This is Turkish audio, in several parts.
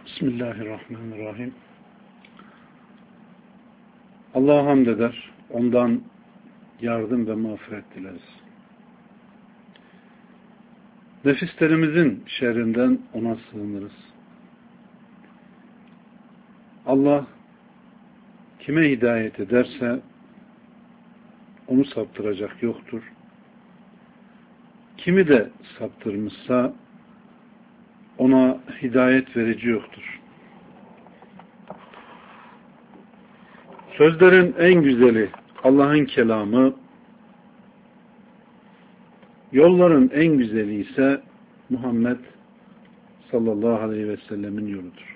Bismillahirrahmanirrahim. Allah'a hamd eder. Ondan yardım ve mağfiret dileriz. Nefislerimizin şerrinden ona sığınırız. Allah kime hidayet ederse onu saptıracak yoktur. Kimi de saptırmışsa ona hidayet verici yoktur. Sözlerin en güzeli Allah'ın kelamı, yolların en güzeli ise Muhammed sallallahu aleyhi ve sellemin yoludur.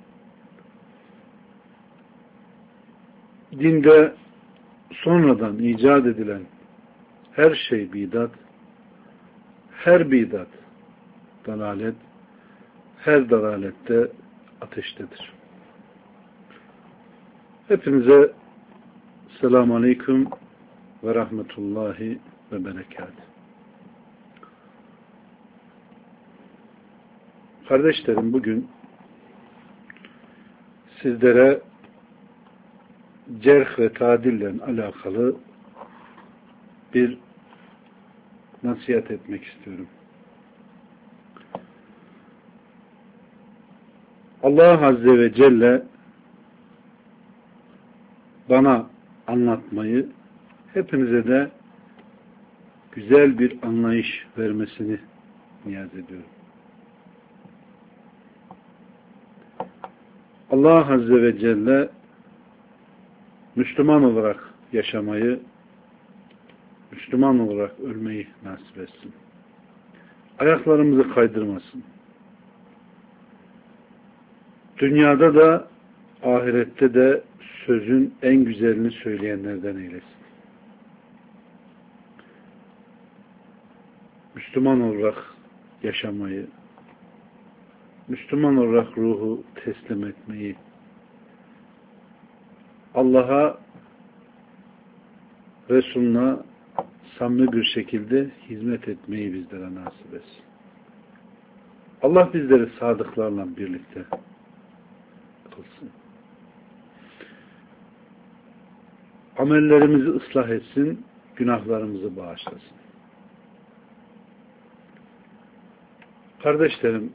Dinde sonradan icat edilen her şey bidat, her bidat dalalet, her dalalette ateştedir. Hepinize selamun aleyküm ve rahmetullahi ve berekat. Kardeşlerim, bugün sizlere cerh ve tadille alakalı bir nasihat etmek istiyorum. Allah Azze ve Celle bana anlatmayı, hepinize de güzel bir anlayış vermesini niyaz ediyorum. Allah Azze ve Celle Müslüman olarak yaşamayı, Müslüman olarak ölmeyi nasip etsin. Ayaklarımızı kaydırmasın. Dünyada da ahirette de sözün en güzelini söyleyenlerden eylesin. Müslüman olarak yaşamayı, Müslüman olarak ruhu teslim etmeyi, Allah'a, Resulüne samimi bir şekilde hizmet etmeyi bizlere nasip etsin. Allah bizleri sadıklarla birlikte kılsın. Amellerimizi ıslah etsin, günahlarımızı bağışlasın. Kardeşlerim,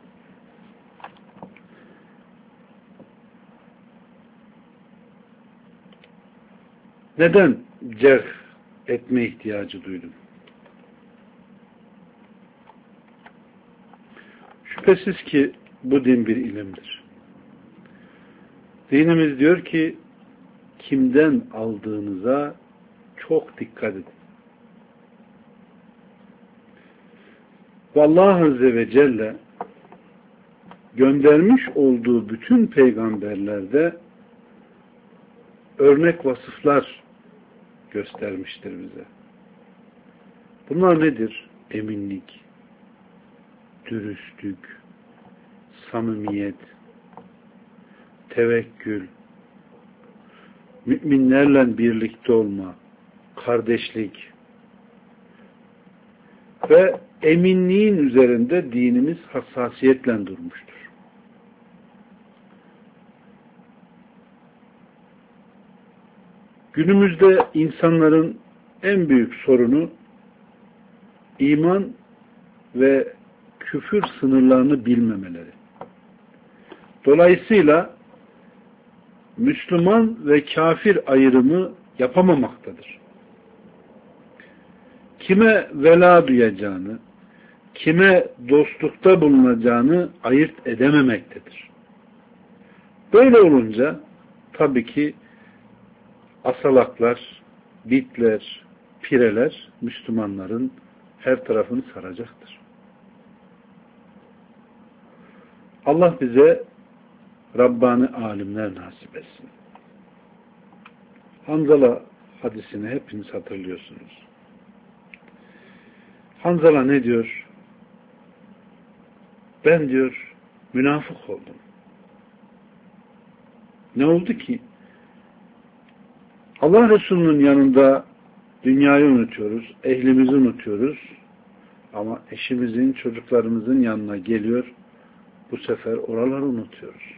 neden cerh etme ihtiyacı duydum? Şüphesiz ki bu din bir ilimdir. Dinimiz diyor ki, kimden aldığınıza çok dikkat edin. Vallahi Azze ve Celle göndermiş olduğu bütün peygamberlerde örnek vasıflar göstermiştir bize. Bunlar nedir? Eminlik, dürüstlük, samimiyet, tevekkül, müminlerle birlikte olma, kardeşlik ve eminliğin üzerinde dinimiz hassasiyetle durmuştur. Günümüzde insanların en büyük sorunu iman ve küfür sınırlarını bilmemeleri. Dolayısıyla Müslüman ve kafir ayrımı yapamamaktadır. Kime vela duyacağını, kime dostlukta bulunacağını ayırt edememektedir. Böyle olunca tabii ki asalaklar, bitler, pireler Müslümanların her tarafını saracaktır. Allah bize Rabbani alimler nasip etsin. Hanzala hadisini hepiniz hatırlıyorsunuz. Hanzala ne diyor? Ben diyor münafık oldum. Ne oldu ki? Allah Resulü'nün yanında dünyayı unutuyoruz, ehlimizi unutuyoruz. Ama eşimizin, çocuklarımızın yanına geliyor, bu sefer oraları unutuyoruz.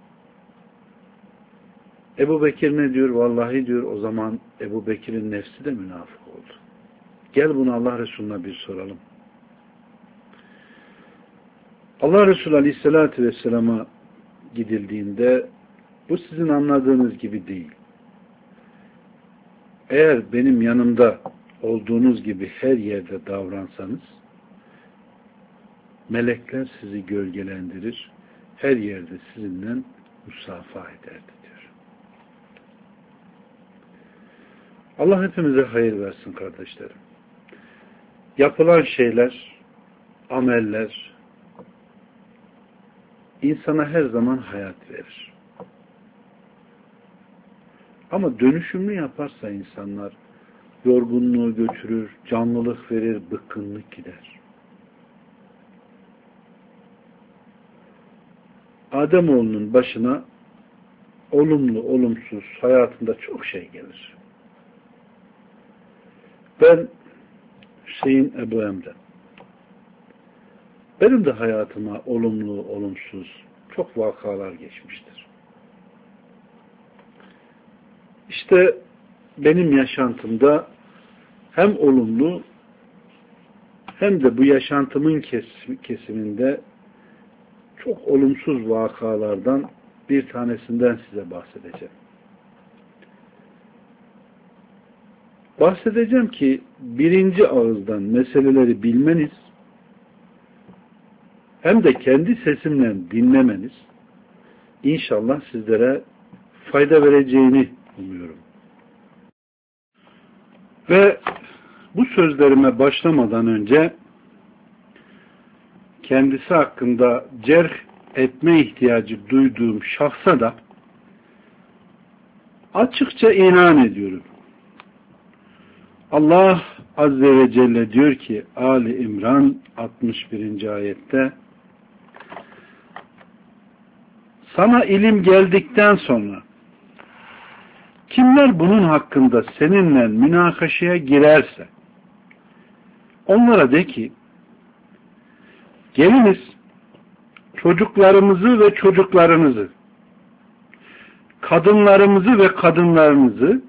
Ebu Bekir ne diyor? Vallahi diyor, o zaman Ebu Bekir'in nefsi de münafık oldu. Gel bunu Allah Resulü'ne bir soralım. Allah Resulü Aleyhisselatü Vesselam'a gidildiğinde bu sizin anladığınız gibi değil. Eğer benim yanımda olduğunuz gibi her yerde davransanız melekler sizi gölgelendirir, her yerde sizinle musafaha ederdi diyor. Allah hepimize hayır versin kardeşlerim. Yapılan şeyler, ameller insana her zaman hayat verir. Ama dönüşümlü yaparsa insanlar yorgunluğu götürür, canlılık verir, bıkkınlık gider. Ademoğlunun başına olumlu, olumsuz hayatında çok şey gelir. Ben Hüseyin Ebu Emre. Benim de hayatıma olumlu, olumsuz çok vakalar geçmiştir. İşte benim yaşantımda hem olumlu hem de bu yaşantımın kesiminde çok olumsuz vakalardan bir tanesinden size bahsedeceğim. Bahsedeceğim ki birinci ağızdan meseleleri bilmeniz hem de kendi sesimle dinlemeniz inşallah sizlere fayda vereceğini umuyorum. Ve bu sözlerime başlamadan önce kendisi hakkında cerh etme ihtiyacı duyduğum şahsa da açıkça inan ediyorum. Allah Azze ve Celle diyor ki Ali İmran 61. ayette sana ilim geldikten sonra kimler bunun hakkında seninle münakaşaya girerse onlara de ki geliniz çocuklarımızı ve çocuklarınızı, kadınlarımızı ve kadınlarınızı,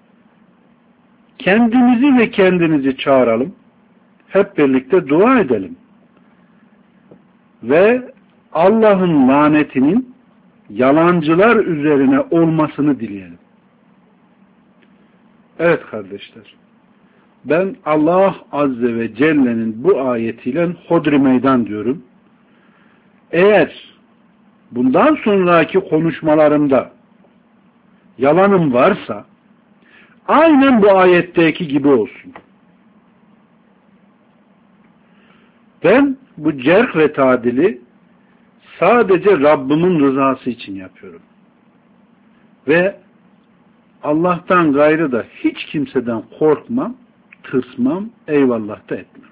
kendimizi ve kendinizi çağıralım, hep birlikte dua edelim ve Allah'ın lanetinin yalancılar üzerine olmasını dileyelim. Evet kardeşler, ben Allah Azze ve Celle'nin bu ayetiyle hodri meydan diyorum. Eğer bundan sonraki konuşmalarımda yalanım varsa aynen bu ayetteki gibi olsun. Ben bu cerh ve tadili sadece Rabbimin rızası için yapıyorum. Ve Allah'tan gayrı da hiç kimseden korkmam, tırsmam, eyvallah da etmem.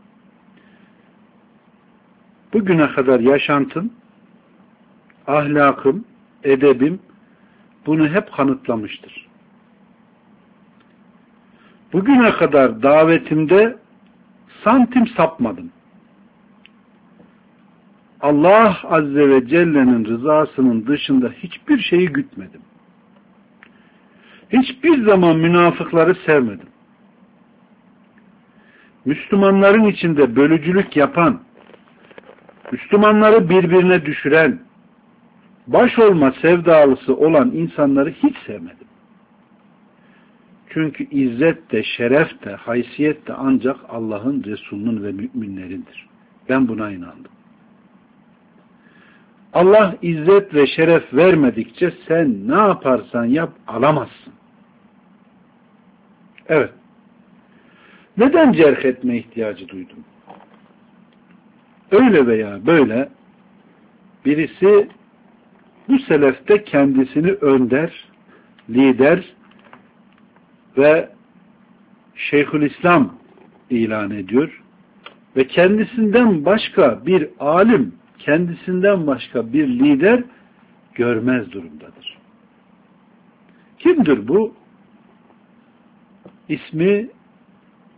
Bugüne kadar yaşantım, ahlakım, edebim bunu hep kanıtlamıştır. Bugüne kadar davetimde santim sapmadım. Allah Azze ve Celle'nin rızasının dışında hiçbir şeyi gütmedim. Hiçbir zaman münafıkları sevmedim. Müslümanların içinde bölücülük yapan, Müslümanları birbirine düşüren, baş olma sevdalısı olan insanları hiç sevmedim. Çünkü izzet de, şeref de, haysiyet de ancak Allah'ın, Resulünün ve müminlerindir. Ben buna inandım. Allah izzet ve şeref vermedikçe sen ne yaparsan yap alamazsın. Evet. Neden cerh etme ihtiyacı duydum? Öyle veya böyle birisi bu selefte kendisini önder, lider ve Şeyhülislam ilan ediyor ve kendisinden başka bir alim, kendisinden başka bir lider görmez durumdadır. Kimdir bu? İsmi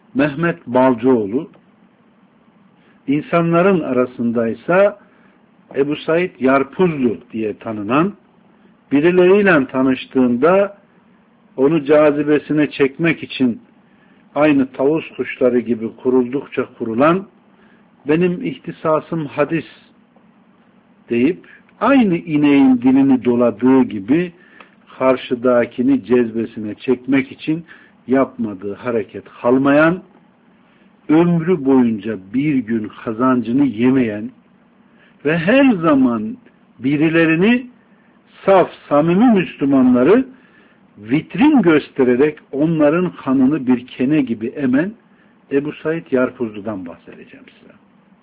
Mehmet Balcıoğlu. İnsanların arasındaysa Ebu Said Yarpuzlu diye tanınan, birileriyle tanıştığında onu cazibesine çekmek için aynı tavus kuşları gibi kuruldukça kurulan, benim ihtisasım hadis deyip aynı ineğin dilini doladığı gibi karşıdakini cezbesine çekmek için yapmadığı hareket kalmayan, ömrü boyunca bir gün kazancını yemeyen ve her zaman birilerini, saf, samimi Müslümanları vitrin göstererek onların kanını bir kene gibi emen Ebu Said Yarpuzlu'dan bahsedeceğim size.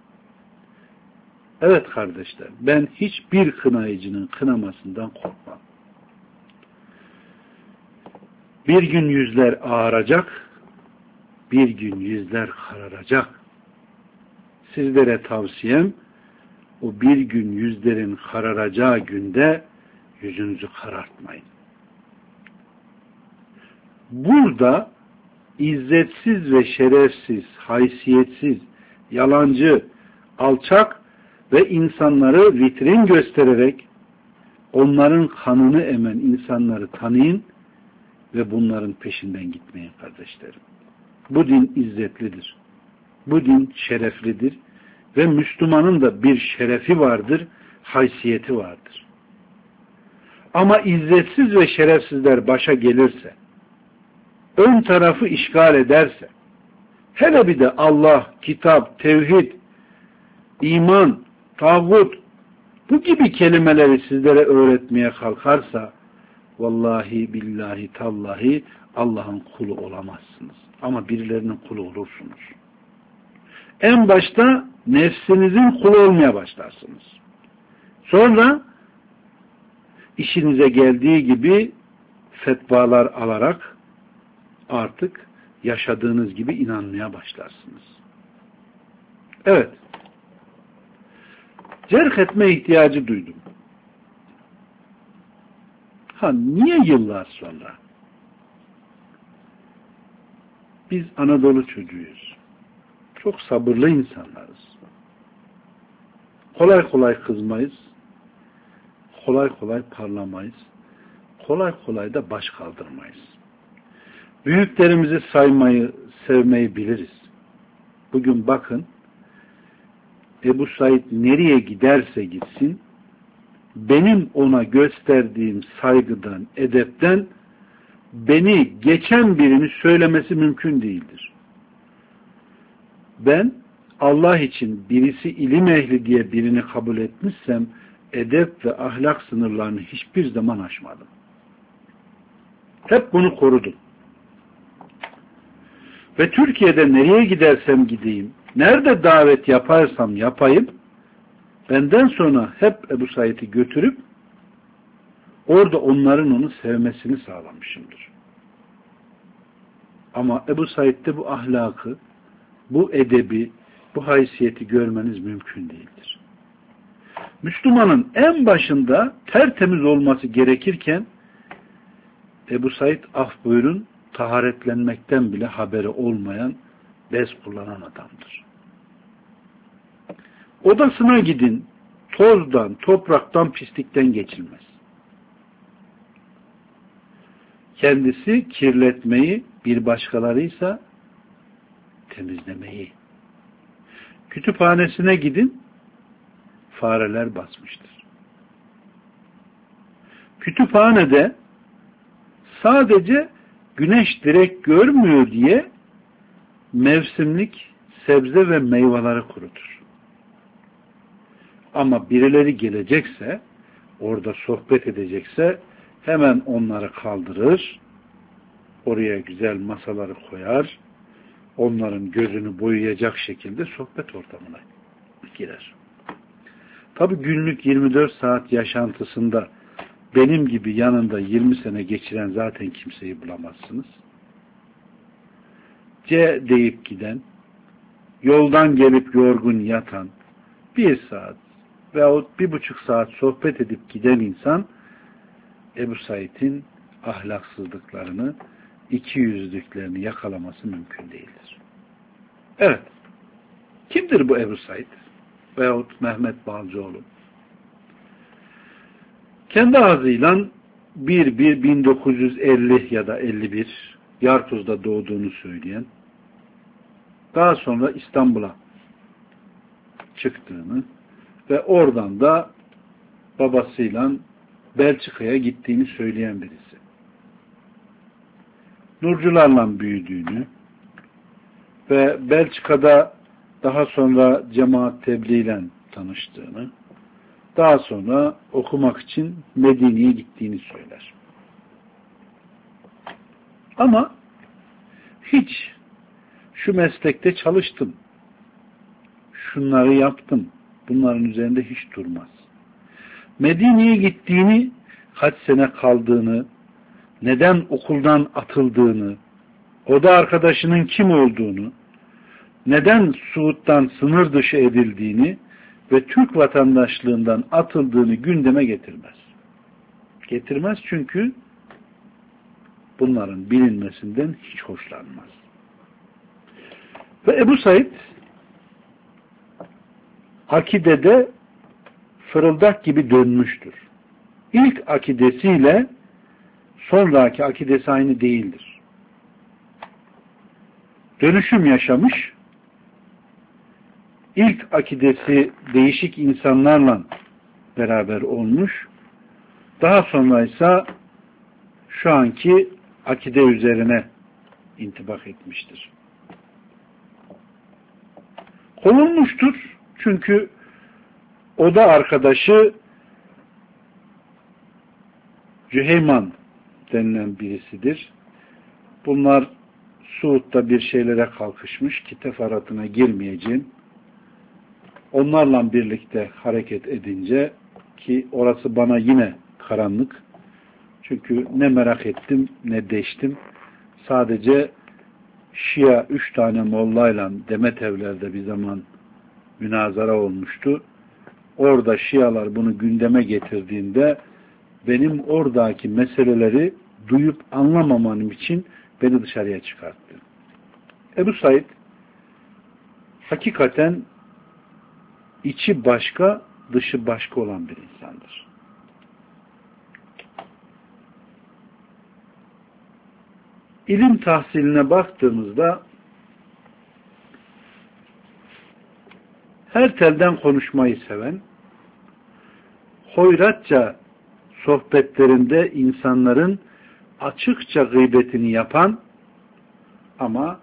Evet kardeşler, ben hiçbir kınayıcının kınamasından korkmam. Bir gün yüzler ağaracak, bir gün yüzler kararacak. Sizlere tavsiyem, o bir gün yüzlerin kararacağı günde yüzünüzü karartmayın. Burada izzetsiz ve şerefsiz, haysiyetsiz, yalancı, alçak ve insanları vitrin göstererek onların kanını emen insanları tanıyın ve bunların peşinden gitmeyin kardeşlerim. Bu din izzetlidir. Bu din şereflidir ve Müslümanın da bir şerefi vardır, haysiyeti vardır. Ama izzetsiz ve şerefsizler başa gelirse, ön tarafı işgal ederse, hele bir de Allah, kitap, tevhid, iman, tağut, bu gibi kelimeleri sizlere öğretmeye kalkarsa, vallahi billahi tallahi Allah'ın kulu olamazsınız. Ama birilerinin kulu olursunuz. En başta nefsinizin kulu olmaya başlarsınız. Sonra işinize geldiği gibi fetvalar alarak artık yaşadığınız gibi inanmaya başlarsınız. Evet. Cerh etme ihtiyacı duydum. Niye yıllar sonra? Biz Anadolu çocuğuyuz. Çok sabırlı insanlarız. Kolay kolay kızmayız. Kolay kolay parlamayız. Kolay kolay da baş kaldırmayız. Büyüklerimizi saymayı, sevmeyi biliriz. Bugün bakın, Ebu Said nereye giderse gitsin, benim ona gösterdiğim saygıdan, edepten beni geçen birini söylemesi mümkün değildir. Ben Allah için birisi ilim ehli diye birini kabul etmişsem edep ve ahlak sınırlarını hiçbir zaman aşmadım. Hep bunu korudum. Ve Türkiye'de nereye gidersem gideyim, nerede davet yaparsam yapayım, benden sonra hep Ebu Said'i götürüp orada onların onu sevmesini sağlamışımdır. Ama Ebu Said'de bu ahlakı, bu edebi, bu haysiyeti görmeniz mümkün değildir. Müslümanın en başında tertemiz olması gerekirken Ebu Said af buyurun taharetlenmekten bile haberi olmayan, bez kullanan adamdır. Odasına gidin, tozdan, topraktan, pislikten geçilmez. Kendisi kirletmeyi, bir başkalarıysa temizlemeyi. Kütüphanesine gidin, fareler basmıştır. Kütüphanede sadece güneş direkt görmüyor diye mevsimlik sebze ve meyveleri kurutur. Ama birileri gelecekse, orada sohbet edecekse hemen onları kaldırır, oraya güzel masaları koyar, onların gözünü boyayacak şekilde sohbet ortamına girer. Tabi günlük 24 saat yaşantısında benim gibi yanında 20 sene geçiren zaten kimseyi bulamazsınız. C deyip giden, yoldan gelip yorgun yatan, 1 saat veyahut 1,5 saat sohbet edip giden insan Ebu Said'in ahlaksızlıklarını, ikiyüzlülüklerini yakalaması mümkün değildir. Evet. Kimdir bu Ebu Said? Veyahut Mehmet Balcıoğlu? Kendi ağzıyla 1950 ya da 51 Yarpuz'da doğduğunu söyleyen, daha sonra İstanbul'a çıktığını ve oradan da babasıyla Belçika'ya gittiğini söyleyen birisi. Nurcularla büyüdüğünü ve Belçika'da daha sonra cemaat tebliğiyle tanıştığını, daha sonra okumak için Medine'ye gittiğini söyler. Ama hiç şu meslekte çalıştım, şunları yaptım, bunların üzerinde hiç durmaz. Medine'ye gittiğini, kaç sene kaldığını, neden okuldan atıldığını, oda arkadaşının kim olduğunu, neden Suud'dan sınır dışı edildiğini ve Türk vatandaşlığından atıldığını gündeme getirmez. Getirmez çünkü bunların bilinmesinden hiç hoşlanmaz. Ve Ebu Said akidede fırıldak gibi dönmüştür. İlk akidesiyle sonraki akidesi aynı değildir. Dönüşüm yaşamış, ilk akidesi değişik insanlarla beraber olmuş, daha sonra ise şu anki akide üzerine intibak etmiştir. Kovulmuştur çünkü oda arkadaşı Cüheyman denilen birisidir. Bunlar Suud'da bir şeylere kalkışmış ki teferruatına girmeyeceğim. Onlarla birlikte hareket edince ki orası bana yine karanlık. Çünkü ne merak ettim ne deştim. Sadece Şia 3 tane mollayla Demetevler'de bir zaman münazara olmuştu. Orada Şialar bunu gündeme getirdiğinde benim oradaki meseleleri duyup anlamamam için beni dışarıya çıkarttı. Ebu Said hakikaten içi başka, dışı başka olan bir insandır. İlim tahsiline baktığımızda her telden konuşmayı seven, hoyratça sohbetlerinde insanların açıkça gıybetini yapan ama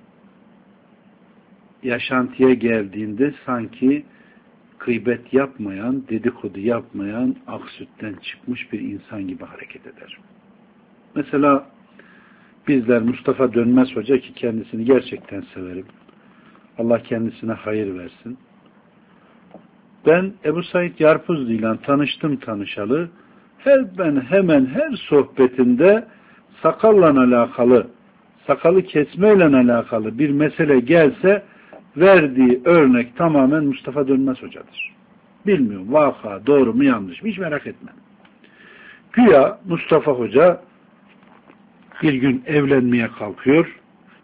yaşantıya geldiğinde sanki gıybet yapmayan, dedikodu yapmayan, ak sütten çıkmış bir insan gibi hareket eder. Mesela bizler Mustafa Dönmez Hoca ki kendisini gerçekten severim. Allah kendisine hayır versin. Ben Ebu Said Yarpuzlu ile tanıştım tanışalı. Hemen her sohbetinde sakalla alakalı, sakalı kesmeyle alakalı bir mesele gelse verdiği örnek tamamen Mustafa Dönmez Hoca'dır. Bilmiyorum vaka doğru mu yanlış mı hiç merak etmem. Güya Mustafa Hoca bir gün evlenmeye kalkıyor.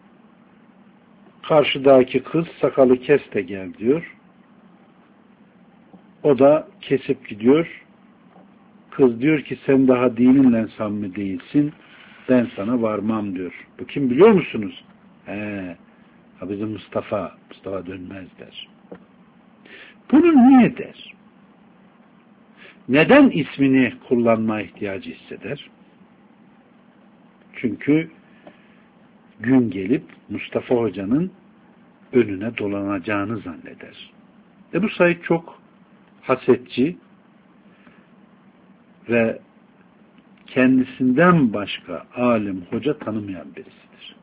Karşıdaki kız sakalı kes de gel diyor. O da kesip gidiyor. Kız diyor ki sen daha dininle samimi değilsin. Ben sana varmam diyor. Bu kim biliyor musunuz? Bizim Mustafa Dönmez der. Bunu niye der? Neden ismini kullanma ihtiyacı hisseder? Çünkü gün gelip Mustafa Hoca'nın önüne dolanacağını zanneder. Ebu Said çok hasetçi ve kendisinden başka alim, hoca tanımayan birisidir.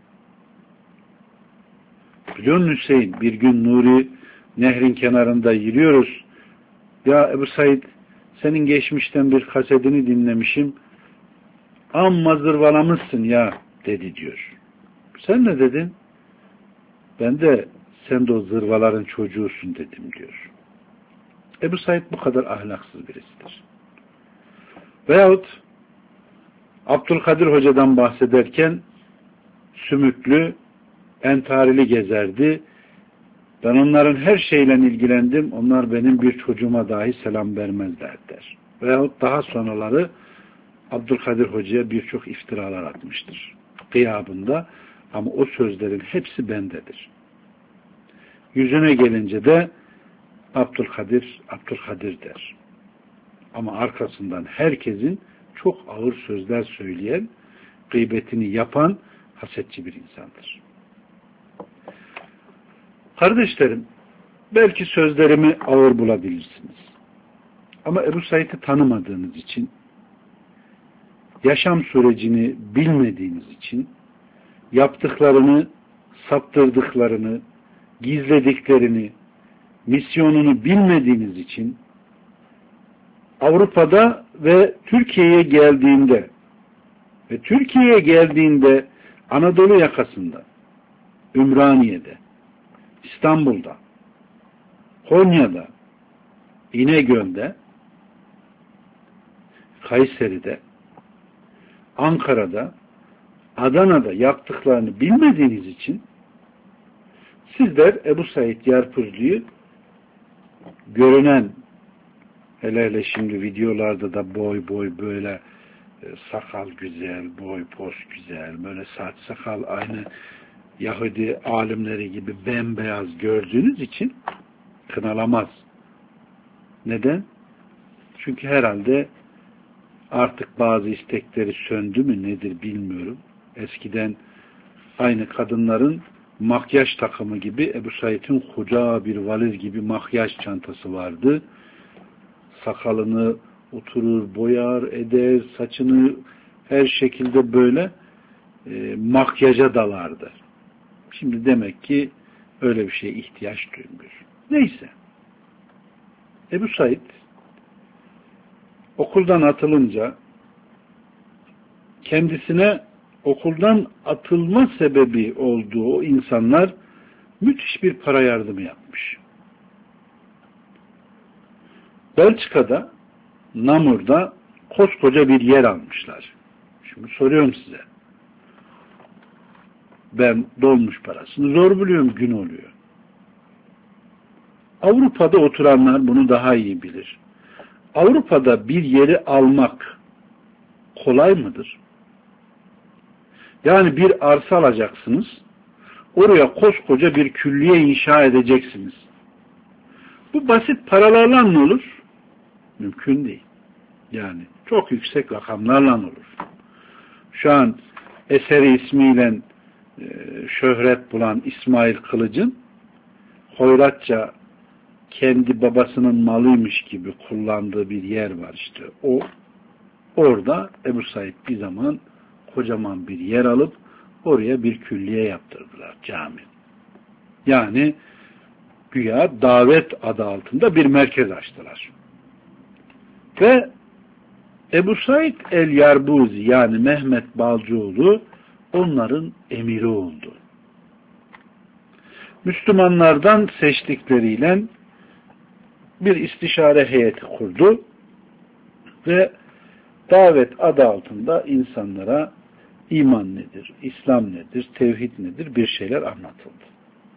Biliyor musun Hüseyin? Bir gün Nuri nehrin kenarında yürüyoruz. Ya Ebu Said senin geçmişten bir kasetini dinlemişim. Amma zırvalamışsın ya dedi diyor. Sen ne dedin? Ben de sen de o zırvaların çocuğusun dedim diyor. Ebu Said bu kadar ahlaksız birisidir. Veyahut Abdülkadir Hoca'dan bahsederken sümüklü, entarili gezerdi. Ben onların her şeyle ilgilendim. Onlar benim bir çocuğuma dahi selam vermezler der. Veyahut daha sonraları Abdülkadir Hoca'ya birçok iftiralar atmıştır. Gıyabında, ama o sözlerin hepsi bendedir. Yüzüne gelince de Abdülkadir, Abdülkadir der. Ama arkasından herkesin çok ağır sözler söyleyen, gıybetini yapan hasetçi bir insandır. Kardeşlerim, belki sözlerimi ağır bulabilirsiniz. Ama Ebu Said'i tanımadığınız için, yaşam sürecini bilmediğiniz için, yaptıklarını, saptırdıklarını, gizlediklerini, misyonunu bilmediğiniz için, Avrupa'da ve Türkiye'ye geldiğinde Anadolu yakasında, Ümraniye'de, İstanbul'da, Konya'da, İnegöl'de, Kayseri'de, Ankara'da, Adana'da yaptıklarını bilmediğiniz için sizler Ebu Said Yarpuzlu'yu görünen, hele şimdi videolarda da boy böyle sakal güzel, boy pos güzel, böyle saç sakal aynı Yahudi alimleri gibi bembeyaz gördüğünüz için kınalamaz. Neden? Çünkü herhalde artık bazı istekleri söndü mü nedir bilmiyorum. Eskiden aynı kadınların makyaj takımı gibi Ebu Said'in koca bir valiz gibi makyaj çantası vardı. Sakalını oturur, boyar, eder, saçını her şekilde böyle makyaja dalardı. Şimdi demek ki öyle bir şeye ihtiyaç duymuyor. Neyse. Ebu Said okuldan atılınca kendisine okuldan atılma sebebi olduğu o insanlar müthiş bir para yardımı yapmış. Belçika'da, Namur'da koskoca bir yer almışlar. Şimdi soruyorum size. Ben dolmuş parasını zor buluyorum, gün oluyor. Avrupa'da oturanlar bunu daha iyi bilir. Avrupa'da bir yeri almak kolay mıdır? Yani bir arsa alacaksınız, oraya koskoca bir külliye inşa edeceksiniz. Bu basit paralarla ne olur? Mümkün değil. Yani çok yüksek rakamlarla olur. Şu an eseri ismiyle şöhret bulan İsmail Kılıç'ın hoyratça kendi babasının malıymış gibi kullandığı bir yer var işte. Orada Ebu Said bir zaman kocaman bir yer alıp oraya bir külliye yaptırdılar, cami. Yani güya davet adı altında bir merkez açtılar. Ve Ebu Said el-Yarbuzi yani Mehmet Balcıoğlu onların emiri oldu. Müslümanlardan seçtikleriyle bir istişare heyeti kurdu ve davet adı altında insanlara iman nedir, İslam nedir, tevhid nedir bir şeyler anlatıldı.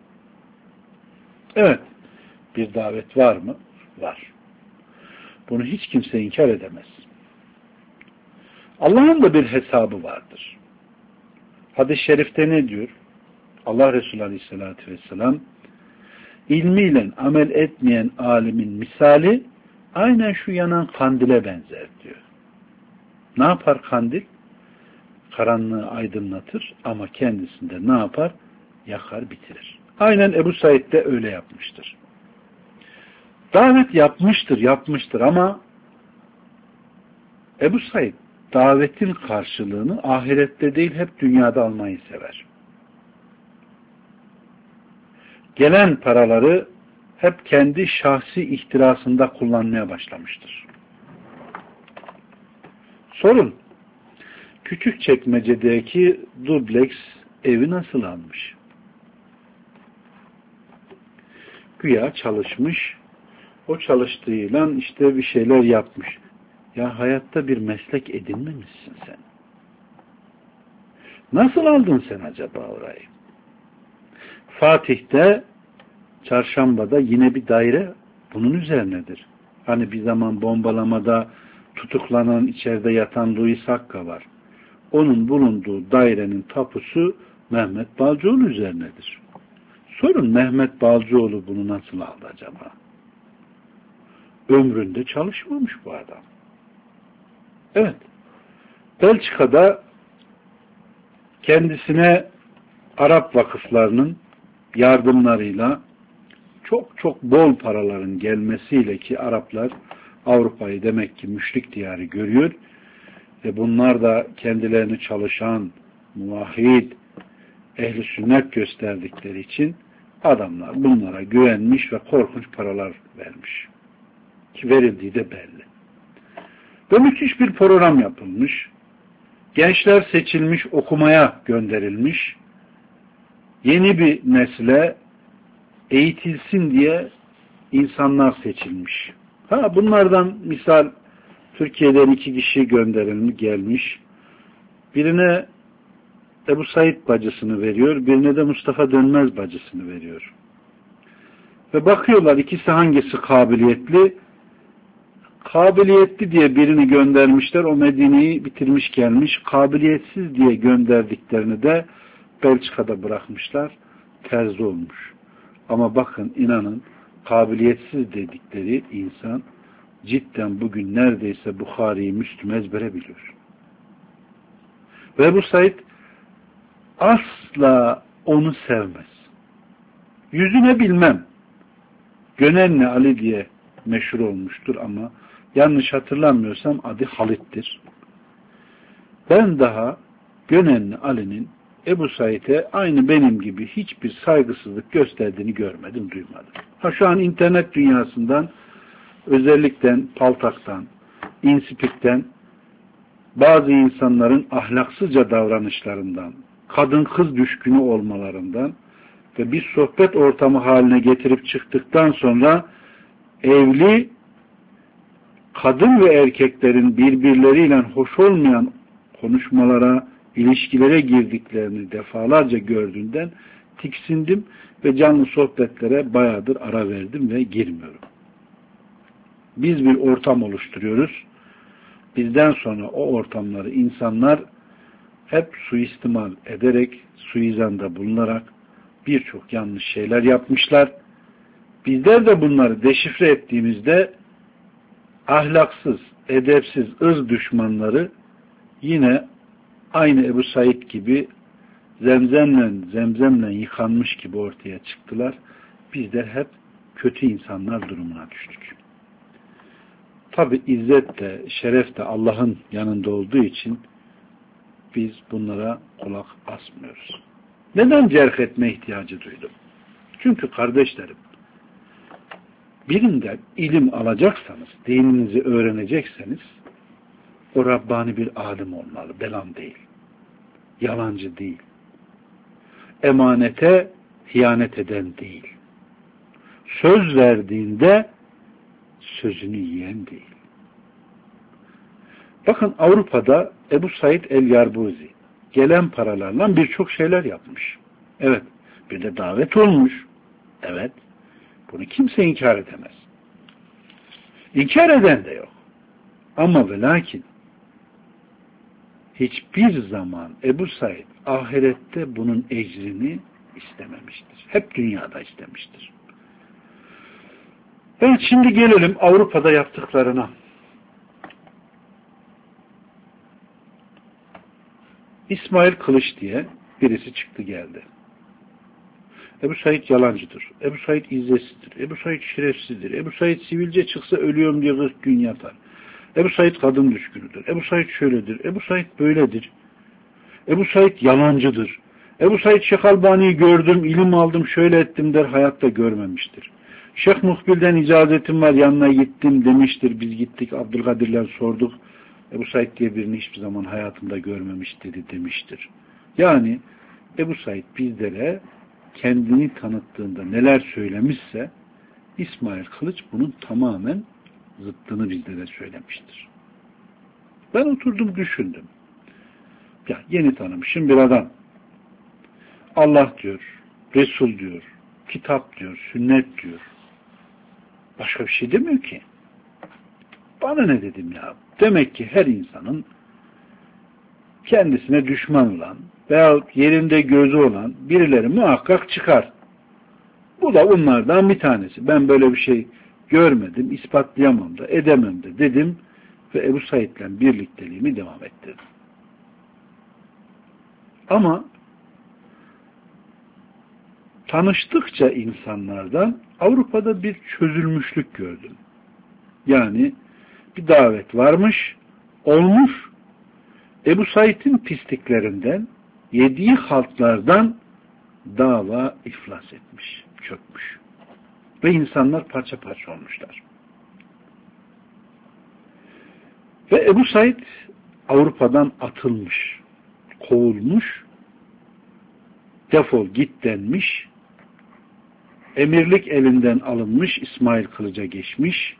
Evet, bir davet var mı? Var. Bunu hiç kimse inkar edemez. Allah'ın da bir hesabı vardır. Hadis-i şerifte ne diyor? Allah Resulü Aleyhisselatü Vesselam ilmiyle amel etmeyen alimin misali aynen şu yanan kandile benzer diyor. Ne yapar kandil? Karanlığı aydınlatır ama kendisinde ne yapar? Yakar, bitirir. Aynen Ebu Said de öyle yapmıştır. Davet yapmıştır ama Ebu Said davetin karşılığını ahirette değil hep dünyada almayı sever. Gelen paraları hep kendi şahsi ihtirasında kullanmaya başlamıştır. Sorun, Küçükçekmece'deki dubleks evi nasıl almış? Güya çalışmış, o çalıştığıyla işte bir şeyler yapmış. Ya hayatta bir meslek edinmemişsin sen. Nasıl aldın sen acaba orayı? Fatih'te, Çarşamba'da yine bir daire bunun üzerinedir. Hani bir zaman bombalamada tutuklanan, içeride yatan Louis Hakka var. Onun bulunduğu dairenin tapusu Mehmet Balcıoğlu üzerinedir. Sorun, Mehmet Balcıoğlu bunu nasıl aldı acaba? Ömründe çalışmamış bu adam. Evet. Belçika'da kendisine Arap vakıflarının yardımlarıyla çok çok bol paraların gelmesiyle, ki Araplar Avrupa'yı demek ki müşrik diyarı görüyor ve bunlar da kendilerini çalışan, muvahhid, ehli sünnet gösterdikleri için adamlar bunlara güvenmiş ve korkunç paralar vermiş. Ki verildiği de belli. Ve müthiş bir program yapılmış. Gençler seçilmiş, okumaya gönderilmiş. Yeni bir nesle eğitilsin diye insanlar seçilmiş. Bunlardan misal Türkiye'den 2 kişi gönderilmiş, gelmiş. Birine Ebu Said bacısını veriyor, birine de Mustafa Dönmez bacısını veriyor. Ve bakıyorlar ikisi hangisi kabiliyetli. Kabiliyetli diye birini göndermişler, o Medine'yi bitirmiş gelmiş. Kabiliyetsiz diye gönderdiklerini de Belçika'da bırakmışlar, terzi olmuş. Ama bakın, inanın, kabiliyetsiz dedikleri insan cidden bugün neredeyse Bukhari'yi, Müslüm ezbere biliyor. Ve bu Said asla onu sevmez. Yüzüne bilmem. Gönenli Ali diye meşhur olmuştur ama yanlış hatırlamıyorsam adı Halit'tir. Ben daha Gönenli Ali'nin Ebu Said'e aynı benim gibi hiçbir saygısızlık gösterdiğini görmedim, duymadım. Şu an internet dünyasından, özellikle Paltak'tan, İnspik'ten, bazı insanların ahlaksızca davranışlarından, kadın kız düşkünü olmalarından ve bir sohbet ortamı haline getirip çıktıktan sonra evli kadın ve erkeklerin birbirleriyle hoş olmayan konuşmalara, ilişkilere girdiklerini defalarca gördüğünden tiksindim ve canlı sohbetlere bayağıdır ara verdim ve girmiyorum. Biz bir ortam oluşturuyoruz. Bizden sonra o ortamları insanlar hep suistimal ederek, suizanda bulunarak birçok yanlış şeyler yapmışlar. Bizler de bunları deşifre ettiğimizde ahlaksız, edepsiz, ırz düşmanları yine aynı Ebu Said gibi zemzemle yıkanmış gibi ortaya çıktılar. Bizler hep kötü insanlar durumuna düştük. Tabi izzet de, şeref de Allah'ın yanında olduğu için biz bunlara kulak asmıyoruz. Neden cerh etme ihtiyacı duydum? Çünkü kardeşlerim, birinden ilim alacaksanız, dininizi öğrenecekseniz, o Rabbani bir alim olmalı, belam değil. Yalancı değil. Emanete hıyanet eden değil. Söz verdiğinde sözünü yiyen değil. Bakın, Avrupa'da Ebu Said el-Yarbuzi gelen paralarla birçok şeyler yapmış. Evet. Bir de davet olmuş. Evet. Bunu kimse inkar edemez. İnkar eden de yok. Ama ve lakin hiçbir zaman Ebu Said ahirette bunun ecrini istememiştir. Hep dünyada istemiştir. Evet, şimdi gelelim Avrupa'da yaptıklarına. İsmail Kılıç diye birisi çıktı geldi. Ebu Said yalancıdır. Ebu Said izzetsizdir. Ebu Said şerefsizdir. Ebu Said sivilce çıksa ölüyorum diye 40 gün yatar. Ebu Said kadın düşkünüdür. Ebu Said şöyledir. Ebu Said böyledir. Ebu Said yalancıdır. Ebu Said Şeyh Albani'yi gördüm, ilim aldım, şöyle ettim der, hayatta görmemiştir. Şeyh Muhbil'den icazetim var, yanına gittim demiştir. Biz gittik, Abdülkadir'le sorduk. Ebu Said diye birini hiçbir zaman hayatımda görmemiş dedi demiştir. Yani Ebu Said bizlere kendini tanıttığında neler söylemişse, İsmail Kılıç bunun tamamen zıttını bizlere söylemiştir. Ben oturdum düşündüm. Ya, yeni tanımışım bir adam. Allah diyor, Resul diyor, kitap diyor, sünnet diyor. Başka bir şey demiyor ki. Bana ne dedim ya? Demek ki her insanın kendisine düşman olan veyahut yerinde gözü olan birileri muhakkak çıkar. Bu da onlardan bir tanesi. Ben böyle bir şey görmedim, ispatlayamam da, edemem de dedim ve Ebu Said'le birlikteliğimi devam ettirdim. Ama tanıştıkça insanlardan Avrupa'da bir çözülmüşlük gördüm. Yani bir davet varmış, olmuş, Ebu Said'in pisliklerinden, yediği haltlardan dava iflas etmiş, çökmüş. Ve insanlar parça parça olmuşlar. Ve Ebu Said Avrupa'dan atılmış, kovulmuş, defol git denmiş, emirlik elinden alınmış, İsmail Kılıç'a geçmiş,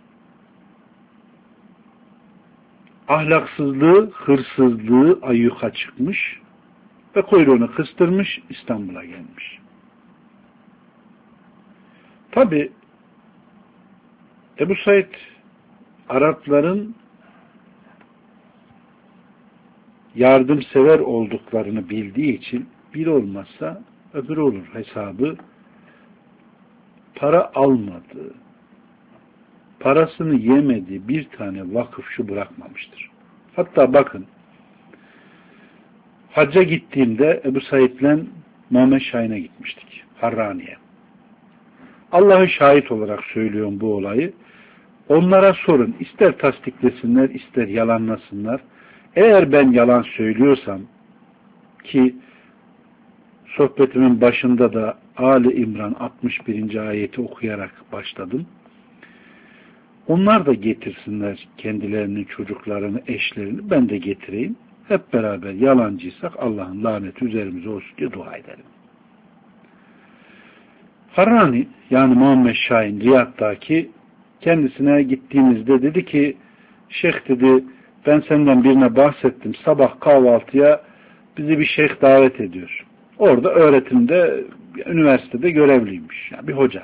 ahlaksızlığı, hırsızlığı ayyuka çıkmış ve kuyruğunu kıstırmış, İstanbul'a gelmiş. Tabi Ebu Said Arapların yardımsever olduklarını bildiği için bir olmazsa öbür olur hesabı para almadığı, parasını yemediği bir tane vakıf şu bırakmamıştır. Hatta bakın hacca gittiğimde Ebu Said'le Muhammed Şahin'e gitmiştik. Harrani'ye. Allah'ı şahit olarak söylüyorum bu olayı. Onlara sorun. İster tasdiklesinler, ister yalanlasınlar. Eğer ben yalan söylüyorsam ki sohbetimin başında da Ali İmran 61. ayeti okuyarak başladım. Onlar da getirsinler kendilerini, çocuklarını, eşlerini. Ben de getireyim. Hep beraber yalancıysak Allah'ın laneti üzerimize olsun diye dua edelim. Harrani yani Muhammed Şahin Riyad'daki kendisine gittiğimizde dedi ki şeyh dedi ben senden birine bahsettim. Sabah kahvaltıya bizi bir şeyh davet ediyor. Orada öğretimde üniversitede görevliymiş. Yani bir hoca.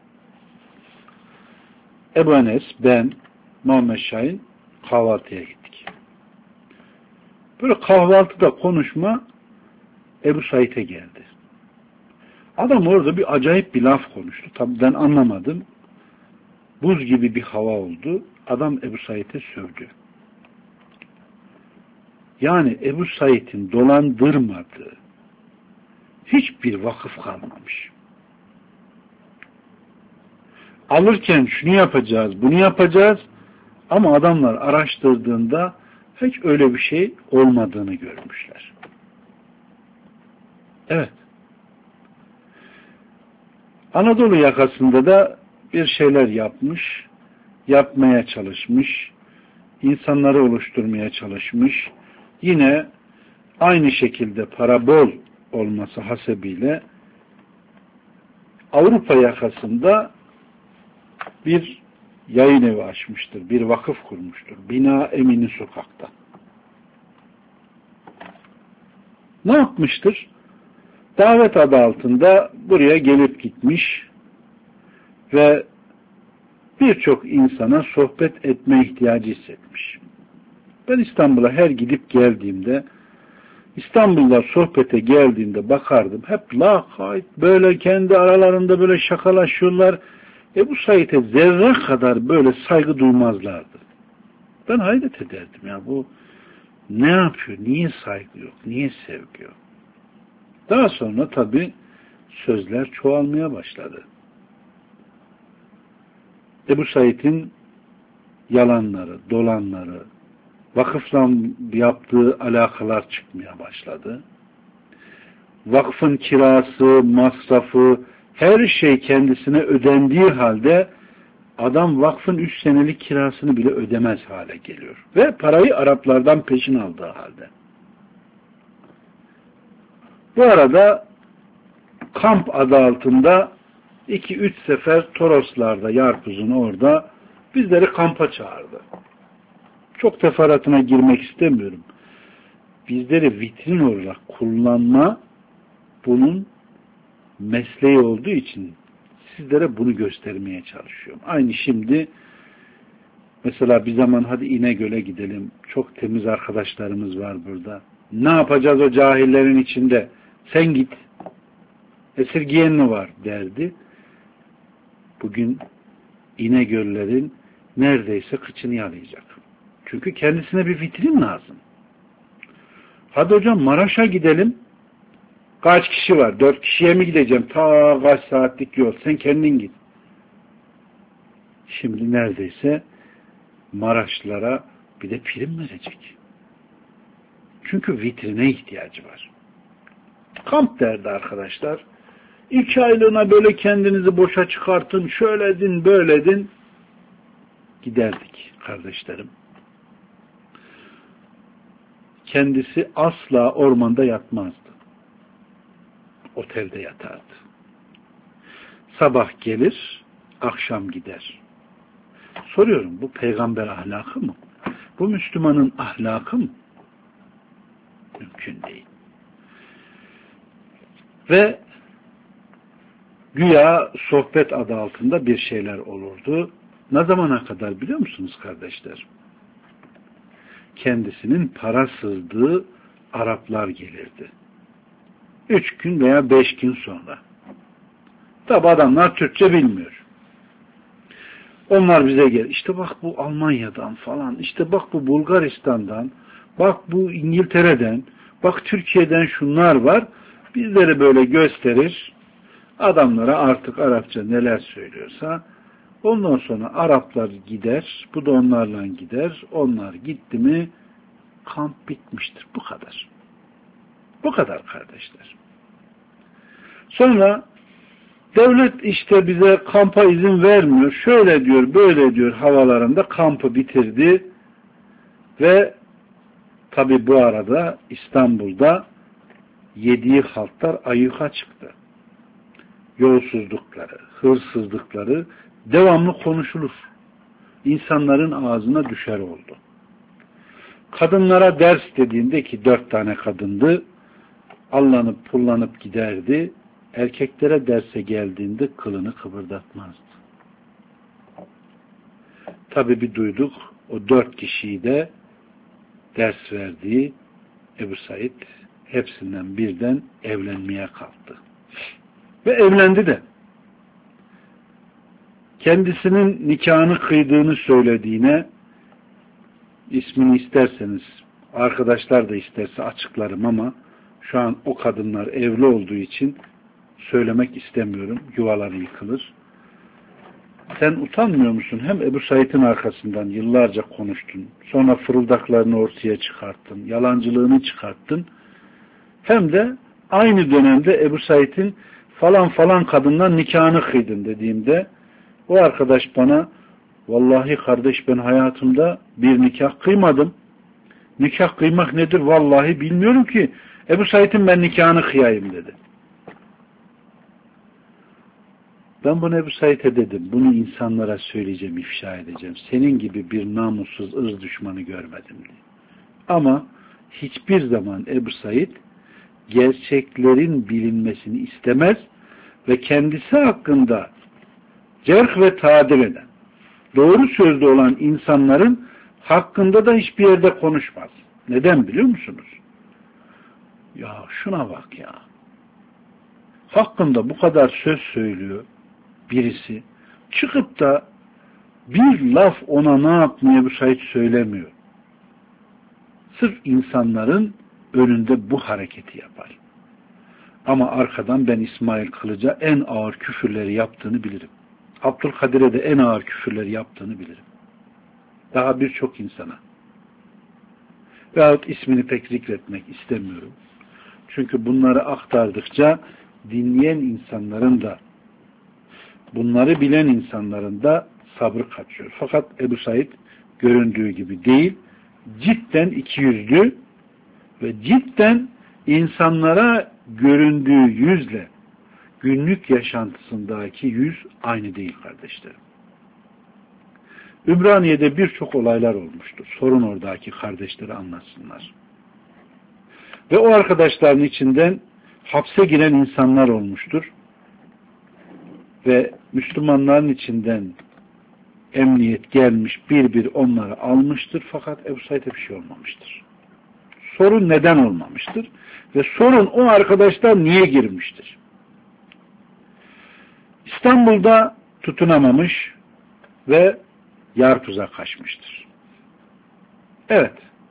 Ebu Enes, ben, Muhammed Şahin kahvaltıya gittik. Böyle kahvaltıda konuşma Ebu Said'e geldi. Adam orada bir acayip bir laf konuştu. Tabii ben anlamadım. Buz gibi bir hava oldu. Adam Ebu Said'e sövdü. Yani Ebu Said'in dolandırmadığı hiçbir vakıf kalmamış. Alırken şunu yapacağız, bunu yapacağız ama adamlar araştırdığında hiç öyle bir şey olmadığını görmüşler. Evet. Anadolu yakasında da bir şeyler yapmış, yapmaya çalışmış, insanları oluşturmaya çalışmış. Yine aynı şekilde para bol olması hasebiyle Avrupa yakasında bir yayın evi açmıştır, bir vakıf kurmuştur. Bina Emini Sokak'ta. Ne yapmıştır? Davet adı altında buraya gelip gitmiş ve birçok insana sohbet etme ihtiyacı hissetmiş. Ben İstanbul'a her gidip geldiğimde, İstanbul'da sohbete geldiğimde bakardım. Hep lakayt, böyle kendi aralarında böyle şakalaşıyorlar. Ebu Said'e zerre kadar böyle saygı duymazlardı. Ben hayret ederdim ya bu ne yapıyor? Niye saygı yok? Niye sevgi yok? Daha sonra tabii sözler çoğalmaya başladı. Ebu Said'in yalanları, dolanları, vakıfla yaptığı alakalar çıkmaya başladı. Vakfın kirası, masrafı, her şey kendisine ödendiği halde adam vakfın 3 senelik kirasını bile ödemez hale geliyor. Ve parayı Araplardan peşin aldığı halde. Bu arada kamp adı altında 2-3 sefer Toroslar'da, Yarpuz'un orada bizleri kampa çağırdı. Çok teferruatına girmek istemiyorum. Bizleri vitrin olarak kullanma bunun mesleği olduğu için sizlere bunu göstermeye çalışıyorum. Aynı şimdi Mesela bir zaman hadi İnegöl'e gidelim. Çok temiz arkadaşlarımız var burada. Ne yapacağız o cahillerin içinde? Sen git. Esirgiyen mi var derdi. Bugün İnegöllerin neredeyse kıçını yalayacak. Çünkü kendisine bir vitrin lazım. Hadi hocam Maraş'a gidelim. Kaç kişi var? 4 kişiye mi gideceğim? Ta kaç saatlik yol. Sen kendin git. Şimdi neredeyse Maraşlılara bir de prim verecek. Çünkü vitrine ihtiyacı var. Kamp derdi arkadaşlar. 2 aylığına böyle kendinizi boşa çıkartın, şöyle edin, böyle edin. Giderdik kardeşlerim. Kendisi asla ormanda yatmazdı. Otelde yatardı. Sabah gelir, akşam gider. Soruyorum, bu peygamber ahlakı mı? Bu Müslümanın ahlakı mı? Mümkün değil. Ve güya sohbet adı altında bir şeyler olurdu. Ne zamana kadar biliyor musunuz kardeşler? Kendisinin para sızdığı Araplar gelirdi. 3 gün veya 5 gün sonra. Tabi adamlar Türkçe bilmiyor. Onlar bize gel. İşte bak bu Almanya'dan falan. İşte bak bu Bulgaristan'dan. Bak bu İngiltere'den. Bak Türkiye'den şunlar var. Bizleri böyle gösterir. Adamlara artık Arapça neler söylüyorsa ondan sonra Araplar gider. Bu da onlarla gider. Onlar gitti mi kamp bitmiştir. Bu kadar. Bu kadar kardeşler. Sonra devlet işte bize kampa izin vermiyor. Şöyle diyor, böyle diyor havalarında kampı bitirdi. Ve tabi bu arada İstanbul'da yediği haltlar ayyuka çıktı. Yolsuzlukları, hırsızlıkları devamlı konuşulur. İnsanların ağzına düşer oldu. Kadınlara ders dediğinde ki 4 tane kadındı, allanıp pullanıp giderdi. Erkeklere derse geldiğinde kılını kıpırdatmazdı. Tabi bir duyduk, o 4 kişiyi de ders verdiği Ebu Said hepsinden birden evlenmeye kalktı. Ve evlendi de. Kendisinin nikahını kıydığını söylediğine ismini isterseniz, arkadaşlar da isterse açıklarım ama şu an o kadınlar evli olduğu için söylemek istemiyorum. Yuvaları yıkılır. Sen utanmıyor musun? Hem Ebu Said'in arkasından yıllarca konuştun. Sonra fırıldaklarını ortaya çıkarttın. Yalancılığını çıkarttın. Hem de aynı dönemde Ebu Said'in falan falan kadından nikahını kıydın dediğimde o arkadaş bana vallahi kardeş ben hayatımda bir nikah kıymadım. Nikah kıymak nedir? Vallahi bilmiyorum ki. Ebu Said'in ben nikahını kıyayım dedi. Ben bunu Ebu Said'e dedim. Bunu insanlara söyleyeceğim, ifşa edeceğim. Senin gibi bir namussuz ırz düşmanı görmedim diye. Ama hiçbir zaman Ebu Said gerçeklerin bilinmesini istemez ve kendisi hakkında cerh ve tadil eden, doğru sözlü olan insanların hakkında da hiçbir yerde konuşmaz. Neden biliyor musunuz? Ya şuna bak ya. Hakkında bu kadar söz söylüyor birisi. Çıkıp da bir laf ona ne yapmaya bu Said söylemiyor. Sırf insanların önünde bu hareketi yapar. Ama arkadan ben İsmail Kılıç'a en ağır küfürleri yaptığını bilirim. Abdülkadir'e de en ağır küfürleri yaptığını bilirim. Daha birçok insana. Veyahut ismini pek zikretmek istemiyorum. Çünkü bunları aktardıkça dinleyen insanların da bunları bilen insanların da sabrı kaçıyor. Fakat Ebu Said göründüğü gibi değil, cidden ikiyüzlü ve cidden insanlara göründüğü yüzle günlük yaşantısındaki yüz aynı değil kardeşlerim. Ümraniye'de birçok olaylar olmuştur. Sorun oradaki kardeşleri anlatsınlar. Ve o arkadaşların içinden hapse giren insanlar olmuştur. Ve Müslümanların içinden emniyet gelmiş bir bir onları almıştır fakat Ebu Said'e bir şey olmamıştır. Sorun neden olmamıştır? Ve sorun o arkadaşlar niye girmiştir? İstanbul'da tutunamamış ve Yarpuz'a kaçmıştır. Evet.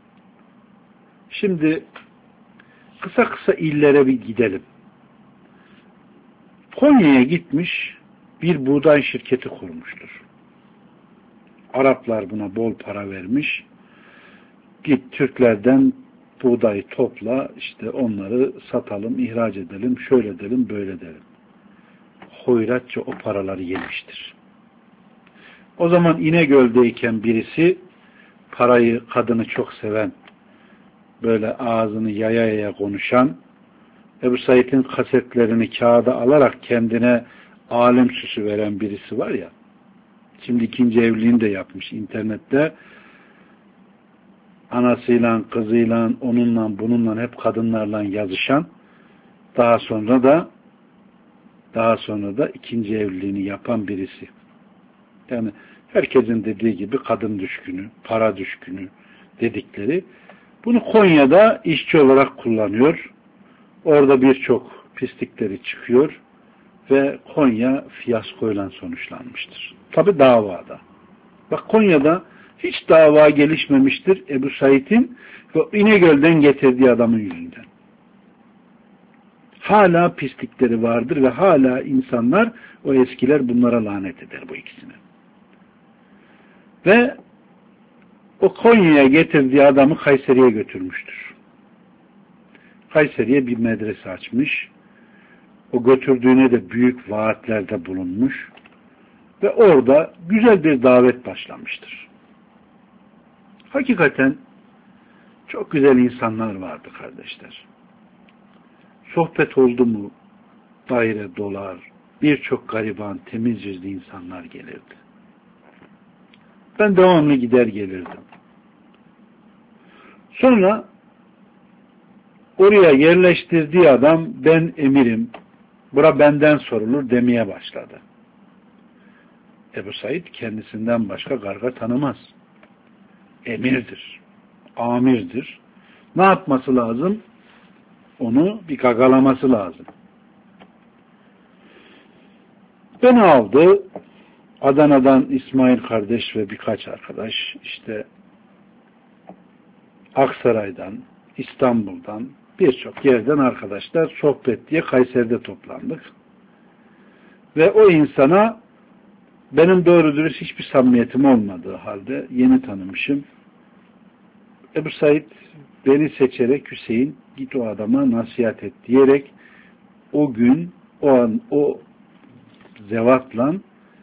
Şimdi kısa kısa illere bir gidelim. Konya'ya gitmiş, bir buğday şirketi kurmuştur. Araplar buna bol para vermiş. Git Türklerden buğdayı topla, işte onları satalım, ihraç edelim, şöyle edelim, böyle edelim. Hoyratça o paraları yemiştir. O zaman İnegöl'deyken birisi parayı, kadını çok seven, böyle ağzını yaya yaya konuşan, Ebu Said'in kasetlerini kağıda alarak kendine alim süsü veren birisi var ya, şimdi ikinci evliliğini de yapmış internette, anasıyla, kızıyla, onunla, bununla hep kadınlarla yazışan, daha sonra da ikinci evliliğini yapan birisi. Yani herkesin dediği gibi kadın düşkünü, para düşkünü dedikleri. Bunu Konya'da işçi olarak kullanıyor. Orada birçok pislikleri çıkıyor ve Konya fiyaskoyla sonuçlanmıştır. Tabi davada. Bak Konya'da hiç dava gelişmemiştir Ebu Said'in ve İnegöl'den getirdiği adamın yüzünden. Hala pislikleri vardır ve hala insanlar, o eskiler bunlara lanet eder bu ikisine. Ve o Konya'ya getirdiği adamı Kayseri'ye götürmüştür. Kayseri'ye bir medrese açmış. O götürdüğüne de büyük vaatlerde bulunmuş. Ve orada güzel bir davet başlamıştır. Hakikaten çok güzel insanlar vardı kardeşler. Sohbet oldu mu daire dolar, birçok gariban, temiz yüzlü insanlar gelirdi. Ben devamlı gider gelirdim. Sonra oraya yerleştirdiği adam, ben emirim, bura benden sorulur demeye başladı. Ebu Said kendisinden başka garga tanımaz. Emirdir, amirdir. Ne yapması lazım? Onu bir gagalaması lazım. Beni aldı, Adana'dan İsmail kardeş ve birkaç arkadaş, işte Aksaray'dan, İstanbul'dan, birçok yerden arkadaşlar sohbet diye Kayseri'de toplandık. Ve o insana benim doğru dürüst hiçbir samimiyetim olmadığı halde yeni tanımışım. Ebu Said beni seçerek, Hüseyin git o adama nasihat et diyerek o gün, o an, o zevatla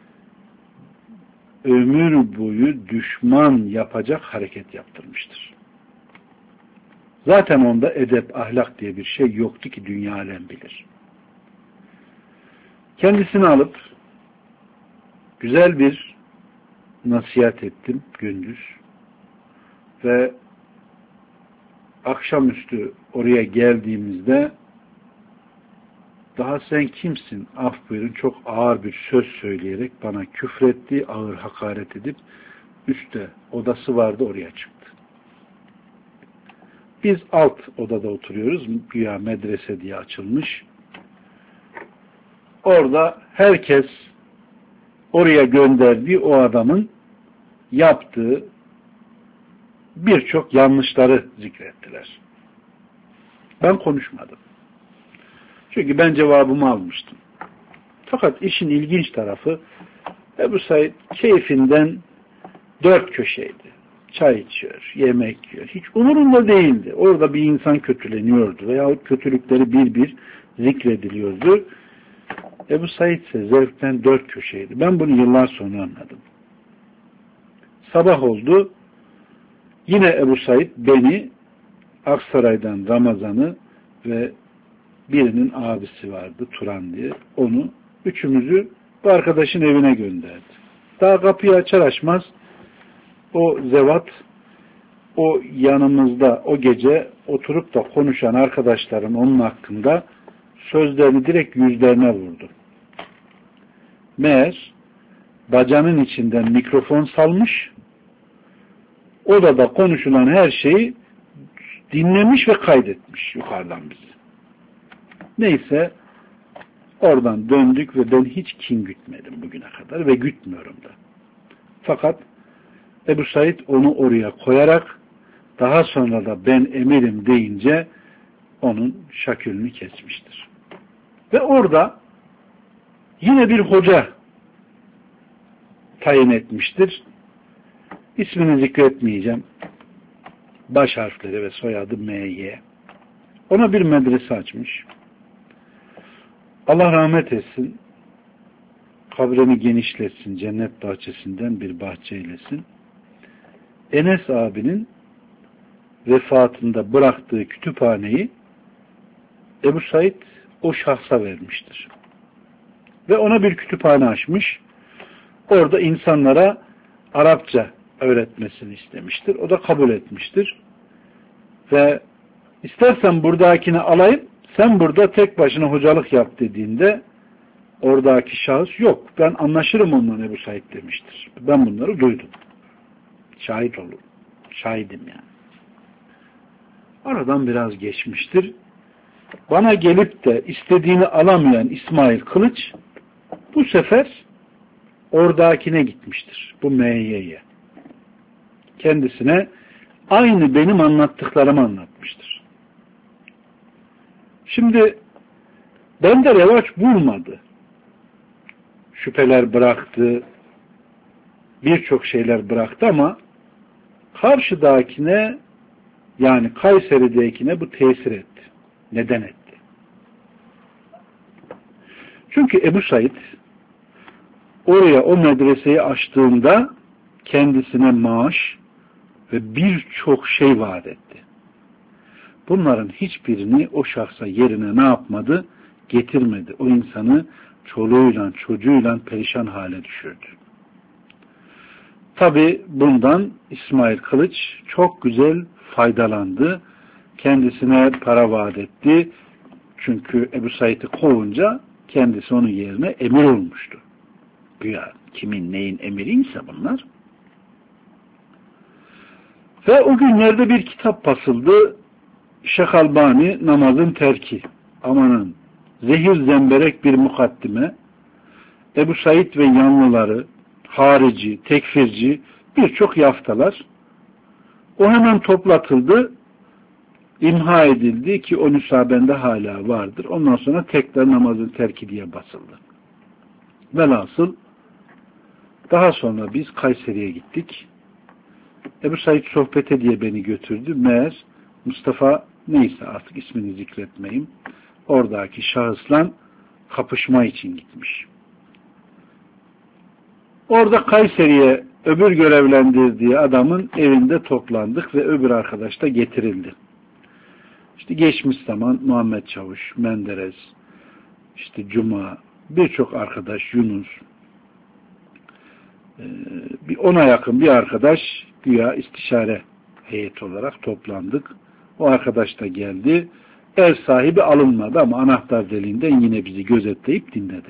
ömür boyu düşman yapacak hareket yaptırmıştır. Zaten onda edep, ahlak diye bir şey yoktu ki dünya alem bilir. Kendisini alıp güzel bir nasihat ettim gündüz ve akşamüstü oraya geldiğimizde daha sen kimsin? Af buyurun, çok ağır bir söz söyleyerek bana küfretti, ağır hakaret edip üstte odası vardı, oraya çıktı. Biz alt odada oturuyoruz. Güya medrese diye açılmış. Orada herkes oraya gönderdiği o adamın yaptığı birçok yanlışları zikrettiler. Ben konuşmadım. Çünkü ben cevabımı almıştım. Fakat işin ilginç tarafı Ebu Said keyfinden dört köşeydi. Çay içiyor, yemek yiyor. Hiç umurunda değildi. Orada bir insan kötüleniyordu veyahut kötülükleri bir bir zikrediliyordu. Ebu Said ise zevkten dört köşeydi. Ben bunu yıllar sonra anladım. Sabah oldu. Yine Ebu Said beni Aksaray'dan Ramazan'ı ve birinin abisi vardı Turan diye. Onu, üçümüzü bu arkadaşın evine gönderdi. Daha kapıyı açar açmaz o zevat, o yanımızda o gece oturup da konuşan arkadaşların onun hakkında sözlerini direkt yüzlerine vurdu. Meğer bacanın içinden mikrofon salmış. Odada konuşulan her şeyi dinlemiş ve kaydetmiş yukarıdan bizi. Neyse oradan döndük ve ben hiç kin gütmedim bugüne kadar ve gütmüyorum da. Fakat Ebu Said onu oraya koyarak daha sonra da ben emirim deyince onun şakülünü kesmiştir. Ve orada yine bir hoca tayin etmiştir. İsmini zikretmeyeceğim. Baş harfleri ve soyadı M.Y. Ona bir medrese açmış. Allah rahmet etsin. Kabrini genişletsin. Cennet bahçesinden bir bahçe eylesin. Enes abinin vefatında bıraktığı kütüphaneyi Ebu Said o şahsa vermiştir. Ve ona bir kütüphane açmış. Orada insanlara Arapça öğretmesini istemiştir. O da kabul etmiştir. Ve istersen buradakini alayım, sen burada tek başına hocalık yap dediğinde oradaki şahıs yok. Ben anlaşırım onunla Ebu Said demiştir. Ben bunları duydum. Şahit olurum. Şahidim yani. Aradan biraz geçmiştir. Bana gelip de istediğini alamayan İsmail Kılıç bu sefer oradakine gitmiştir. Bu M.Y.'ye. Kendisine aynı benim anlattıklarımı anlatmıştır. Şimdi bende revaç bulmadı. Şüpheler bıraktı. Birçok şeyler bıraktı ama karşıdakine yani Kayseri'dekine bu tesir etti. Neden etti? Çünkü Ebu Said oraya o medreseyi açtığında kendisine maaş ve birçok şey vaat etti. Bunların hiçbirini o şahsa yerine ne yapmadı? Getirmedi. O insanı çoluğuyla çocuğuyla perişan hale düşürdü. Tabi bundan İsmail Kılıç çok güzel faydalandı. Kendisine para vaat etti. Çünkü Ebu Said'i kovunca kendisi onun yerine emir olmuştu. Güya kimin neyin emiriyse bunlar. Ve o günlerde bir kitap basıldı. Şeyh Albani namazın terki. Amanın zehir zemberek bir mukaddime. Ebu Said ve yanlıları, harici, tekfirci birçok yaftalar. O hemen toplatıldı. İmha edildi ki o nüshabende hala vardır. Ondan sonra tekrar namazın terki diye basıldı. Velhasıl daha sonra biz Kayseri'ye gittik. Ebu Said sohbete diye beni götürdü. Meğer Mustafa neyse artık ismini zikretmeyeyim. Oradaki şahısla kapışma için gitmiş. Orada Kayseri'ye öbür görevlendirdiği adamın evinde toplandık ve öbür arkadaş da getirildi. İşte geçmiş zaman Muhammed Çavuş, Menderes, işte Cuma, birçok arkadaş, Yunus, bir 10'a yakın bir arkadaş güya istişare heyeti olarak toplandık. O arkadaş da geldi. Ev sahibi alınmadı ama anahtar deliğinden yine bizi gözetleyip dinledi.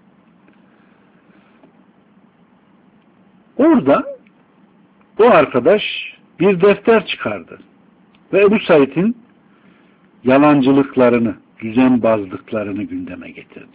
Orada o arkadaş bir defter çıkardı. Ve Ebu Said'in yalancılıklarını, düzenbazlıklarını gündeme getirdi.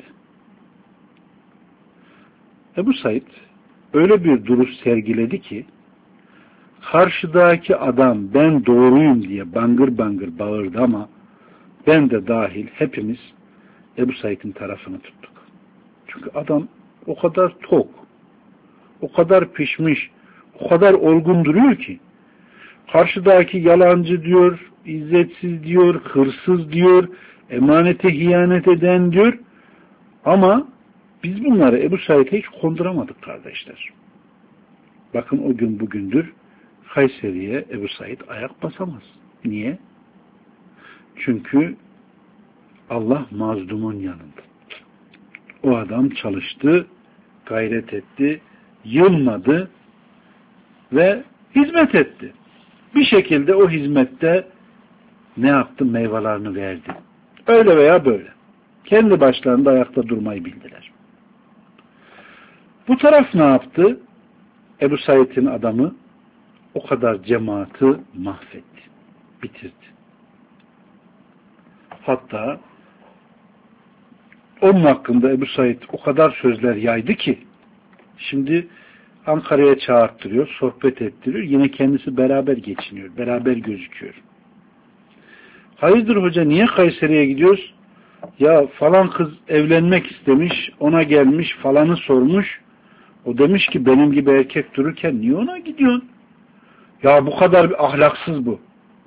Ebu Said öyle bir duruş sergiledi ki karşıdaki adam ben doğruyum diye bangır bangır bağırdı ama ben de dahil hepimiz Ebu Said'in tarafını tuttuk. Çünkü adam o kadar tok, o kadar pişmiş, o kadar olgun duruyor ki karşıdaki yalancı diyor, izzetsiz diyor, hırsız diyor, emanete hiyanet eden diyor ama biz bunları Ebu Said'e hiç konduramadık kardeşler. Bakın o gün bugündür Kayseri'ye Ebu Said ayak basamaz. Niye? Çünkü Allah mazlumun yanında. O adam çalıştı, gayret etti, yılmadı ve hizmet etti. Bir şekilde o hizmette ne yaptı? Meyvelerini verdi. Öyle veya böyle. Kendi başlarında ayakta durmayı bildiler. Bu taraf ne yaptı? Ebu Said'in adamı o kadar cemaati mahvetti, bitirdi. Hatta onun hakkında Ebu Said o kadar sözler yaydı ki şimdi Ankara'ya çağırttırıyor, sohbet ettiriyor. Yine kendisi beraber geçiniyor, beraber gözüküyor. Hayırdır hoca, niye Kayseri'ye gidiyoruz? Ya falan kız evlenmek istemiş, ona gelmiş, falanı sormuş. O demiş ki benim gibi erkek dururken niye ona gidiyorsun? Ya bu kadar bir ahlaksız bu.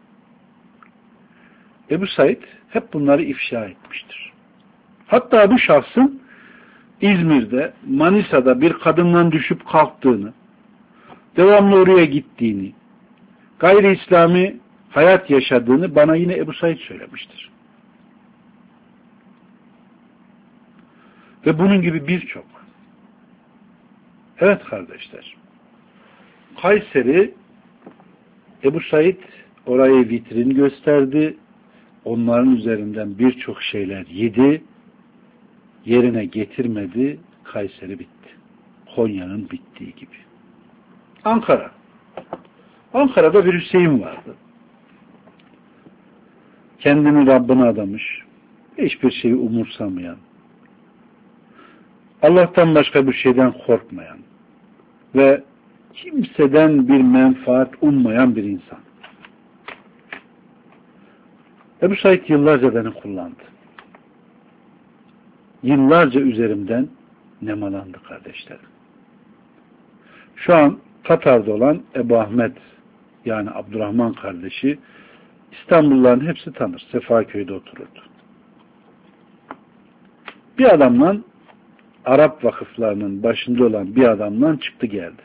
Ebu Said hep bunları ifşa etmiştir. Hatta bu şahsın İzmir'de, Manisa'da bir kadından düşüp kalktığını, devamlı oraya gittiğini, gayri İslami hayat yaşadığını bana yine Ebu Said söylemiştir. Ve bunun gibi birçok. Evet kardeşler, Kayseri, Ebu Said orayı vitrin gösterdi, onların üzerinden birçok şeyler yedi, yerine getirmedi, Kayseri bitti. Konya'nın bittiği gibi. Ankara. Ankara'da bir Hüseyin vardı. Kendini Rabbine adamış, hiçbir şeyi umursamayan, Allah'tan başka bir şeyden korkmayan ve kimseden bir menfaat ummayan bir insan. Ebu Said yıllarca beni kullandı. Yıllarca üzerimden nemalandı kardeşlerim. Şu an Katar'da olan Ebu Ahmet, yani Abdurrahman kardeşi, İstanbulluların hepsi tanır. Sefaköy'de otururdu. Bir adamla, Arap vakıflarının başında olan bir adamla çıktı geldi.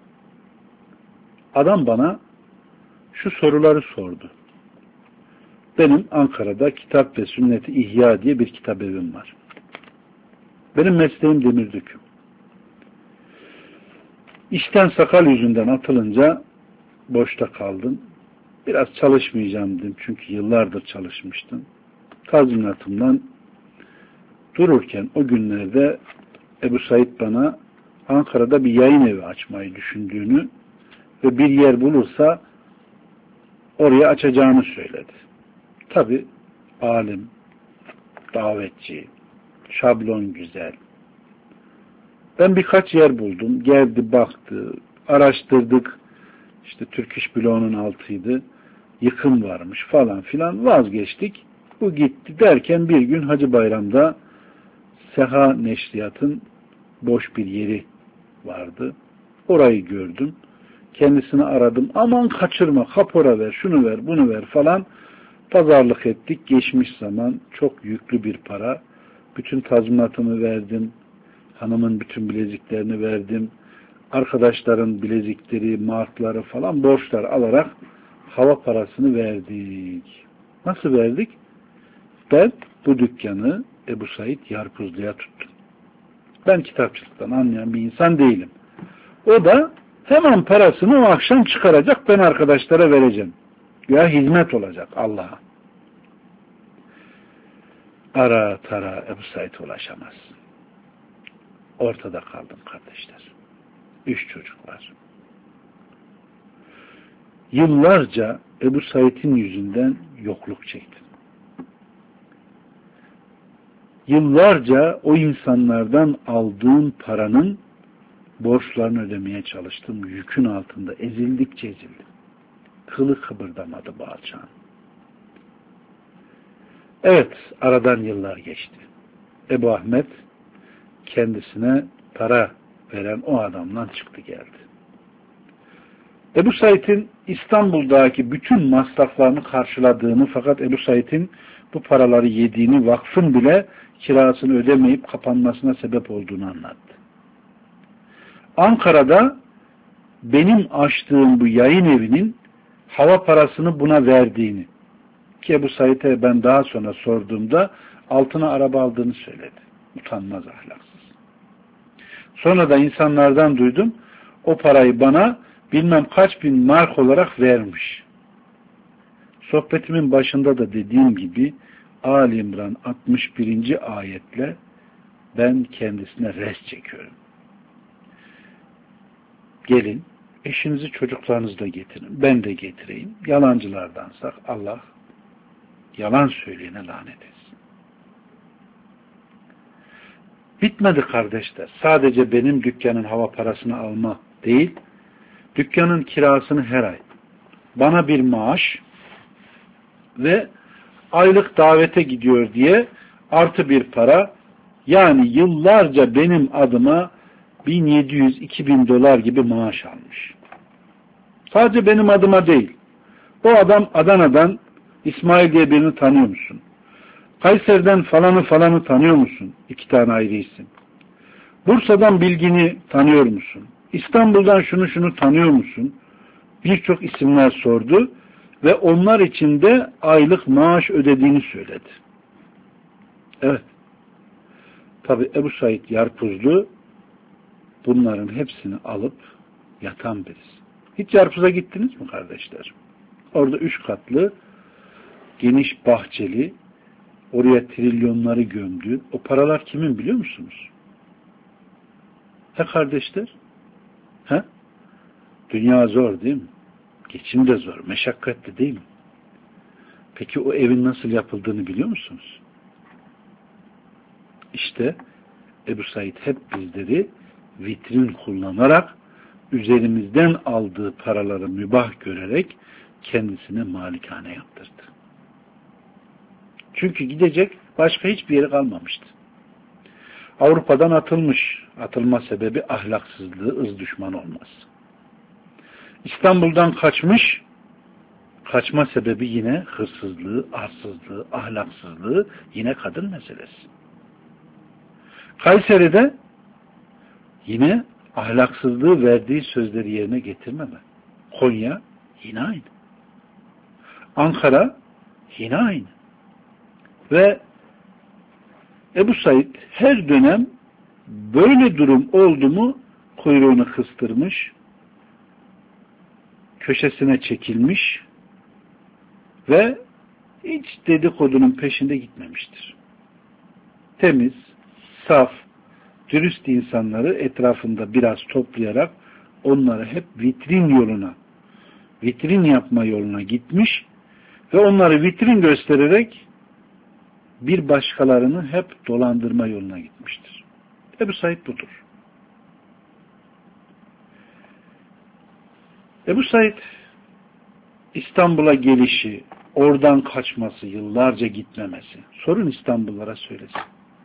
Adam bana şu soruları sordu. Benim Ankara'da Kitap ve Sünnet-i İhya diye bir kitap evim var. Benim mesleğim demir döküm. İşten sakal yüzünden atılınca boşta kaldım. Biraz çalışmayacağım dedim. Çünkü yıllardır çalışmıştım. Tazminatımdan dururken o günlerde Ebu Said bana Ankara'da bir yayın evi açmayı düşündüğünü ve bir yer bulursa oraya açacağını söyledi. Tabi alim, davetçi, şablon güzel. Ben birkaç yer buldum. Geldi, baktı, araştırdık. İşte Türk İş Bloğu'nun altıydı. Yıkım varmış falan filan. Vazgeçtik. Bu gitti derken bir gün Hacı Bayram'da Seha Neşriyat'ın boş bir yeri vardı. Orayı gördüm. Kendisini aradım. Aman kaçırma, kapora ver, şunu ver, bunu ver falan. Pazarlık ettik. Geçmiş zaman çok yüklü bir para. Bütün tazminatımı verdim. Hanımın bütün bileziklerini verdim. Arkadaşların bilezikleri, markları falan borçlar alarak hava parasını verdik. Nasıl verdik? Ben bu dükkanı Ebu Said Yarpuzlu'ya tuttum. Ben kitapçılıktan anlayan bir insan değilim. O da hemen parasını o akşam çıkaracak, ben arkadaşlara vereceğim. Ya hizmet olacak Allah'a. Ara tara Ebu Said ulaşamaz. Ortada kaldım kardeşler. 3 çocuk var. Yıllarca Ebu Said'in yüzünden yokluk çektim. Yıllarca o insanlardan aldığım paranın borçlarını ödemeye çalıştım. Yükün altında ezildikçe ezildim. Kılı kıpırdamadı bağırçağım. Evet, aradan yıllar geçti. Ebu Ahmet kendisine para veren o adamdan çıktı geldi. Ebu Said'in İstanbul'daki bütün masraflarını karşıladığını, fakat Ebu Said'in bu paraları yediğini, vakfın bile kirasını ödemeyip kapanmasına sebep olduğunu anlattı. Ankara'da benim açtığım bu yayın evinin hava parasını buna verdiğini, ki Ebu Said'e ben daha sonra sorduğumda altına araba aldığını söyledi. Utanmaz, ahlaksız. Sonra da insanlardan duydum, o parayı bana bilmem kaç bin mark olarak vermiş. Sohbetimin başında da dediğim gibi Ali İmran 61. ayetle ben kendisine res çekiyorum. gelin, eşinizi çocuklarınızı da getirin. Ben de getireyim. Yalancılardansak Allah yalan söyleyene lanet etsin. Bitmedi kardeşler. Sadece benim dükkanın hava parasını alma değil, dükkanın kirasını her ay bana bir maaş ve aylık davete gidiyor diye artı bir para, yani yıllarca benim adıma 1.700-2.000 dolar gibi maaş almış. Sadece benim adıma değil. O adam Adana'dan İsmail diye birini tanıyor musun? Kayseri'den falanı tanıyor musun? 2 tane ayrı isim. Bursa'dan Bilgin'i tanıyor musun? İstanbul'dan şunu tanıyor musun? Birçok isimler sordu ve onlar için de aylık maaş ödediğini söyledi. Evet. Tabi Ebu Said Yarpuzlu bunların hepsini alıp yatan birisi. Hiç Yarpuz'a gittiniz mi kardeşler? Orada 3 katlı, geniş bahçeli, oraya trilyonları gömdü. O paralar kimin biliyor musunuz? He kardeşler? He? Dünya zor değil mi? Geçim de zor, meşakkatli değil mi? Peki o evin nasıl yapıldığını biliyor musunuz? İşte Ebu Said hep bizleri vitrin kullanarak, üzerimizden aldığı paraları mübah görerek kendisine malikane yaptırdı. Çünkü gidecek başka hiçbir yeri kalmamıştı. Avrupa'dan atılmış. Atılma sebebi ahlaksızlığı, ırz düşmanı olması. İstanbul'dan kaçmış. Kaçma sebebi yine hırsızlığı, arsızlığı, ahlaksızlığı, yine kadın meselesi. Kayseri'de yine ahlaksızlığı, verdiği sözleri yerine getirmeme. Konya yine aynı. Ankara yine aynı. Ve Ebu Said her dönem böyle durum oldu mu kuyruğunu kıstırmış, köşesine çekilmiş ve hiç dedikodunun peşinde gitmemiştir. Temiz, saf, dürüst insanları etrafında biraz toplayarak onları hep vitrin yoluna, vitrin yapma yoluna gitmiş ve onları vitrin göstererek bir başkalarını hep dolandırma yoluna gitmiştir. Ebu Said budur. Ebu Said İstanbul'a gelişi, oradan kaçması, yıllarca gitmemesi. Sorun İstanbullulara söylesin.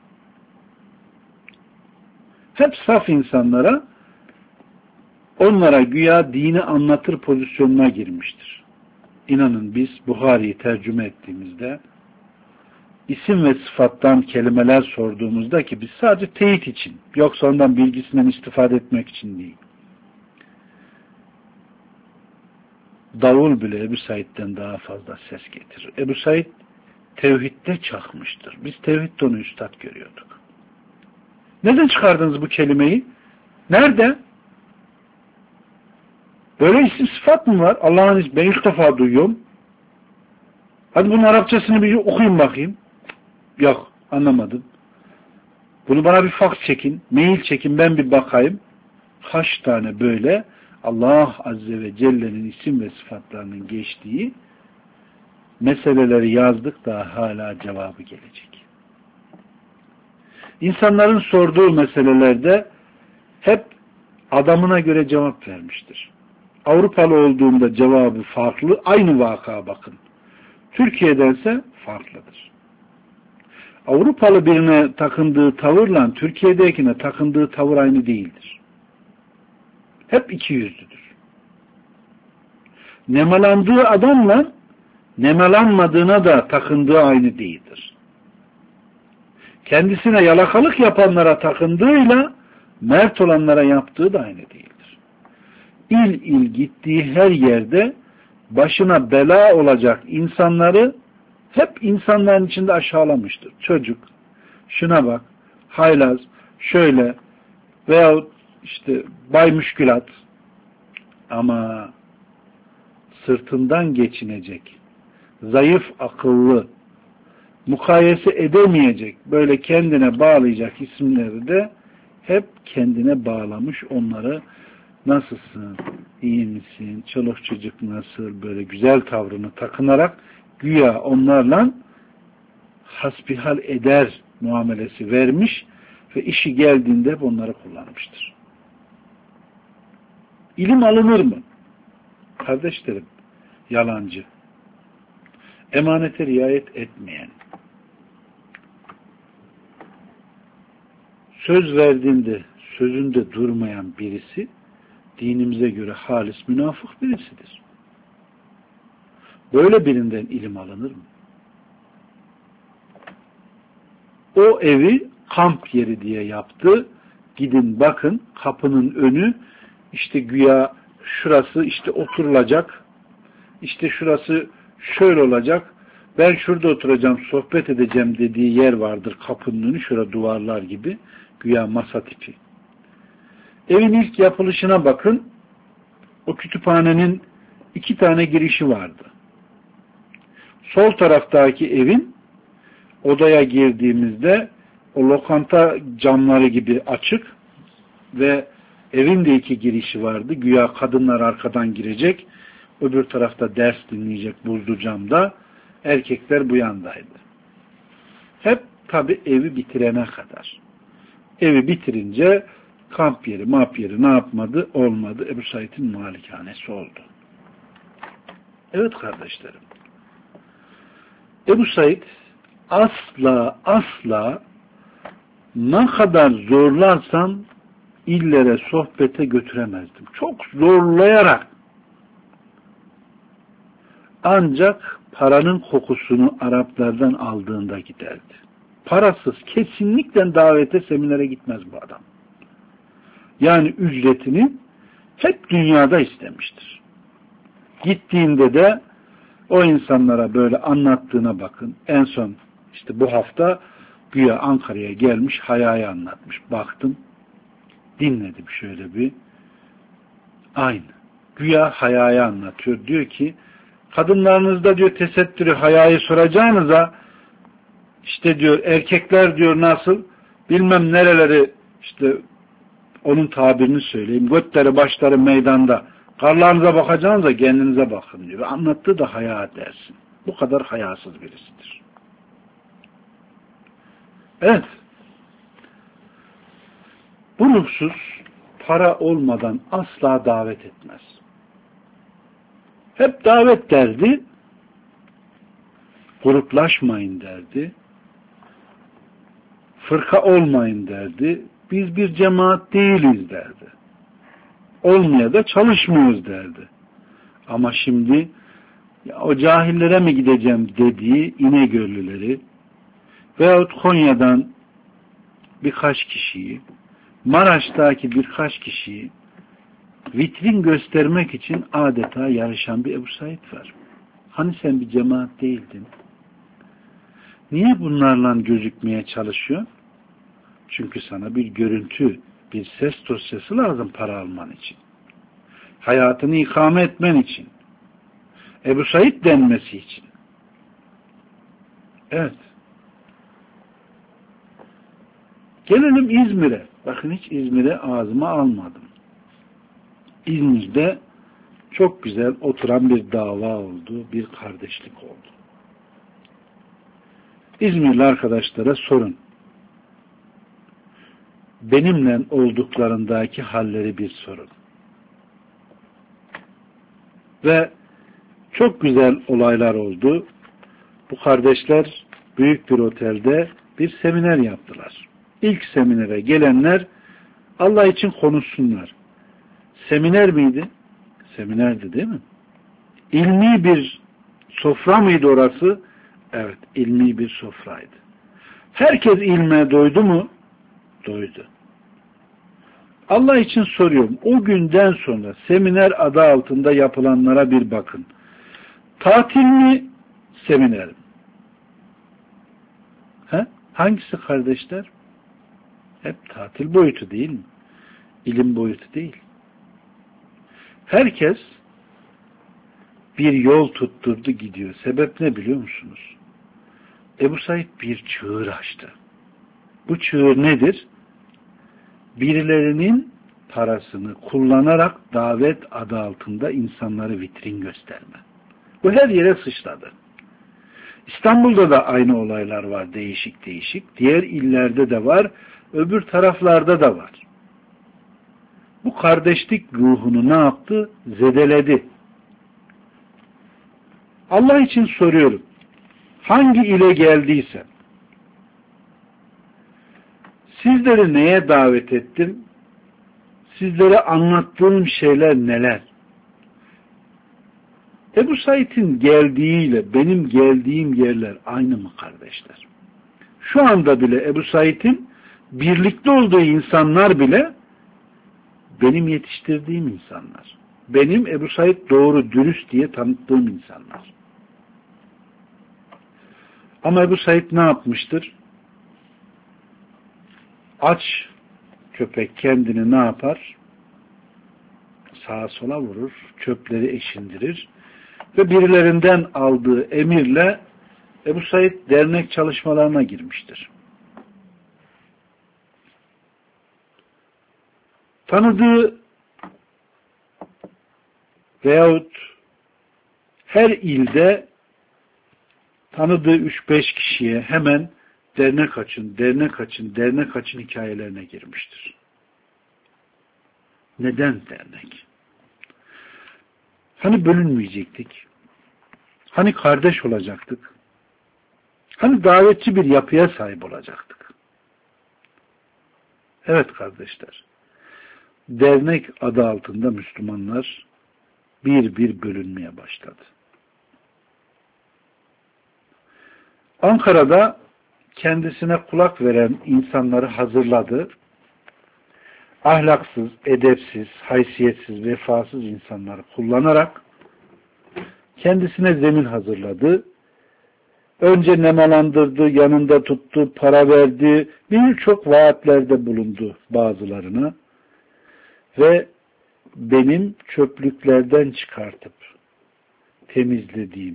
Hep saf insanlara, onlara güya dini anlatır pozisyonuna girmiştir. İnanın biz Buhari'yi tercüme ettiğimizde isim ve sıfattan kelimeler sorduğumuzda ki biz sadece teyit için, yoksa ondan bilgisinden istifade etmek için değil. Davul bile Ebu Said'den daha fazla ses getirir. Ebu Said tevhidde çakmıştır. Biz tevhidde onu üstad görüyorduk. Neden çıkardınız bu kelimeyi? Nerede? Böyle isim sıfat mı var? Allah'ın ismi. Ben ilk defa duyuyorum. Hadi bunun Arapçasını bir okuyun bakayım. Yok, anlamadım. Bunu bana bir faks çekin, mail çekin, ben bir bakayım. Kaç tane böyle Allah Azze ve Celle'nin isim ve sıfatlarının geçtiği meseleleri yazdık da hala cevabı gelecek. İnsanların sorduğu meselelerde hep adamına göre cevap vermiştir. Avrupalı olduğunda cevabı farklı, aynı vakaya bakın. Türkiye'dense farklıdır. Avrupalı birine takındığı tavırla Türkiye'dekine takındığı tavır aynı değildir. Hep iki yüzlüdür. Nemalandığı adamla nemalanmadığına da takındığı aynı değildir. Kendisine yalakalık yapanlara takındığıyla mert olanlara yaptığı da aynı değildir. İl il gittiği her yerde başına bela olacak insanları hep insanların içinde aşağılamıştır. Çocuk, şuna bak, haylaz, şöyle veyahut işte bay müşkülat, ama sırtından geçinecek, zayıf akıllı, mukayese edemeyecek, böyle kendine bağlayacak isimleri de hep kendine bağlamış, onları nasılsın, iyi misin, çoluk çocuk nasıl, böyle güzel tavrını takınarak güya onlarla hasbihal eder muamelesi vermiş ve işi geldiğinde hep onları kullanmıştır. İlim alınır mı? Kardeşlerim, yalancı, emanete riayet etmeyen, söz verdiğinde sözünde durmayan birisi dinimize göre halis münafık birisidir. Böyle birinden ilim alınır mı? O evi kamp yeri diye yaptı. Gidin bakın, kapının önü işte güya şurası işte oturulacak, işte şurası şöyle olacak, ben şurada oturacağım, sohbet edeceğim dediği yer vardır kapının önü, şurada duvarlar gibi, güya masa tipi. Evin ilk yapılışına bakın, o kütüphanenin 2 tane girişi vardı. Sol taraftaki evin odaya girdiğimizde o lokanta camları gibi açık ve evin de 2 girişi vardı. Güya kadınlar arkadan girecek, öbür tarafta ders dinleyecek buzlu camda, erkekler bu yandaydı. Hep tabi evi bitirene kadar. Evi bitirince kamp yeri, map yeri ne yapmadı? Olmadı. Ebu Said'in malikanesi oldu. Evet kardeşlerim. Ebu Said asla ne kadar zorlarsam illere, sohbete götüremezdim. Çok zorlayarak ancak paranın kokusunu Araplardan aldığında giderdi. Parasız kesinlikle davete, seminere gitmez bu adam. Yani ücretini hep dünyada istemiştir. Gittiğinde de o insanlara böyle anlattığına bakın. En son işte bu hafta güya Ankara'ya gelmiş, Haya'yı anlatmış. Baktım, dinledim şöyle bir. Aynı. Güya Haya'yı anlatıyor. Diyor ki, kadınlarınızda diyor tesettürü, hayayı soracağınıza işte diyor erkekler diyor nasıl bilmem nereleri işte onun tabirini söyleyeyim. Götleri başları meydanda. Karlarınıza bakacağınıza kendinize bakın diyor. Anlattığı da haya dersin. Bu kadar hayasız birisidir. Evet. Bu ruhsuz para olmadan asla davet etmez. Hep davet derdi. Gruplaşmayın derdi. Fırka olmayın derdi. Biz bir cemaat değiliz derdi. Olmaya da çalışmıyoruz derdi. Ama şimdi ya o cahillere mi gideceğim dediği İnegöllüleri veyahut Konya'dan birkaç kişiyi, Maraş'taki birkaç kişiyi vitrin göstermek için adeta yarışan bir Ebu Said var. Hani sen bir cemaat değildin? Niye bunlarla gözükmeye çalışıyorsun? Çünkü sana bir görüntü, bir ses dosyası lazım para alman için. Hayatını ikame etmen için. Ebu Said denmesi için. Evet. Gelelim İzmir'e. Bakın hiç İzmir'e ağzıma almadım. İzmir'de çok güzel oturan bir dava oldu, bir kardeşlik oldu. İzmirli arkadaşlara sorun. Benimle olduklarındaki halleri bir sorun. Ve çok güzel olaylar oldu. Bu kardeşler büyük bir otelde bir seminer yaptılar. İlk seminere gelenler Allah için konuşsunlar. Seminer miydi? Seminerdi değil mi? İlmi bir sofra mıydı orası? Evet, ilmi bir sofraydı. Herkes ilme doydu mu? Doydu. Allah için soruyorum. O günden sonra seminer adı altında yapılanlara bir bakın. Tatil mi? Seminer mi? Hangisi kardeşler? Hep tatil boyutu değil mi? İlim boyutu değil. Herkes bir yol tutturdu gidiyor. Sebep ne biliyor musunuz? Ebu Said bir çığır açtı. Bu çığır nedir? Birilerinin parasını kullanarak davet adı altında insanları vitrin gösterme. Bu her yere sıçradı. İstanbul'da da aynı olaylar var, değişik değişik. Diğer illerde de var, öbür taraflarda da var. Bu kardeşlik ruhunu ne yaptı? Zedeledi. Allah için soruyorum. Hangi ile geldiyse, sizleri neye davet ettim? Sizlere anlattığım şeyler neler? Ebu Said'in geldiğiyle benim geldiğim yerler aynı mı kardeşler? Şu anda bile Ebu Said'in birlikte olduğu insanlar bile benim yetiştirdiğim insanlar. Benim Ebu Said doğru, dürüst diye tanıttığım insanlar. Ama Ebu Said ne yapmıştır? Aç köpek kendini ne yapar? Sağa sola vurur, çöpleri eşindirir ve birilerinden aldığı emirle Ebu Said dernek çalışmalarına girmiştir. Tanıdığı veyahut her ilde tanıdığı 3-5 kişiye hemen dernek açın, dernek açın, dernek açın hikayelerine girmiştir. Neden dernek? Hani bölünmeyecektik? Hani kardeş olacaktık? Hani davetçi bir yapıya sahip olacaktık? Evet kardeşler. Dernek adı altında Müslümanlar bir bir bölünmeye başladı. Ankara'da kendisine kulak veren insanları hazırladı. Ahlaksız, edepsiz, haysiyetsiz, vefasız insanları kullanarak kendisine zemin hazırladı. Önce nemalandırdı, yanında tuttu, para verdi, birçok vaatlerde bulundu bazılarına ve benim çöplüklerden çıkartıp temizlediğim,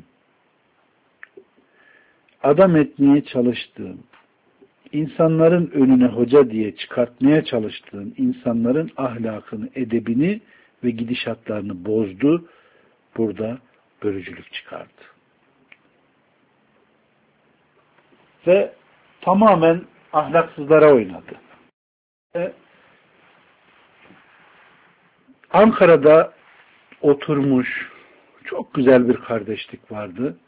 adam etmeye çalıştığım, insanların önüne hoca diye çıkartmaya çalıştığım insanların ahlakını, edebini ve gidişatlarını bozdu. Burada bölücülük çıkardı. Ve tamamen ahlaksızlara oynadı. Ve Ankara'da oturmuş çok güzel bir kardeşlik vardı.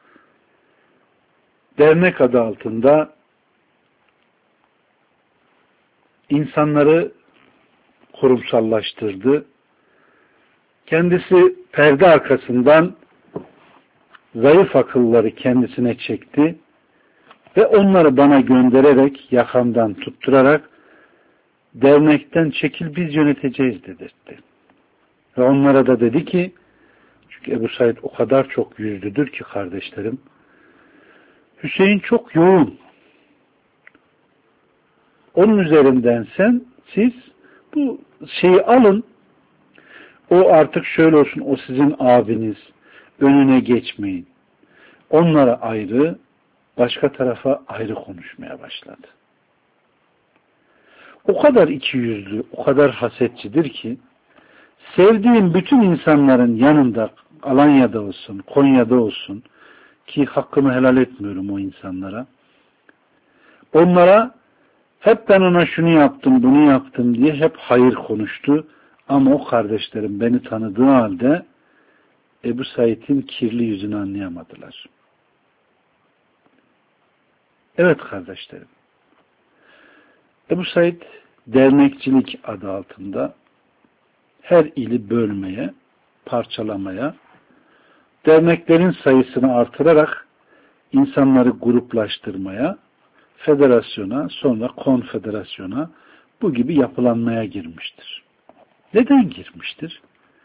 Dernek adı altında insanları kurumsallaştırdı. Kendisi perde arkasından zayıf akılları kendisine çekti ve onları bana göndererek, yakamdan tutturarak dernekten çekil biz yöneteceğiz dedirtti. Ve onlara da dedi ki, çünkü Ebu Said o kadar çok yüzlüdür ki kardeşlerim, Hüseyin çok yoğun. Onun üzerinden siz bu şeyi alın, o artık şöyle olsun, o sizin abiniz, önüne geçmeyin. Onlara ayrı, başka tarafa ayrı konuşmaya başladı. O kadar ikiyüzlü, o kadar hasetçidir ki, sevdiğim bütün insanların yanında, Alanya'da olsun, Konya'da olsun, ki hakkımı helal etmiyorum o insanlara, onlara hep ben ona şunu yaptım, bunu yaptım diye hep hayır konuştu. Ama o kardeşlerim beni tanıdığı halde Ebu Said'in kirli yüzünü anlayamadılar. Evet kardeşlerim. Ebu Said dernekçilik adı altında her ili bölmeye, parçalamaya, derneklerin sayısını artırarak insanları gruplaştırmaya, federasyona, sonra konfederasyona, bu gibi yapılanmaya girmiştir. Neden girmiştir?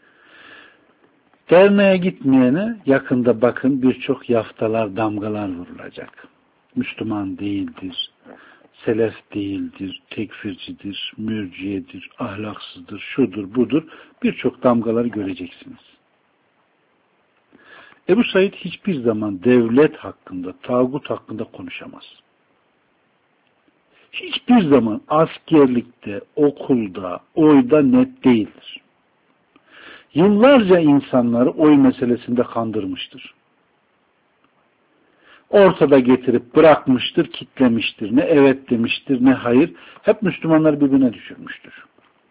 Derneğe gitmeyene yakında bakın birçok yaftalar, damgalar vurulacak. Müslüman değildir, selef değildir, tekfircidir, mürciyedir, ahlaksızdır, şudur, budur. Birçok damgaları göreceksiniz. Ebu Said hiçbir zaman devlet hakkında, tağut hakkında konuşamaz. hiçbir zaman askerlikte, okulda, oyda net değildir. Yıllarca insanları oy meselesinde kandırmıştır. Ortada getirip bırakmıştır, kitlemiştir. Ne evet demiştir, ne hayır. Hep Müslümanları birbirine düşürmüştür.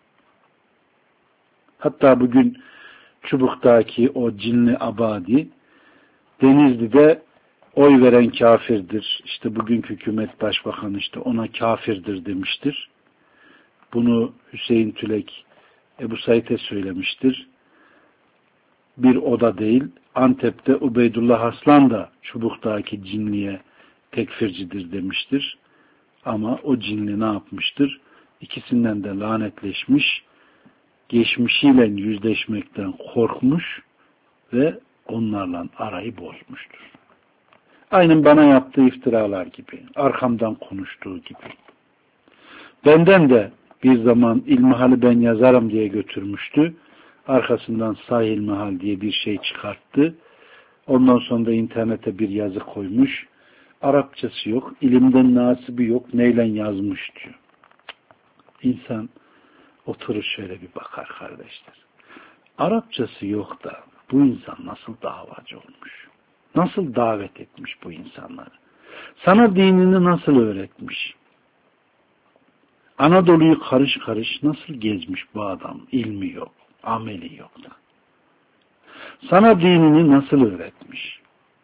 Hatta bugün Çubuk'taki o cinli abadi, Denizli'de oy veren kafirdir. İşte bugünkü hükümet başbakanı işte ona kafirdir demiştir. Bunu Hüseyin Tülek Ebu Said'e söylemiştir. Bir oda değil, Antep'te Ubeydullah Aslan da Çubuk'taki cinliye tekfircidir demiştir. Ama o cinli ne yapmıştır? İkisinden de lanetleşmiş, geçmişiyle yüzleşmekten korkmuş ve onlarla arayı bozmuştur. Aynen bana yaptığı iftiralar gibi, arkamdan konuştuğu gibi. Benden de bir zaman İlmihal'i ben yazarım diye götürmüştü. Arkasından Sahih İlmihal diye bir şey çıkarttı. Ondan sonra da internete bir yazı koymuş. Arapçası yok, ilimden nasibi yok, neyle yazmış diyor. İnsan oturur şöyle bir bakar kardeşler. Arapçası yok da bu insan nasıl davacı olmuş? Nasıl davet etmiş bu insanları? Sana dinini nasıl öğretmiş? Anadolu'yu karış karış nasıl gezmiş bu adam? İlmi yok, ameli yok da. Sana dinini nasıl öğretmiş?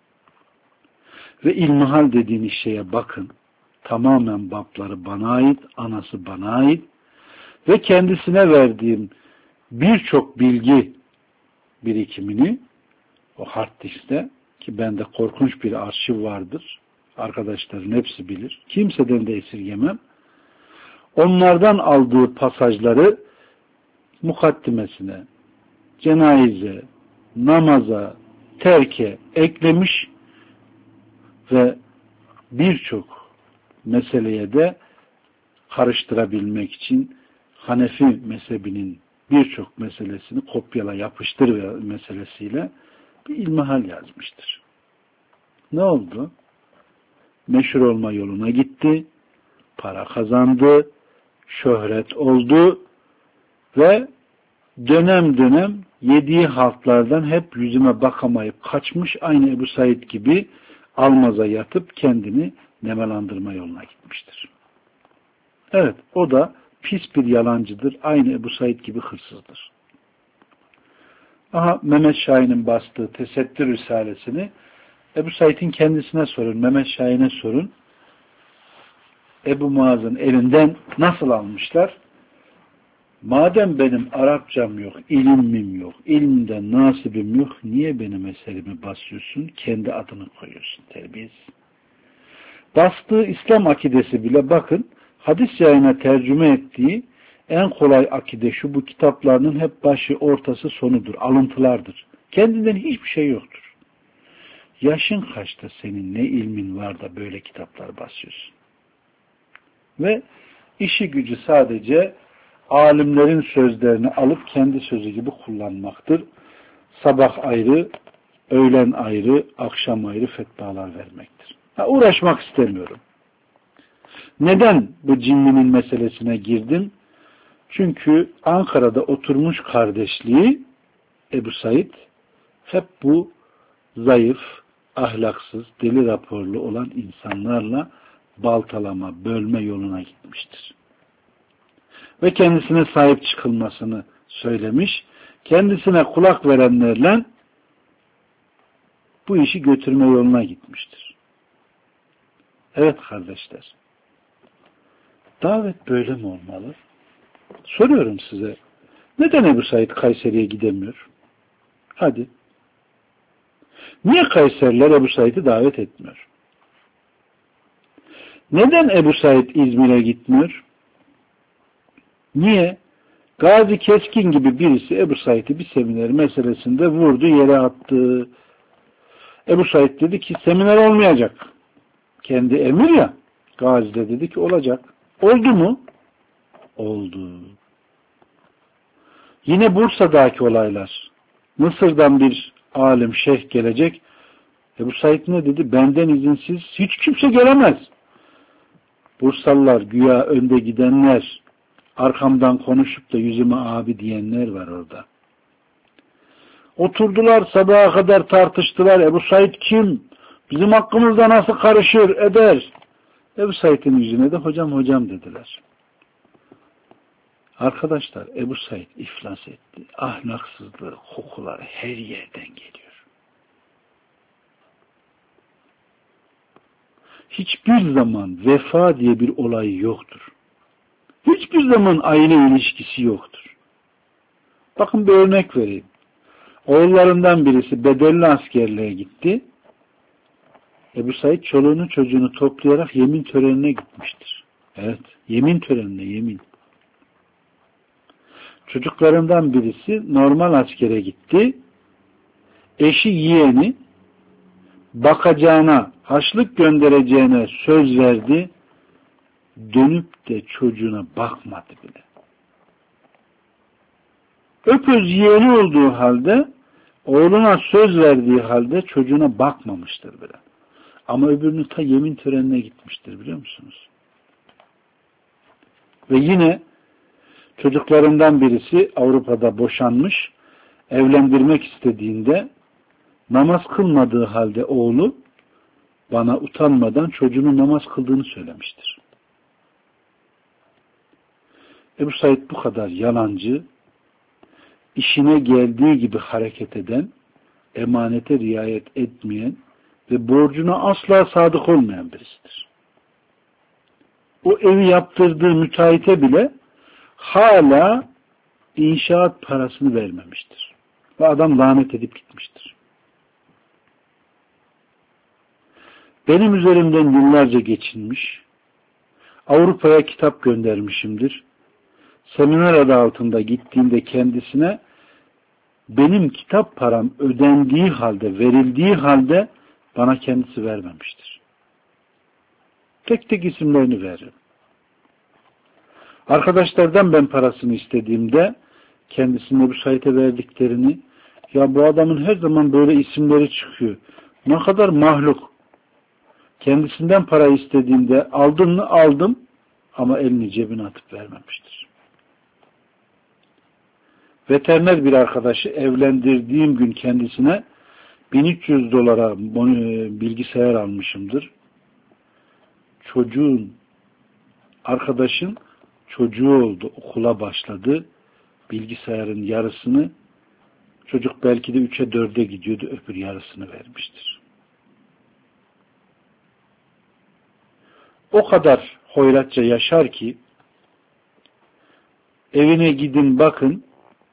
Ve İlmihal dediğiniz şeye bakın. Tamamen babları bana ait, anası bana ait ve kendisine verdiğim birçok bilgi birikimini o hard diskte, ki bende korkunç bir arşiv vardır. Arkadaşların hepsi bilir. Kimseden de esirgemem. Onlardan aldığı pasajları mukaddimesine, cenaze, namaza, terke eklemiş ve birçok meseleye de karıştırabilmek için Hanefi mezhebinin birçok meselesini kopyala yapıştır meselesiyle bir ilmihal yazmıştır. Ne oldu? Meşhur olma yoluna gitti, para kazandı, şöhret oldu ve dönem dönem yediği halklardan hep yüzüme bakamayıp kaçmış, aynı Ebu Said gibi almaza yatıp kendini nemelandırma yoluna gitmiştir. Evet, o da pis bir yalancıdır. Aynı Ebu Said gibi hırsızdır. Aha, Mehmet Şahin'in bastığı Tesettür Risalesini Ebu Said'in kendisine sorun, Mehmet Şahin'e sorun. Ebu Muaz'ın elinden nasıl almışlar? Madem benim Arapçam yok, ilimim yok, ilimden nasibim yok, niye benim eserimi basıyorsun? Kendi adını koyuyorsun, terbiyesiz. Bastığı İslam akidesi bile bakın, hadis yayına tercüme ettiği en kolay akide şu, bu kitaplarının hep başı, ortası, sonudur, alıntılardır. Kendinden hiçbir şey yoktur. Yaşın kaçta senin, ne ilmin var da böyle kitaplar basıyorsun? Ve işi gücü sadece alimlerin sözlerini alıp kendi sözü gibi kullanmaktır. Sabah ayrı, öğlen ayrı, akşam ayrı fetvalar vermektir. Uğraşmak istemiyorum. Neden bu cinlinin meselesine girdim? Çünkü Ankara'da oturmuş kardeşliği Ebu Said hep bu zayıf, ahlaksız, deli raporlu olan insanlarla baltalama, bölme yoluna gitmiştir. Ve kendisine sahip çıkılmasını söylemiş, kendisine kulak verenlerle bu işi götürme yoluna gitmiştir. Evet kardeşler, davet böyle mi olmalı? Soruyorum size, neden Ebu Said Kayseri'ye gidemiyor? Hadi. Niye Kayseriler Ebu Said'i davet etmiyor? Neden Ebu Said İzmir'e gitmiyor? Niye? Gazi Keskin gibi birisi Ebu Said'i bir seminer meselesinde vurdu, yere attı. Ebu Said dedi ki seminer olmayacak. Kendi emir ya. Gazi de dedi ki olacak. Oldu mu? Oldu. Yine Bursa'daki olaylar. Mısır'dan bir alim, şeyh gelecek. Ebu Said ne dedi? Benden izinsiz hiç kimse gelemez. Bursalılar güya önde gidenler, arkamdan konuşup da yüzüme abi diyenler var orada. Oturdular sabaha kadar tartıştılar. Ebu Said kim? Bizim hakkımızda nasıl karışır eder? Ebu Said'in yüzüne de hocam dediler. Arkadaşlar Ebu Said iflas etti. Ahlaksızlığı, kokuları her yerden geliyor. Hiçbir zaman vefa diye bir olayı yoktur. Hiçbir zaman aile ilişkisi yoktur. Bakın bir örnek vereyim. Oğullarından birisi bedelli askerliğe gitti. Ebu Said çoluğunu çocuğunu toplayarak yemin törenine gitmiştir. Evet, yemin törenine yemin. Çocuklarından birisi normal askere gitti. Eşi yeğeni bakacağına, haçlık göndereceğine söz verdi. Dönüp de çocuğuna bakmadı bile. Öpöz yeğeni olduğu halde, oğluna söz verdiği halde çocuğuna bakmamıştır bile. Ama öbürünün ta yemin törenine gitmiştir biliyor musunuz? Ve yine çocuklarından birisi Avrupa'da boşanmış, evlendirmek istediğinde namaz kılmadığı halde oğlu bana utanmadan çocuğunun namaz kıldığını söylemiştir. Ebu Said bu kadar yalancı, işine geldiği gibi hareket eden, emanete riayet etmeyen ve borcuna asla sadık olmayan birisidir. O evi yaptırdığı müteahhite bile hala inşaat parasını vermemiştir. Ve adam lanet edip gitmiştir. Benim üzerimden yıllarca geçinmiş, Avrupa'ya kitap göndermişimdir. Seminer adı altında gittiğimde kendisine benim kitap param ödendiği halde, verildiği halde bana kendisi vermemiştir. Tek tek isimlerini veririm. Arkadaşlardan ben parasını istediğimde kendisine bu sayete verdiklerini, ya bu adamın her zaman böyle isimleri çıkıyor. Ne kadar mahluk. Kendisinden para istediğimde aldın mı? Aldım ama elini cebine atıp vermemiştir. Veteriner bir arkadaşı evlendirdiğim gün kendisine 1300 dolara bilgisayar almışımdır. Arkadaşın çocuğu oldu, okula başladı. Bilgisayarın yarısını, çocuk belki de 3'e 4'e gidiyordu, öbür yarısını vermiştir. O kadar hoyratça yaşar ki, evine gidin bakın,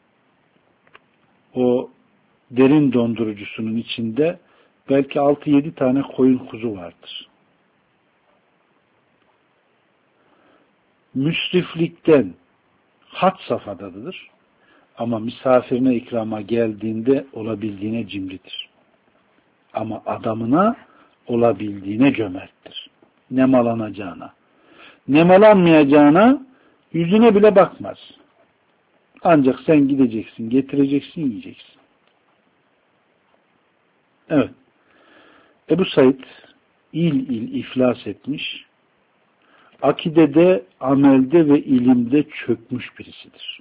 o derin dondurucusunun içinde belki 6-7 tane koyun kuzu vardır. Müsriflikten had safhadadır ama misafirine ikrama geldiğinde olabildiğine cimridir. Ama adamına olabildiğine cömerttir. Nemalanacağına, nemalanmayacağına yüzüne bile bakmaz. Ancak sen gideceksin, getireceksin, yiyeceksin. Evet. Ebu Said il iflas etmiş, akidede, amelde ve ilimde çökmüş birisidir.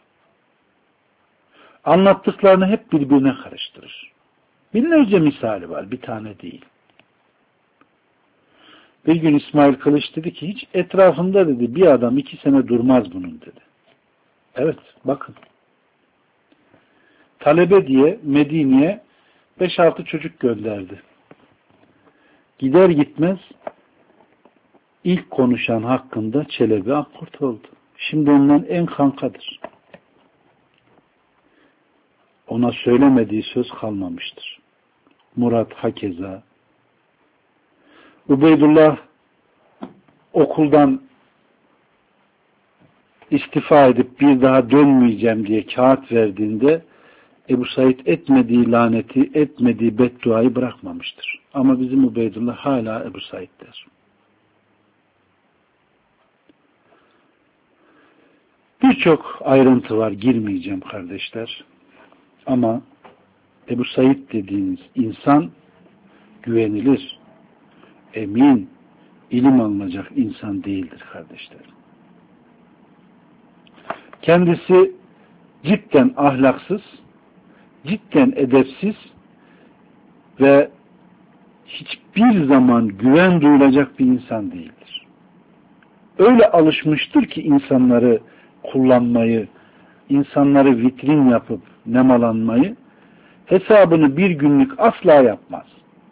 Anlattıklarını hep birbirine karıştırır. Binlerce misali var, bir tane değil. Bir gün İsmail Kılıç dedi ki, hiç etrafında dedi bir adam 2 sene durmaz bunun dedi. Evet, bakın. Talebe diye Medine'ye 5-6 çocuk gönderdi. Gider gitmez ilk konuşan hakkında Çelebi Akkurt oldu. Şimdi ondan en kankadır. Ona söylemediği söz kalmamıştır. Murat hakeza. Ubeydullah okuldan istifa edip bir daha dönmeyeceğim diye kağıt verdiğinde Ebu Said etmediği laneti, etmediği bedduayı bırakmamıştır. Ama bizim Ubeydullah hala Ebu Said der. Birçok ayrıntı var, girmeyeceğim kardeşler. Ama Ebu Said dediğiniz insan güvenilir, emin, ilim alınacak insan değildir kardeşlerim. Kendisi cidden ahlaksız, cidden edepsiz ve hiçbir zaman güven duyulacak bir insan değildir. Öyle alışmıştır ki insanları kullanmayı, insanları vitrin yapıp nemalanmayı, hesabını bir günlük asla yapmaz.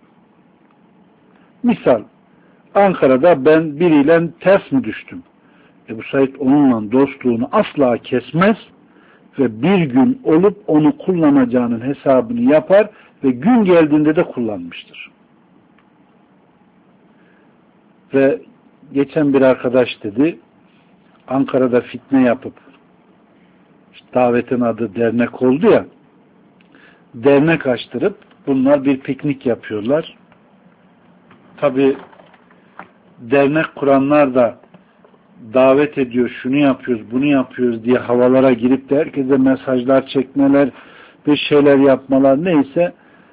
Misal, Ankara'da ben biriyle ters mi düştüm? Ebu Said onunla dostluğunu asla kesmez ve bir gün olup onu kullanacağının hesabını yapar ve gün geldiğinde de kullanmıştır. Ve geçen bir arkadaş dedi, Ankara'da fitne yapıp, işte davetin adı dernek oldu ya, dernek açtırıp bunlar bir piknik yapıyorlar. Tabi dernek kuranlar da davet ediyor, şunu yapıyoruz, bunu yapıyoruz diye havalara girip de herkese mesajlar çekmeler, bir şeyler yapmalar neyse,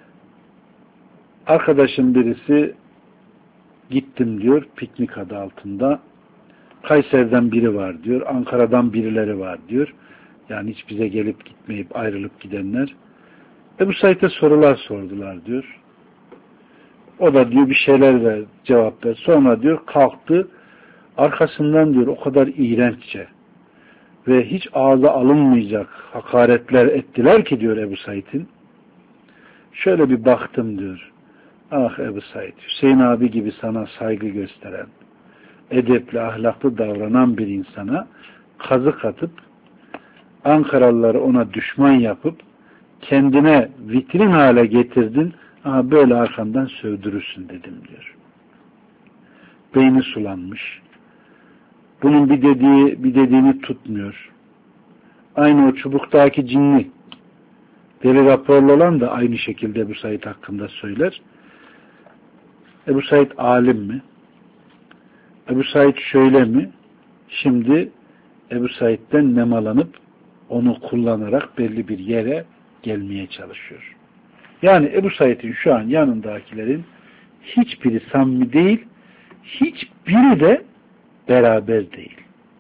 arkadaşın birisi gittim diyor, piknik adı altında. Kayseri'den biri var diyor, Ankara'dan birileri var diyor. Yani hiç bize gelip gitmeyip ayrılıp gidenler. Ebu Said'e sorular sordular diyor. O da diyor bir şeyler ver, cevap ver. Sonra diyor kalktı, arkasından diyor o kadar iğrenççe ve hiç ağza alınmayacak hakaretler ettiler ki diyor Ebu Said'in. Şöyle bir baktım diyor. Ah Ebu Said, Hüseyin abi gibi sana saygı gösteren, edepli, ahlaklı davranan bir insana kazık atıp, Ankaralıları ona düşman yapıp, kendine vitrin hale getirdin, aha böyle arkandan sövdürürsün dedim diyor. Beyni sulanmış. Bunun bir dediğini tutmuyor. Aynı o çubuktaki cinli, deli raporlu olan da aynı şekilde Ebu Said hakkında söyler. Ebu Said alim mi? Ebu Said şöyle mi? Şimdi Ebu Said'den nemalanıp onu kullanarak belli bir yere gelmeye çalışıyor. Yani Ebu Said'in şu an yanındakilerin hiçbiri samimi değil, hiçbiri de beraber değil.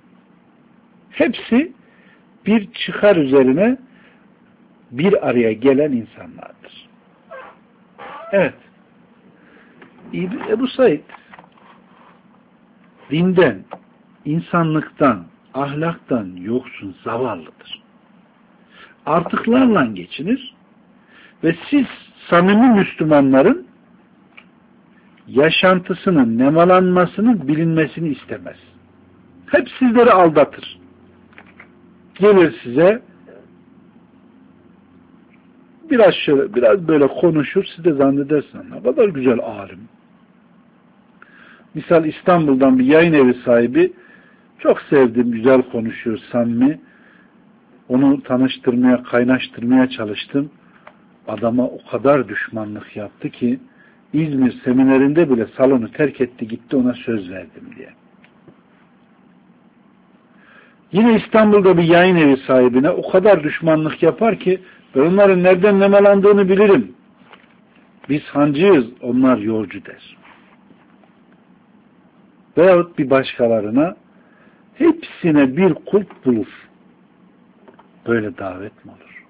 Hepsi bir çıkar üzerine bir araya gelen insanlardır. Evet. Ebu Said dinden, insanlıktan, ahlaktan yoksun, zavallıdır. Artıklarla geçinir ve siz samimi Müslümanların yaşantısının nemalanmasının bilinmesini istemez. Hep sizleri aldatır. Gelir size biraz böyle konuşur, siz de zannedersiniz ne kadar güzel alim. Misal İstanbul'dan bir yayın evi sahibi, çok sevdim, güzel konuşuyor, samimi. Onu tanıştırmaya, kaynaştırmaya çalıştım. Adama o kadar düşmanlık yaptı ki İzmir seminerinde bile salonu terk etti, gitti, ona söz verdim diye. Yine İstanbul'da bir yayın evi sahibine o kadar düşmanlık yapar ki ben onların nereden nemalandığını bilirim. Biz hancıyız, onlar yolcu der. Veyahut bir başkalarına hepsine bir kulp bulur. Böyle davet mi olur?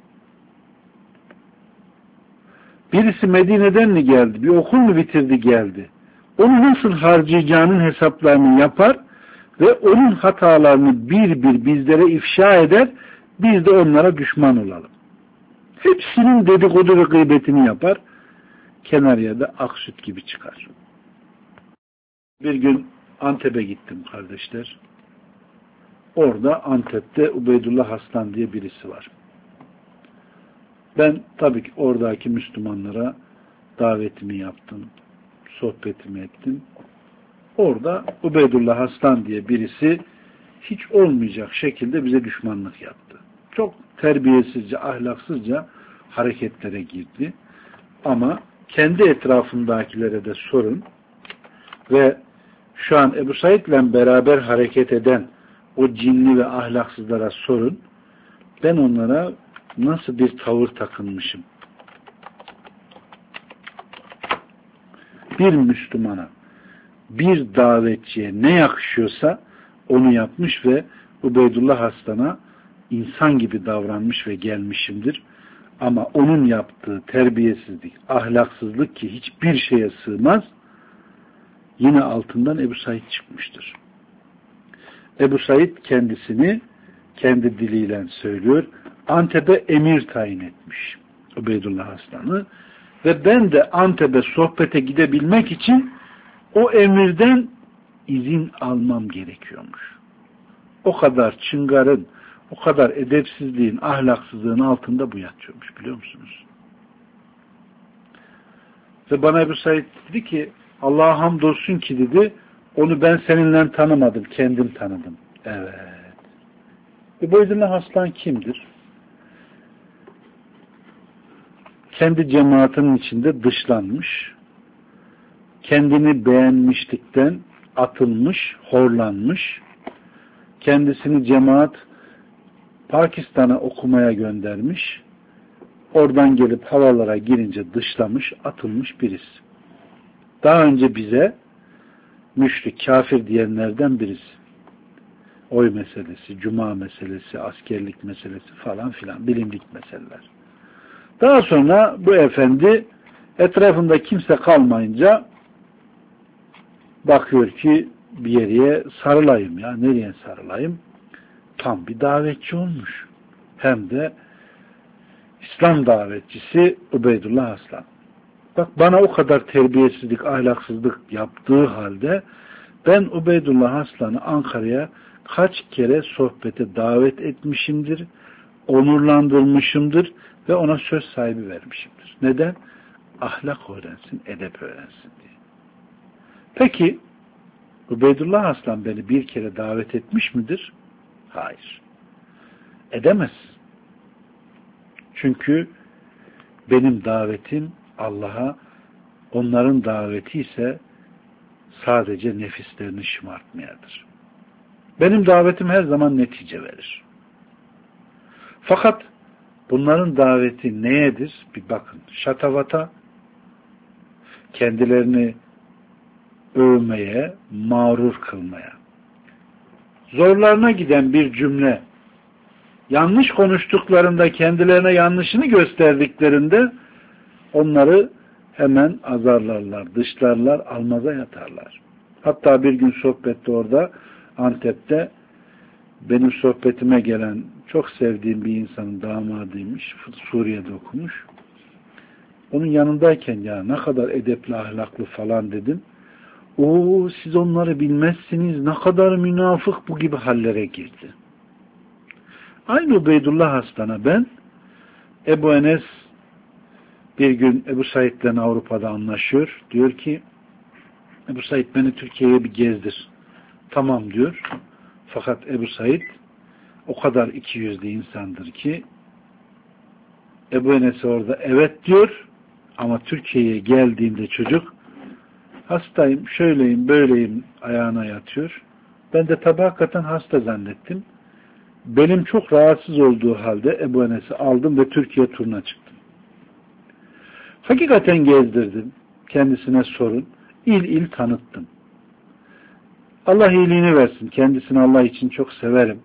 Birisi Medine'den mi geldi? Bir okul mu bitirdi geldi? Onu nasıl harcayacağının hesaplarını yapar ve onun hatalarını bir bir bizlere ifşa eder, biz de onlara düşman olalım. Hepsinin dedikodu ve gıybetini yapar, kenarıya da ak süt gibi çıkar. Bir gün Antep'e gittim kardeşler. Orada Antep'te Ubeydullah Haslan diye birisi var. Ben tabii ki oradaki Müslümanlara davetimi yaptım, sohbetimi ettim. Orada Ubeydullah Haslan diye birisi hiç olmayacak şekilde bize düşmanlık yaptı. Çok terbiyesizce, ahlaksızca hareketlere girdi. Ama kendi etrafındakilere de sorun ve şu an Ebu Said'le beraber hareket eden o cinli ve ahlaksızlara sorun. Ben onlara nasıl bir tavır takınmışım? Bir Müslümana bir davetçiye ne yakışıyorsa onu yapmış ve Ubeydullah Aslan'a insan gibi davranmış ve gelmişimdir. Ama onun yaptığı terbiyesizlik, ahlaksızlık ki hiçbir şeye sığmaz, yine altından Ebu Said çıkmıştır. Ebu Said kendisini kendi diliyle söylüyor, Antep'e emir tayin etmiş Ubeydullah Aslan'ı ve ben de Antep'e sohbete gidebilmek için o emirden izin almam gerekiyormuş. O kadar çıngarın, o kadar edepsizliğin, ahlaksızlığın altında bu yatıyormuş, biliyor musunuz? Ve bana Ebu Said dedi ki, Allah'a hamdolsun ki dedi, onu ben seninle tanımadım, kendim tanıdım. Evet. Ubeydullah Aslan kimdir? Kendi cemaatinin içinde dışlanmış, kendini beğenmişlikten atılmış, horlanmış, kendisini cemaat Pakistan'a okumaya göndermiş, oradan gelip havalara girince dışlamış, atılmış birisi. Daha önce bize müşrik, kafir diyenlerden birisi. Oy meselesi, cuma meselesi, askerlik meselesi falan filan, bilimlik meseleler. Daha sonra bu efendi etrafında kimse kalmayınca bakıyor ki bir yere sarılayım ya. Nereye sarılayım? Tam bir davetçi olmuş. Hem de İslam davetçisi Ubeydullah Aslan. Bak bana o kadar terbiyesizlik, ahlaksızlık yaptığı halde ben Ubeydullah Aslan'ı Ankara'ya kaç kere sohbete davet etmişimdir, onurlandırmışımdır ve ona söz sahibi vermişimdir. Neden? Ahlak öğrensin, edep öğrensin diye. Peki Ubeydullah Aslan beni bir kere davet etmiş midir? Hayır. Edemez. Çünkü benim davetim Allah'a, onların daveti ise sadece nefislerini şımartmayadır. Benim davetim her zaman netice verir. Fakat bunların daveti neyedir? Bir bakın. Şatavata, kendilerini övmeye, mağrur kılmaya. Zorlarına giden bir cümle, yanlış konuştuklarında, kendilerine yanlışını gösterdiklerinde onları hemen azarlarlar, dışlarlar, almaza yatarlar. Hatta bir gün sohbette orada Antep'te benim sohbetime gelen çok sevdiğim bir insanın damadıymış. Suriye'de okumuş. Onun yanındayken ya ne kadar edepli, ahlaklı falan dedim. O siz onları bilmezsiniz. Ne kadar münafık bu gibi hallere girdi. Aynı Ubeydullah Aslan'a ben Ebu Enes bir gün Ebu Said'le Avrupa'da anlaşıyor. Diyor ki Ebu Said beni Türkiye'ye bir gezdir. Tamam diyor. Fakat Ebu Said o kadar ikiyüzlü insandır ki Ebu Enes'e orada evet diyor ama Türkiye'ye geldiğinde çocuk hastayım, şöyleyim, böyleyim ayağına yatıyor. Ben de tabi hakikaten hasta zannettim. Benim çok rahatsız olduğu halde Ebu Enes'i aldım ve Türkiye turuna çıktım. Hakikaten gezdirdim. Kendisine sorun. İl il tanıttım. Allah iyiliğini versin. Kendisini Allah için çok severim.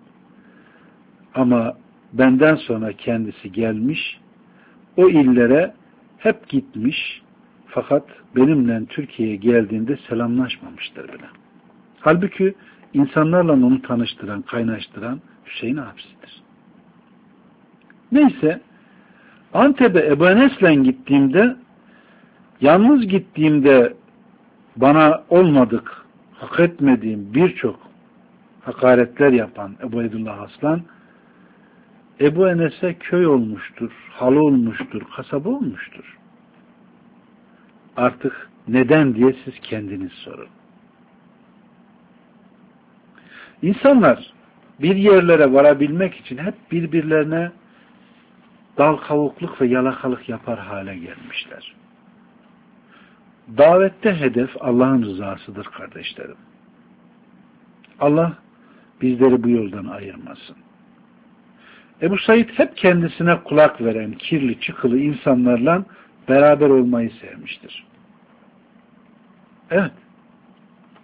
Ama benden sonra kendisi gelmiş, o illere hep gitmiş, fakat benimle Türkiye'ye geldiğinde selamlaşmamıştır bile. Halbuki insanlarla onu tanıştıran, kaynaştıran Hüseyin abisidir. Neyse, Antep'e Ebu Enes'le gittiğimde, yalnız gittiğimde bana olmadık, hak etmediğim birçok hakaretler yapan Ubeydullah Aslan, Ebu Enes'e köy olmuştur, halı olmuştur, kasaba olmuştur. Artık neden diye siz kendiniz sorun. İnsanlar bir yerlere varabilmek için hep birbirlerine dal kavukluk ve yalakalık yapar hale gelmişler. Davette hedef Allah'ın rızasıdır kardeşlerim. Allah bizleri bu yoldan ayırmasın. Ebu Said hep kendisine kulak veren kirli çıkılı insanlarla beraber olmayı sevmiştir. Evet.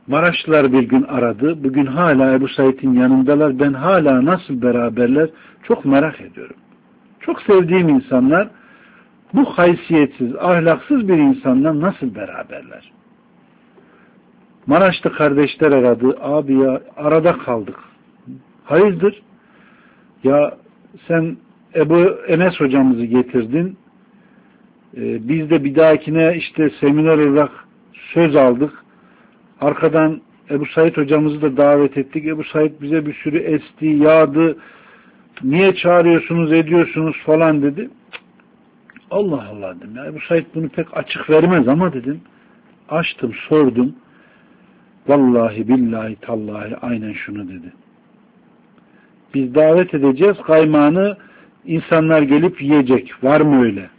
Maraşlılar bir gün aradı. Bugün hala Ebu Said'in yanındalar. Ben hala nasıl beraberler çok merak ediyorum. Çok sevdiğim insanlar bu haysiyetsiz, ahlaksız bir insanla nasıl beraberler? Maraşlı kardeşler aradı. Abi ya arada kaldık. Hayırdır? Ya sen Ebu Enes hocamızı getirdin. Biz de bir dahakine işte seminer olarak söz aldık. Arkadan Ebu Said hocamızı da davet ettik. Ebu Said bize bir sürü esti, yağdı. Niye çağırıyorsunuz, ediyorsunuz falan dedi. Allah Allah dedim. Ya Ebu Said bunu pek açık vermez ama dedim. Açtım, sordum. Vallahi billahi tallahi aynen şunu dedi. Biz davet edeceğiz, kaymağını insanlar gelip yiyecek. Var mı öyle?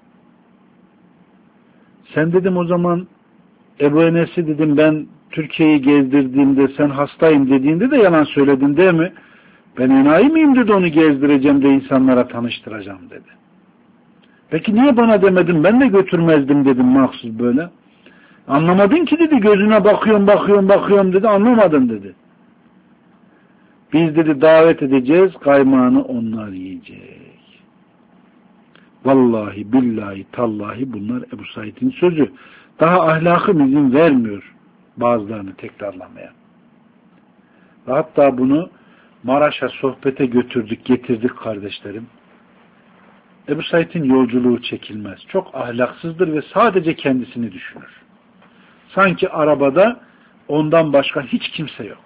Sen dedim o zaman Ebu Enes'i dedim ben Türkiye'yi gezdirdiğimde sen hastayım dediğinde de yalan söyledin değil mi? Ben enayi miyim dedi onu gezdireceğim de insanlara tanıştıracağım dedi. Peki niye bana demedin ben de götürmezdim dedim mahsus böyle. Anlamadın ki dedi gözüne bakıyorum dedi anlamadın dedi. Biz dedi davet edeceğiz kaymağını onlar yiyecek. Vallahi billahi tallahi bunlar Ebu Said'in sözü. Daha ahlakım izin vermiyor bazılarını tekrarlamaya. Ve hatta bunu Maraş'a sohbete götürdük, getirdik kardeşlerim. Ebu Said'in yolculuğu çekilmez. Çok ahlaksızdır ve sadece kendisini düşünür. Sanki arabada ondan başka hiç kimse yok.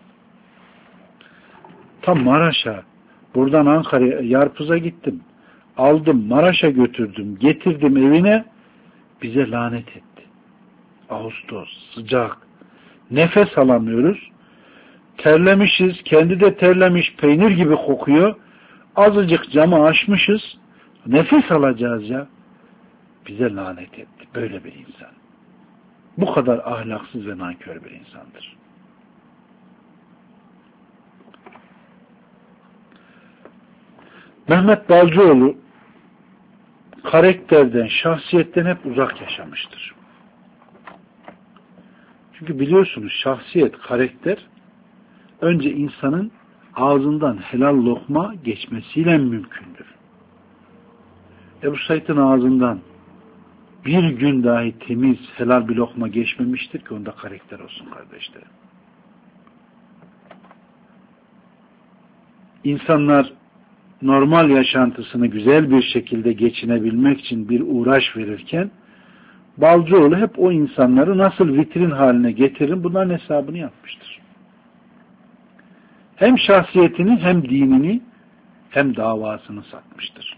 Tam Maraş'a, buradan Ankara'ya, Yarpuz'a gittim. Aldım, Maraş'a götürdüm, getirdim evine, bize lanet etti. Ağustos, sıcak, nefes alamıyoruz. Terlemişiz, kendi de terlemiş, peynir gibi kokuyor. Azıcık camı açmışız, nefes alacağız ya. Bize lanet etti, böyle bir insan. Bu kadar ahlaksız ve nankör bir insandır. Mehmet Balcıoğlu karakterden, şahsiyetten hep uzak yaşamıştır. Çünkü biliyorsunuz şahsiyet, karakter önce insanın ağzından helal lokma geçmesiyle mümkündür. Ebu Said'in ağzından bir gün dahi temiz, helal bir lokma geçmemiştir ki onda karakter olsun kardeşlerim. İnsanlar normal yaşantısını güzel bir şekilde geçinebilmek için bir uğraş verirken Balcıoğlu hep o insanları nasıl vitrin haline getirin bunların hesabını yapmıştır. Hem şahsiyetini hem dinini hem davasını satmıştır.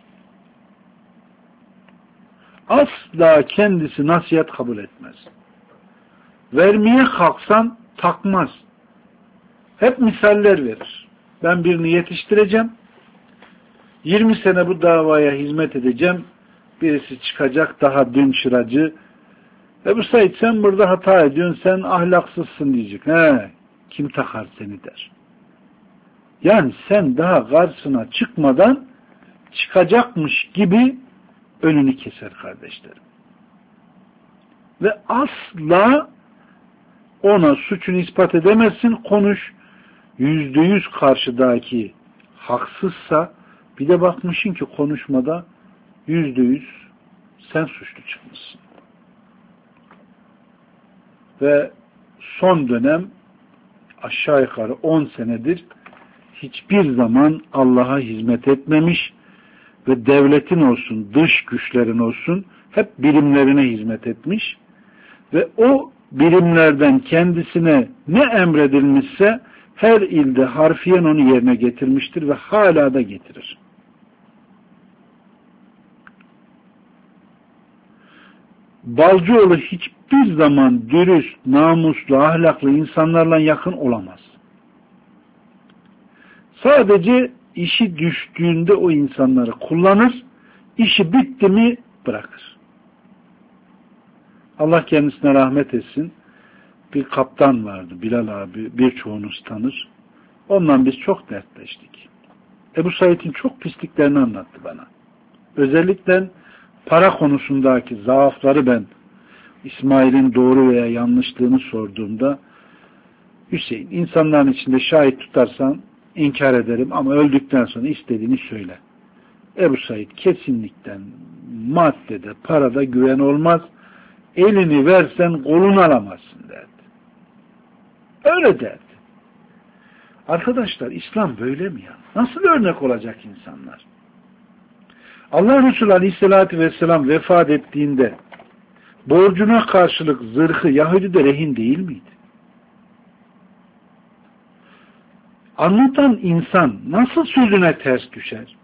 Asla kendisi nasihat kabul etmez. Vermeye kalksan takmaz. Hep misaller verir. Ben birini yetiştireceğim. 20 sene bu davaya hizmet edeceğim. Birisi çıkacak daha dün şıracı. Ebu Said sen burada hata ediyorsun, sen ahlaksızsın diyecek. He, kim takar seni der. Yani sen daha karşısına çıkmadan çıkacakmış gibi önünü keser kardeşlerim. Ve asla ona suçunu ispat edemezsin, konuş. %100 karşıdaki haksızsa bir de bakmışsın ki konuşmada %100 sen suçlu çıkmışsın. Ve son dönem aşağı yukarı 10 senedir hiçbir zaman Allah'a hizmet etmemiş ve devletin olsun, dış güçlerin olsun hep birimlerine hizmet etmiş ve o birimlerden kendisine ne emredilmişse her ilde harfiyen onu yerine getirmiştir ve hala da getirir. Balcıoğlu hiçbir zaman dürüst, namuslu, ahlaklı insanlarla yakın olamaz. Sadece işi düştüğünde o insanları kullanır, işi bitti mi bırakır. Allah kendisine rahmet etsin. Bir kaptan vardı, Bilal abi, birçoğunuz tanır. Ondan biz çok dertleştik. Ebu Said'in çok pisliklerini anlattı bana. Özellikle para konusundaki zaafları ben İsmail'in doğru veya yanlışlığını sorduğumda Hüseyin, insanların içinde şahit tutarsan inkar ederim ama öldükten sonra istediğini söyle. Ebu Said kesinlikle maddede, parada güven olmaz. Elini versen kolunu alamazsın derdi. Öyle derdi. Arkadaşlar, İslam böyle mi ya? Nasıl örnek olacak insanlar? Allah Resulü Aleyhisselatü Vesselam vefat ettiğinde borcuna karşılık zırhı Yahudi'de rehin değil miydi? Anlatan insan nasıl sözüne ters düşer?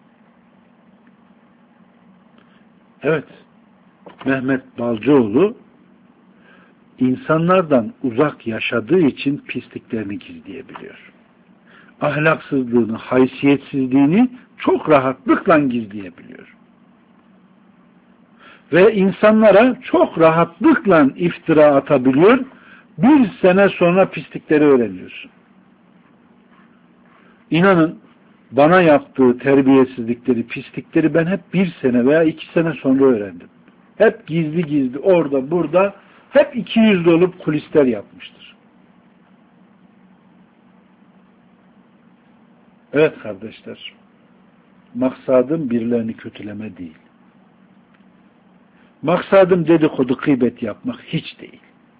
Evet, Mehmet Balcıoğlu insanlardan uzak yaşadığı için pisliklerini gizleyebiliyor. Ahlaksızlığını, haysiyetsizliğini çok rahatlıkla gizleyebiliyor. Ve insanlara çok rahatlıkla iftira atabiliyor. Bir sene sonra pislikleri öğreniyorsun. İnanın, bana yaptığı terbiyesizlikleri, pislikleri ben hep bir sene veya 2 sene sonra öğrendim. Hep gizli gizli orada burada hep 200'lü olup kulisler yapmıştır. Evet kardeşler, maksadım birilerini kötüleme değil. Maksadım dedikodu, gıybet yapmak hiç değil.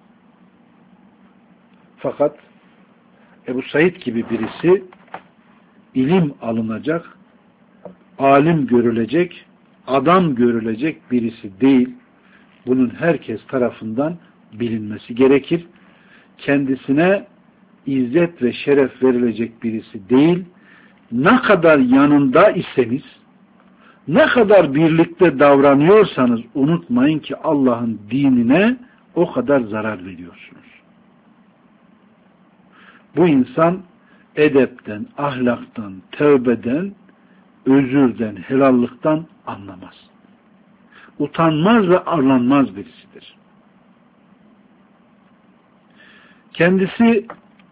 Fakat Ebu Said gibi birisi ilim alınacak, alim görülecek, adam görülecek birisi değil. Bunun herkes tarafından bilinmesi gerekir. Kendisine izzet ve şeref verilecek birisi değil. Ne kadar yanında iseniz, ne kadar birlikte davranıyorsanız unutmayın ki Allah'ın dinine o kadar zarar veriyorsunuz. Bu insan edepten, ahlaktan, tövbeden, özürden, helallıktan anlamaz. Utanmaz ve arlanmaz birisidir. Kendisi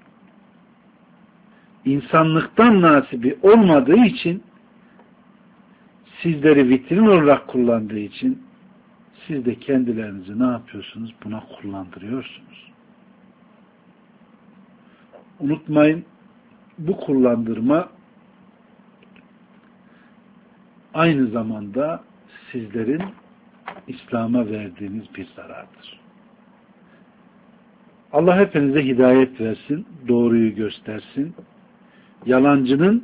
insanlıktan nasibi olmadığı için, sizleri vitrin olarak kullandığı için siz de kendilerinizi ne yapıyorsunuz? Buna kullandırıyorsunuz. Unutmayın, bu kullandırma aynı zamanda sizlerin İslam'a verdiğiniz bir zarardır. Allah hepinize hidayet versin, doğruyu göstersin. Yalancının,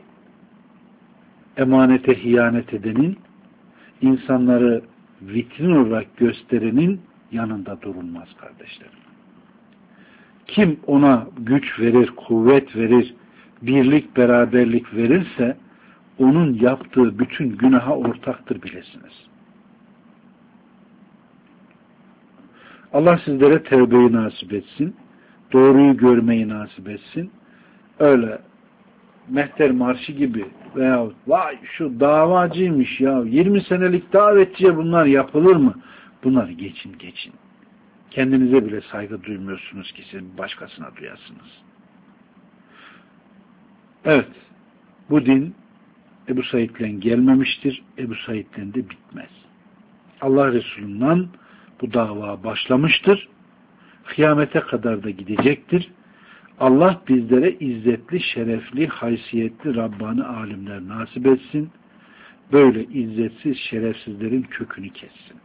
emanete hiyanet edenin, insanları vitrin olarak gösterenin yanında durulmaz kardeşlerim. Kim ona güç verir, kuvvet verir, birlik, beraberlik verirse onun yaptığı bütün günaha ortaktır bilesiniz. Allah sizlere tevbeyi nasip etsin, doğruyu görmeyi nasip etsin. Öyle Mehter Marşı gibi veyahut vay şu davacıymış ya, 20 senelik davetçiye bunlar yapılır mı? Bunları geçin. Kendinize bile saygı duymuyorsunuz ki siz başkasına duyasınız. Evet, bu din Ebu Said'le gelmemiştir, Ebu Said'le de bitmez. Allah Resulü'nden bu dava başlamıştır, kıyamete kadar da gidecektir. Allah bizlere izzetli, şerefli, haysiyetli Rabbani alimler nasip etsin. Böyle izzetsiz, şerefsizlerin kökünü kessin.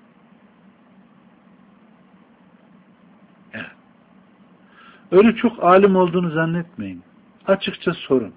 Evet. Öyle çok alim olduğunu zannetmeyin. Açıkça sorun.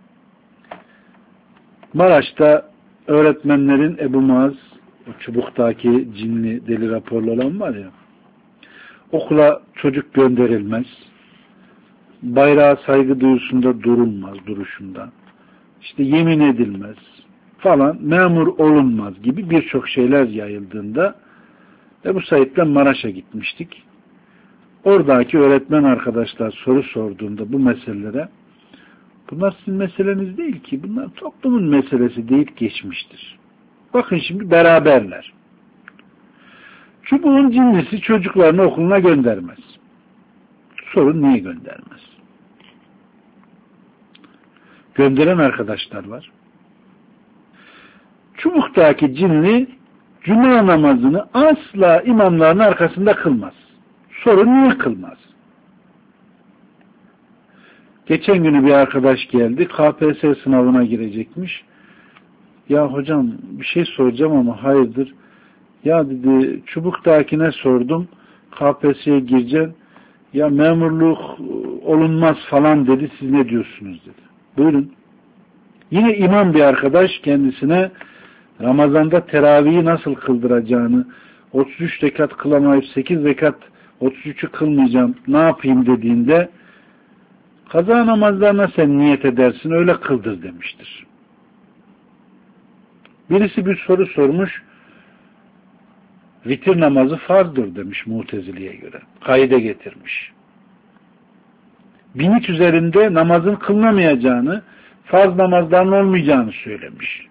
Maraş'ta öğretmenlerin Ebu Muaz, o çubuktaki cinli deli raporlu olan var ya, okula çocuk gönderilmez, bayrağa saygı duyusunda durulmaz, duruşunda, işte yemin edilmez falan, memur olunmaz gibi birçok şeyler yayıldığında Ebu Said'le Maraş'a gitmiştik. Oradaki öğretmen arkadaşlar soru sorduğunda bu meselelere, bunlar sizin meseleniz değil ki, bunlar toplumun meselesi deyip geçmiştir. Bakın şimdi beraberler. Çubuğun cinlisi çocuklarını okuluna göndermez. Sorun niye göndermez? Gönderen arkadaşlar var. Çubuktaki cinli cuma namazını asla imamların arkasında kılmaz. Sorun niye kılmaz? Geçen günü bir arkadaş geldi. KPSS sınavına girecekmiş. Ya hocam bir şey soracağım ama hayırdır? Ya dedi Çubuk'takine sordum. KPSS'ye gireceğim. Ya memurluk olunmaz falan dedi. Siz ne diyorsunuz dedi. Buyurun. Yine imam bir arkadaş kendisine Ramazan'da teravihi nasıl kıldıracağını, 33 rekat kılamayıp 8 rekat 33'ü kılmayacağım ne yapayım dediğinde kaza namazlarına sen niyet edersin öyle kıldır demiştir. Birisi bir soru sormuş, vitir namazı farzdır demiş Mu'tezili'ye göre. Kaide getirmiş. Binit üzerinde namazın kılınamayacağını, farz namazların olmayacağını söylemiş.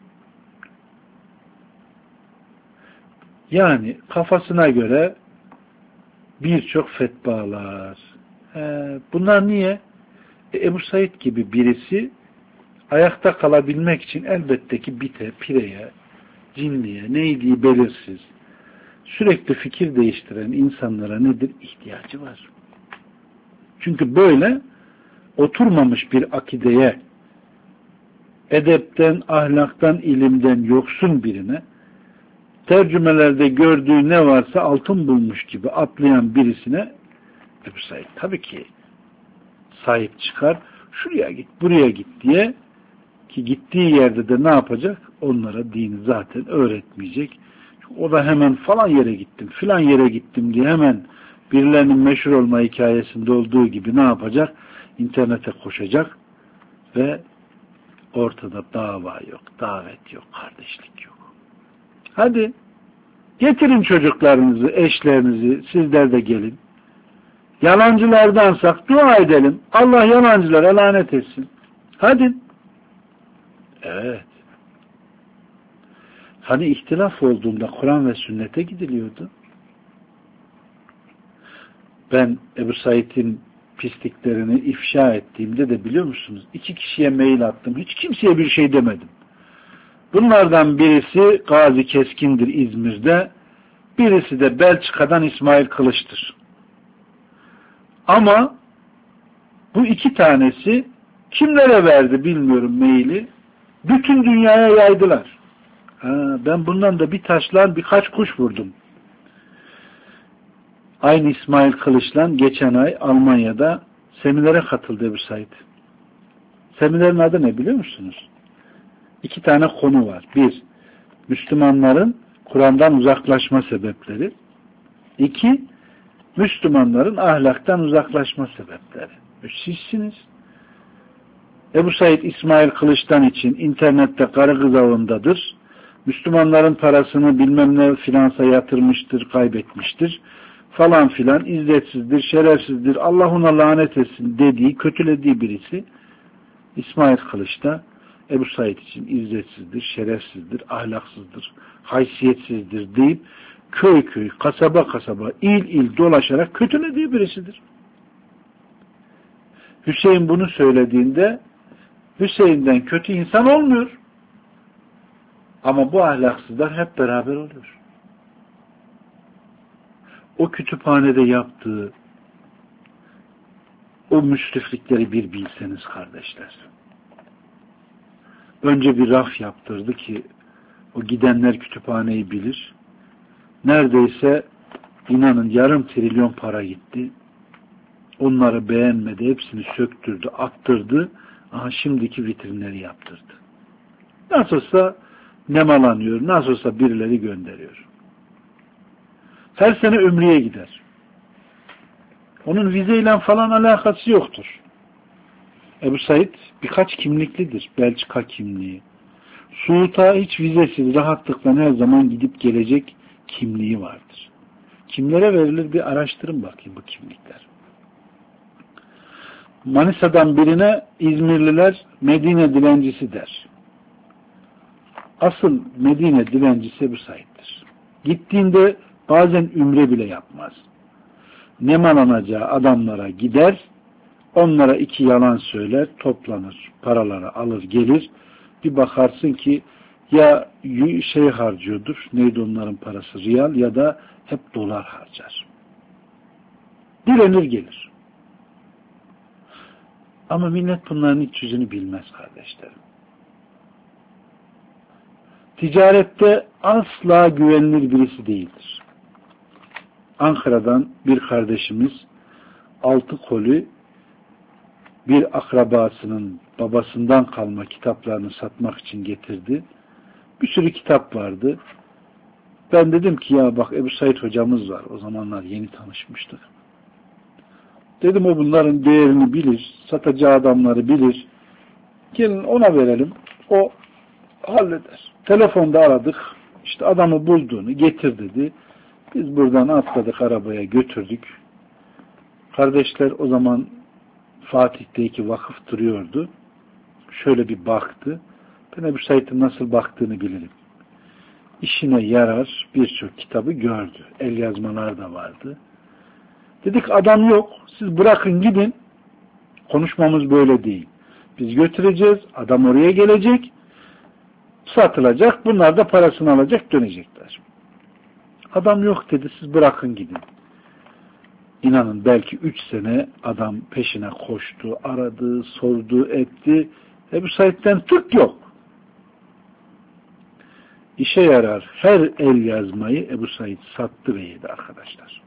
Yani kafasına göre birçok fetvalar. Bunlar niye? Ebu Said gibi birisi ayakta kalabilmek için elbette ki bite, pireye, cinliye, neydiği belirsiz, sürekli fikir değiştiren insanlara nedir? İhtiyacı var. Çünkü böyle oturmamış bir akideye, edepten, ahlaktan, ilimden yoksun birine tercümelerde gördüğü ne varsa altın bulmuş gibi atlayan birisine Ebu Said tabii ki sahip çıkar. Şuraya git, buraya git diye ki gittiği yerde de ne yapacak? Onlara dini zaten öğretmeyecek. O da hemen falan yere gittim, filan yere gittim diye hemen birilerinin meşhur olma hikayesinde olduğu gibi ne yapacak? İnternete koşacak ve ortada dava yok, davet yok, kardeşlik yok. Hadi getirin çocuklarınızı, eşlerinizi, sizler de gelin. Yalancılardansak dua edelim. Allah yalancılara lanet etsin. Hadi. Evet. Hani ihtilaf olduğunda Kur'an ve sünnete gidiliyordu. Ben Ebu Said'in pisliklerini ifşa ettiğimde de biliyor musunuz? 2 kişiye mail attım. Hiç kimseye bir şey demedim. Bunlardan birisi Gazi Keskin'dir İzmir'de. Birisi de Belçika'dan İsmail Kılıç'tır. Ama bu 2 tanesi kimlere verdi bilmiyorum maili. Bütün dünyaya yaydılar. Ben bundan da bir taşla birkaç kuş vurdum. Aynı İsmail Kılıç'la geçen ay Almanya'da seminere katıldı Ebu Said. Seminerin adı ne biliyor musunuz? 2 tane konu var. 1. Müslümanların Kur'an'dan uzaklaşma sebepleri. 2. Müslümanların ahlaktan uzaklaşma sebepleri. Sizsiniz. Ebu Said İsmail Kılıç'tan için internette karı kız avındadır. Müslümanların parasını bilmem ne finansa yatırmıştır, kaybetmiştir. Falan filan, izzetsizdir, şerefsizdir, Allah ona lanet etsin dediği, kötülediği birisi İsmail Kılıç'ta Ebu Said için izzetsizdir, şerefsizdir, ahlaksızdır, haysiyetsizdir deyip köy köy, kasaba kasaba, il il dolaşarak kötülediği birisidir. Hüseyin bunu söylediğinde Hüseyin'den kötü insan olmuyor. Ama bu ahlaksızlar hep beraber oluyor. O kütüphanede yaptığı o müsriflikleri bir bilseniz kardeşler. Önce bir raf yaptırdı ki o gidenler kütüphaneyi bilir. Neredeyse inanın yarım trilyon para gitti. Onları beğenmedi. Hepsini söktürdü, attırdı. Aha şimdiki vitrinleri yaptırdı. Nasılsa nemalanıyor, nasılsa birileri gönderiyor. Her sene Ümre'ye gider. Onun vizeyle falan alakası yoktur. Ebu Said birkaç kimliklidir. Belçika kimliği. Suud'a hiç vizesiz rahatlıkla her zaman gidip gelecek kimliği vardır. Kimlere verilir bir araştırın bakayım bu kimlikler. Manisa'dan birine İzmirliler Medine dilencisi der. Asıl Medine dilencisi Ebu Said'dir. Gittiğinde bazen ümre bile yapmaz. Nemalanacağı adamlara gider, onlara 2 yalan söyler, toplanır, paraları alır gelir. Bir bakarsın ki ya şey harcıyordur, neydi onların parası, riyal ya da hep dolar harcar. Direnir gelir. Ama millet bunların iç yüzünü bilmez kardeşlerim. Ticarette asla güvenilir birisi değildir. Ankara'dan bir kardeşimiz 6 koli bir akrabasının babasından kalma kitaplarını satmak için getirdi. Bir sürü kitap vardı. Ben dedim ki ya bak Ebu Said hocamız var. O zamanlar yeni tanışmıştık. Dedim o bunların değerini bilir. Satacağı adamları bilir. Gelin ona verelim. O halleder. Telefonda aradık. İşte adamı bulduğunu getir dedi. Biz buradan atladık arabaya götürdük. Kardeşler o zaman Fatih'teki vakıf duruyordu. Şöyle bir baktı. Ben Ebu Said'in nasıl baktığını bilirim. İşine yarar birçok kitabı gördü. El yazmalar da vardı. Dedik adam yok. Siz bırakın gidin. Konuşmamız böyle değil. Biz götüreceğiz. Adam oraya gelecek. Satılacak. Bunlar da parasını alacak dönecekler. Adam yok dedi. Siz bırakın gidin. İnanın belki 3 sene adam peşine koştu, aradı, sordu, etti. Ebu Said'den tık yok. İşe yarar her el yazmayı Ebu Said sattı ve yedi arkadaşlar.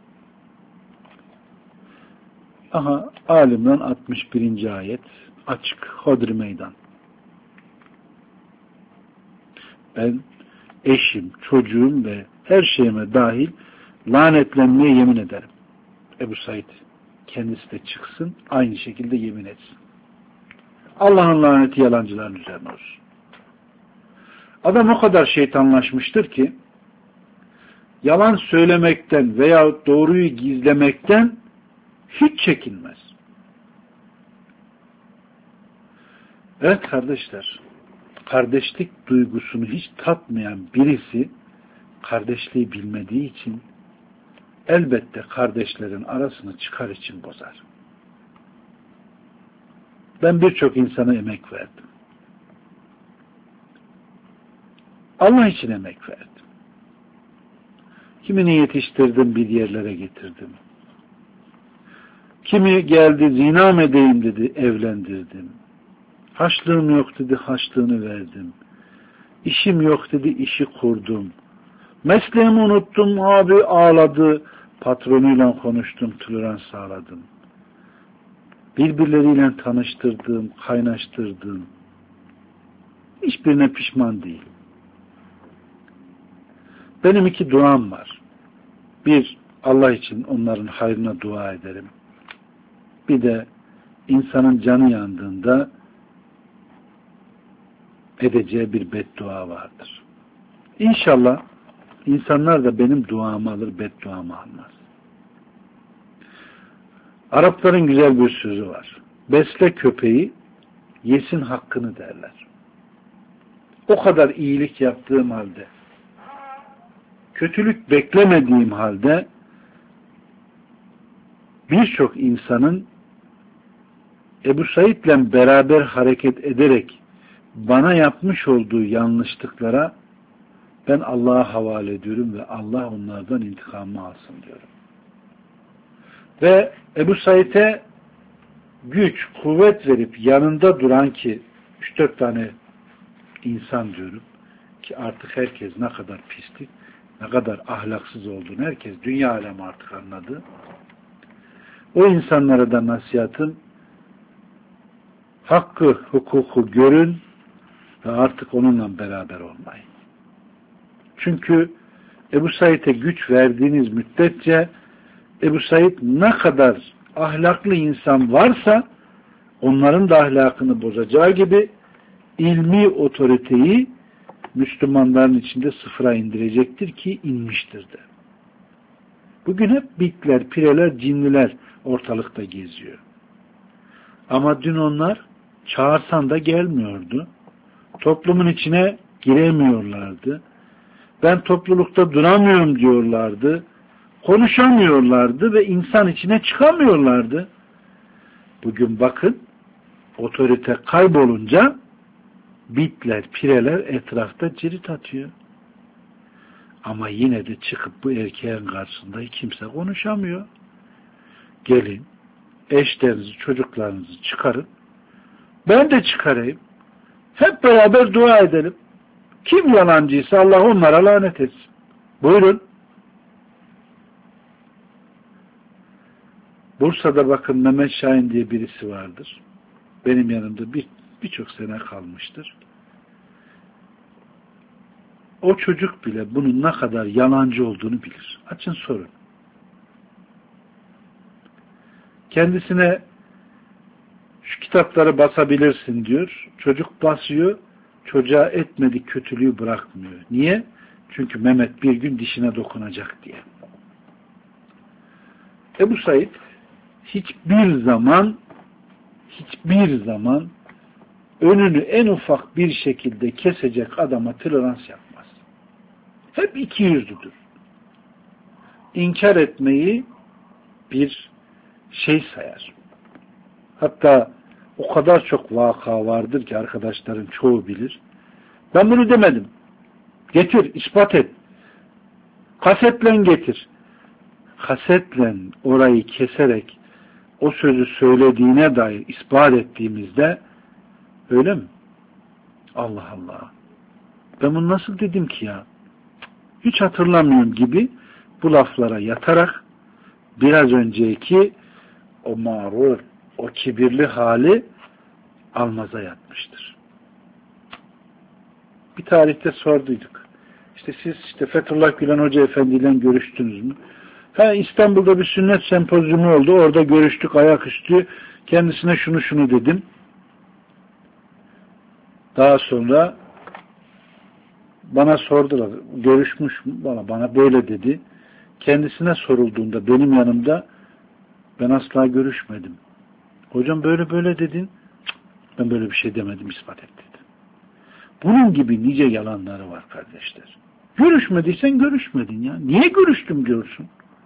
Aha Alimran 61. ayet açık Hodri meydan. Ben eşim, çocuğum ve her şeyime dahil lanetlenmeye yemin ederim. Ebu Said kendisi de çıksın aynı şekilde yemin etsin. Allah'ın laneti yalancıların üzerine olsun. Adam o kadar şeytanlaşmıştır ki yalan söylemekten veya doğruyu gizlemekten hiç çekinmez. Evet kardeşler, kardeşlik duygusunu hiç tatmayan birisi kardeşliği bilmediği için elbette kardeşlerin arasını çıkar için bozar. Ben birçok insana emek verdim. Allah için emek verdim. Kimini yetiştirdim, bir yerlere getirdim. Kimi geldi, zina edeyim dedi, evlendirdim. Haçlığım yok dedi, haçlığını verdim. İşim yok dedi, işi kurdum. Mesleğimi unuttum, abi ağladı. Patronuyla konuştum, tolerans sağladım. Birbirleriyle tanıştırdım, kaynaştırdım. Hiçbirine pişman değil. Benim 2 duam var. Bir, Allah için onların hayrına dua ederim. Bir de insanın canı yandığında edeceği bir beddua vardır. İnşallah insanlar da benim duamı alır, bedduamı almaz. Arapların güzel bir sözü var. Besle köpeği, yesin hakkını derler. O kadar iyilik yaptığım halde, kötülük beklemediğim halde birçok insanın Ebu Said'le beraber hareket ederek bana yapmış olduğu yanlışlıklara ben Allah'a havale ediyorum ve Allah onlardan intikamını alsın diyorum. Ve Ebu Said'e güç, kuvvet verip yanında duran ki 3-4 tane insan diyorum ki artık herkes ne kadar pislik, ne kadar ahlaksız olduğunu herkes dünya alemi artık anladı. O insanlara da nasihatım hakkı, hukuku görün ve artık onunla beraber olmayın. Çünkü Ebu Said'e güç verdiğiniz müddetçe Ebu Said ne kadar ahlaklı insan varsa onların da ahlakını bozacağı gibi ilmi otoriteyi Müslümanların içinde sıfıra indirecektir ki inmiştir de. Bugün hep bitler, pireler, cinliler ortalıkta geziyor. Ama dün onlar çağırsan da gelmiyordu. Toplumun içine giremiyorlardı. Ben toplulukta duramıyorum diyorlardı. Konuşamıyorlardı ve insan içine çıkamıyorlardı. Bugün bakın otorite kaybolunca bitler, pireler etrafta cirit atıyor. Ama yine de çıkıp bu erkeğin karşısında kimse konuşamıyor. Gelin eşlerinizi, çocuklarınızı çıkarın. Ben de çıkarayım. Hep beraber dua edelim. Kim yalancıysa Allah onlara lanet etsin. Buyurun. Bursa'da bakın Mehmet Şahin diye birisi vardır. Benim yanımda birçok sene kalmıştır. O çocuk bile bunun ne kadar yalancı olduğunu bilir. Açın sorun. Kendisine şu kitapları basabilirsin diyor. Çocuk basıyor. Çocuğa etmedik kötülüğü bırakmıyor. Niye? Çünkü Mehmet bir gün dişine dokunacak diye. Ebu Said hiçbir zaman önünü en ufak bir şekilde kesecek adama tolerans yapmaz. Hep ikiyüzlüdür. İnkar etmeyi bir şey sayar. Hatta o kadar çok vaka vardır ki arkadaşların çoğu bilir. Ben bunu demedim. Getir, ispat et. Kasetle getir. Kasetle orayı keserek o sözü söylediğine dair ispat ettiğimizde öyle mi? Allah Allah. Ben bunu nasıl dedim ki ya? Hiç hatırlamıyorum gibi bu laflara yatarak biraz önceki o mağrur, o kibirli hali almaza yatmıştır. Bir tarihte sorduyduk. Siz Fethullah Gülen Hoca Efendi ile görüştünüz mü? İstanbul'da bir sünnet sempozyumu oldu. Orada görüştük ayaküstü. Kendisine şunu dedim. Daha sonra bana sordular. Görüşmüş mü? Bana böyle dedi. Kendisine sorulduğunda benim yanımda ben asla görüşmedim. Hocam böyle dedin. Ben böyle bir şey demedim, ispat et dedi. Bunun gibi nice yalanları var kardeşler. Görüşmediysen görüşmedin ya. Niye görüştüm diyorsun?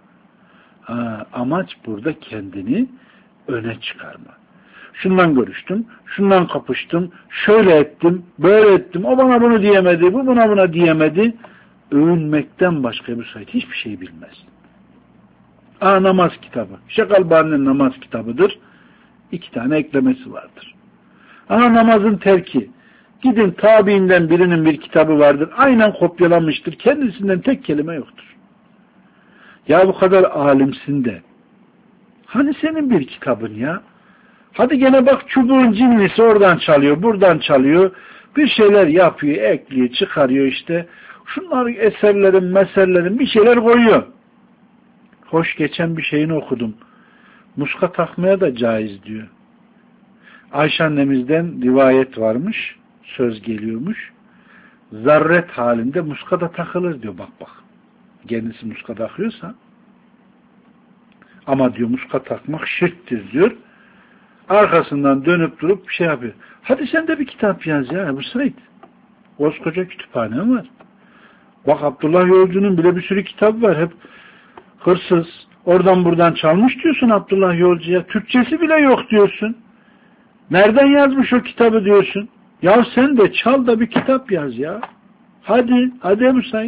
Amaç burada kendini öne çıkarma. Şundan görüştüm, şundan kapıştım, şöyle ettim, böyle ettim, o bana bunu diyemedi, bu buna diyemedi. Övünmekten başka bir sayı hiçbir şey bilmez. Namaz kitabı. Şeyh Albani'nin namaz kitabıdır. 2 tane eklemesi vardır. Namazın terki. Gidin tabiinden birinin bir kitabı vardır. Aynen kopyalanmıştır. Kendisinden tek kelime yoktur. Ya bu kadar alimsin de. Hani senin bir kitabın ya? Hadi gene bak çubuğun cinlisi oradan çalıyor, buradan çalıyor. Bir şeyler yapıyor, ekliyor, çıkarıyor işte. Şunlar mesellerin bir şeyler koyuyor. Hoş geçen bir şeyini okudum. Muska takmaya da caiz diyor. Ayşe annemizden rivayet varmış. Söz geliyormuş. Zarret halinde muska da takılır diyor. Bak. Kendisi muska takıyorsa. Ama diyor muska takmak şirktir diyor. Arkasından dönüp durup bir şey yapıyor. Hadi sen de bir kitap yaz ya Ebu Said. Koskoca kütüphanem var. Bak Abdullah Yolcu'nun bile bir sürü kitap var. Hep hırsız. Oradan buradan çalmış diyorsun Abdullah Yolcu'ya. Türkçesi bile yok diyorsun. Nereden yazmış o kitabı diyorsun. Ya sen de çal da bir kitap yaz ya. Hadi Ebu Said.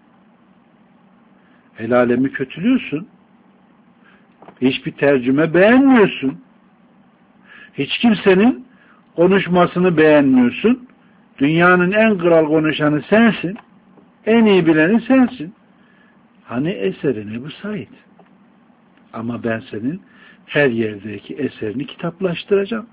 El alemi kötülüyorsun. Hiçbir tercüme beğenmiyorsun. Hiç kimsenin konuşmasını beğenmiyorsun. Dünyanın en kral konuşanı sensin. En iyi bileni sensin. Hani eserin Ebu Said. Ama ben senin her yerdeki eserini kitaplaştıracağım.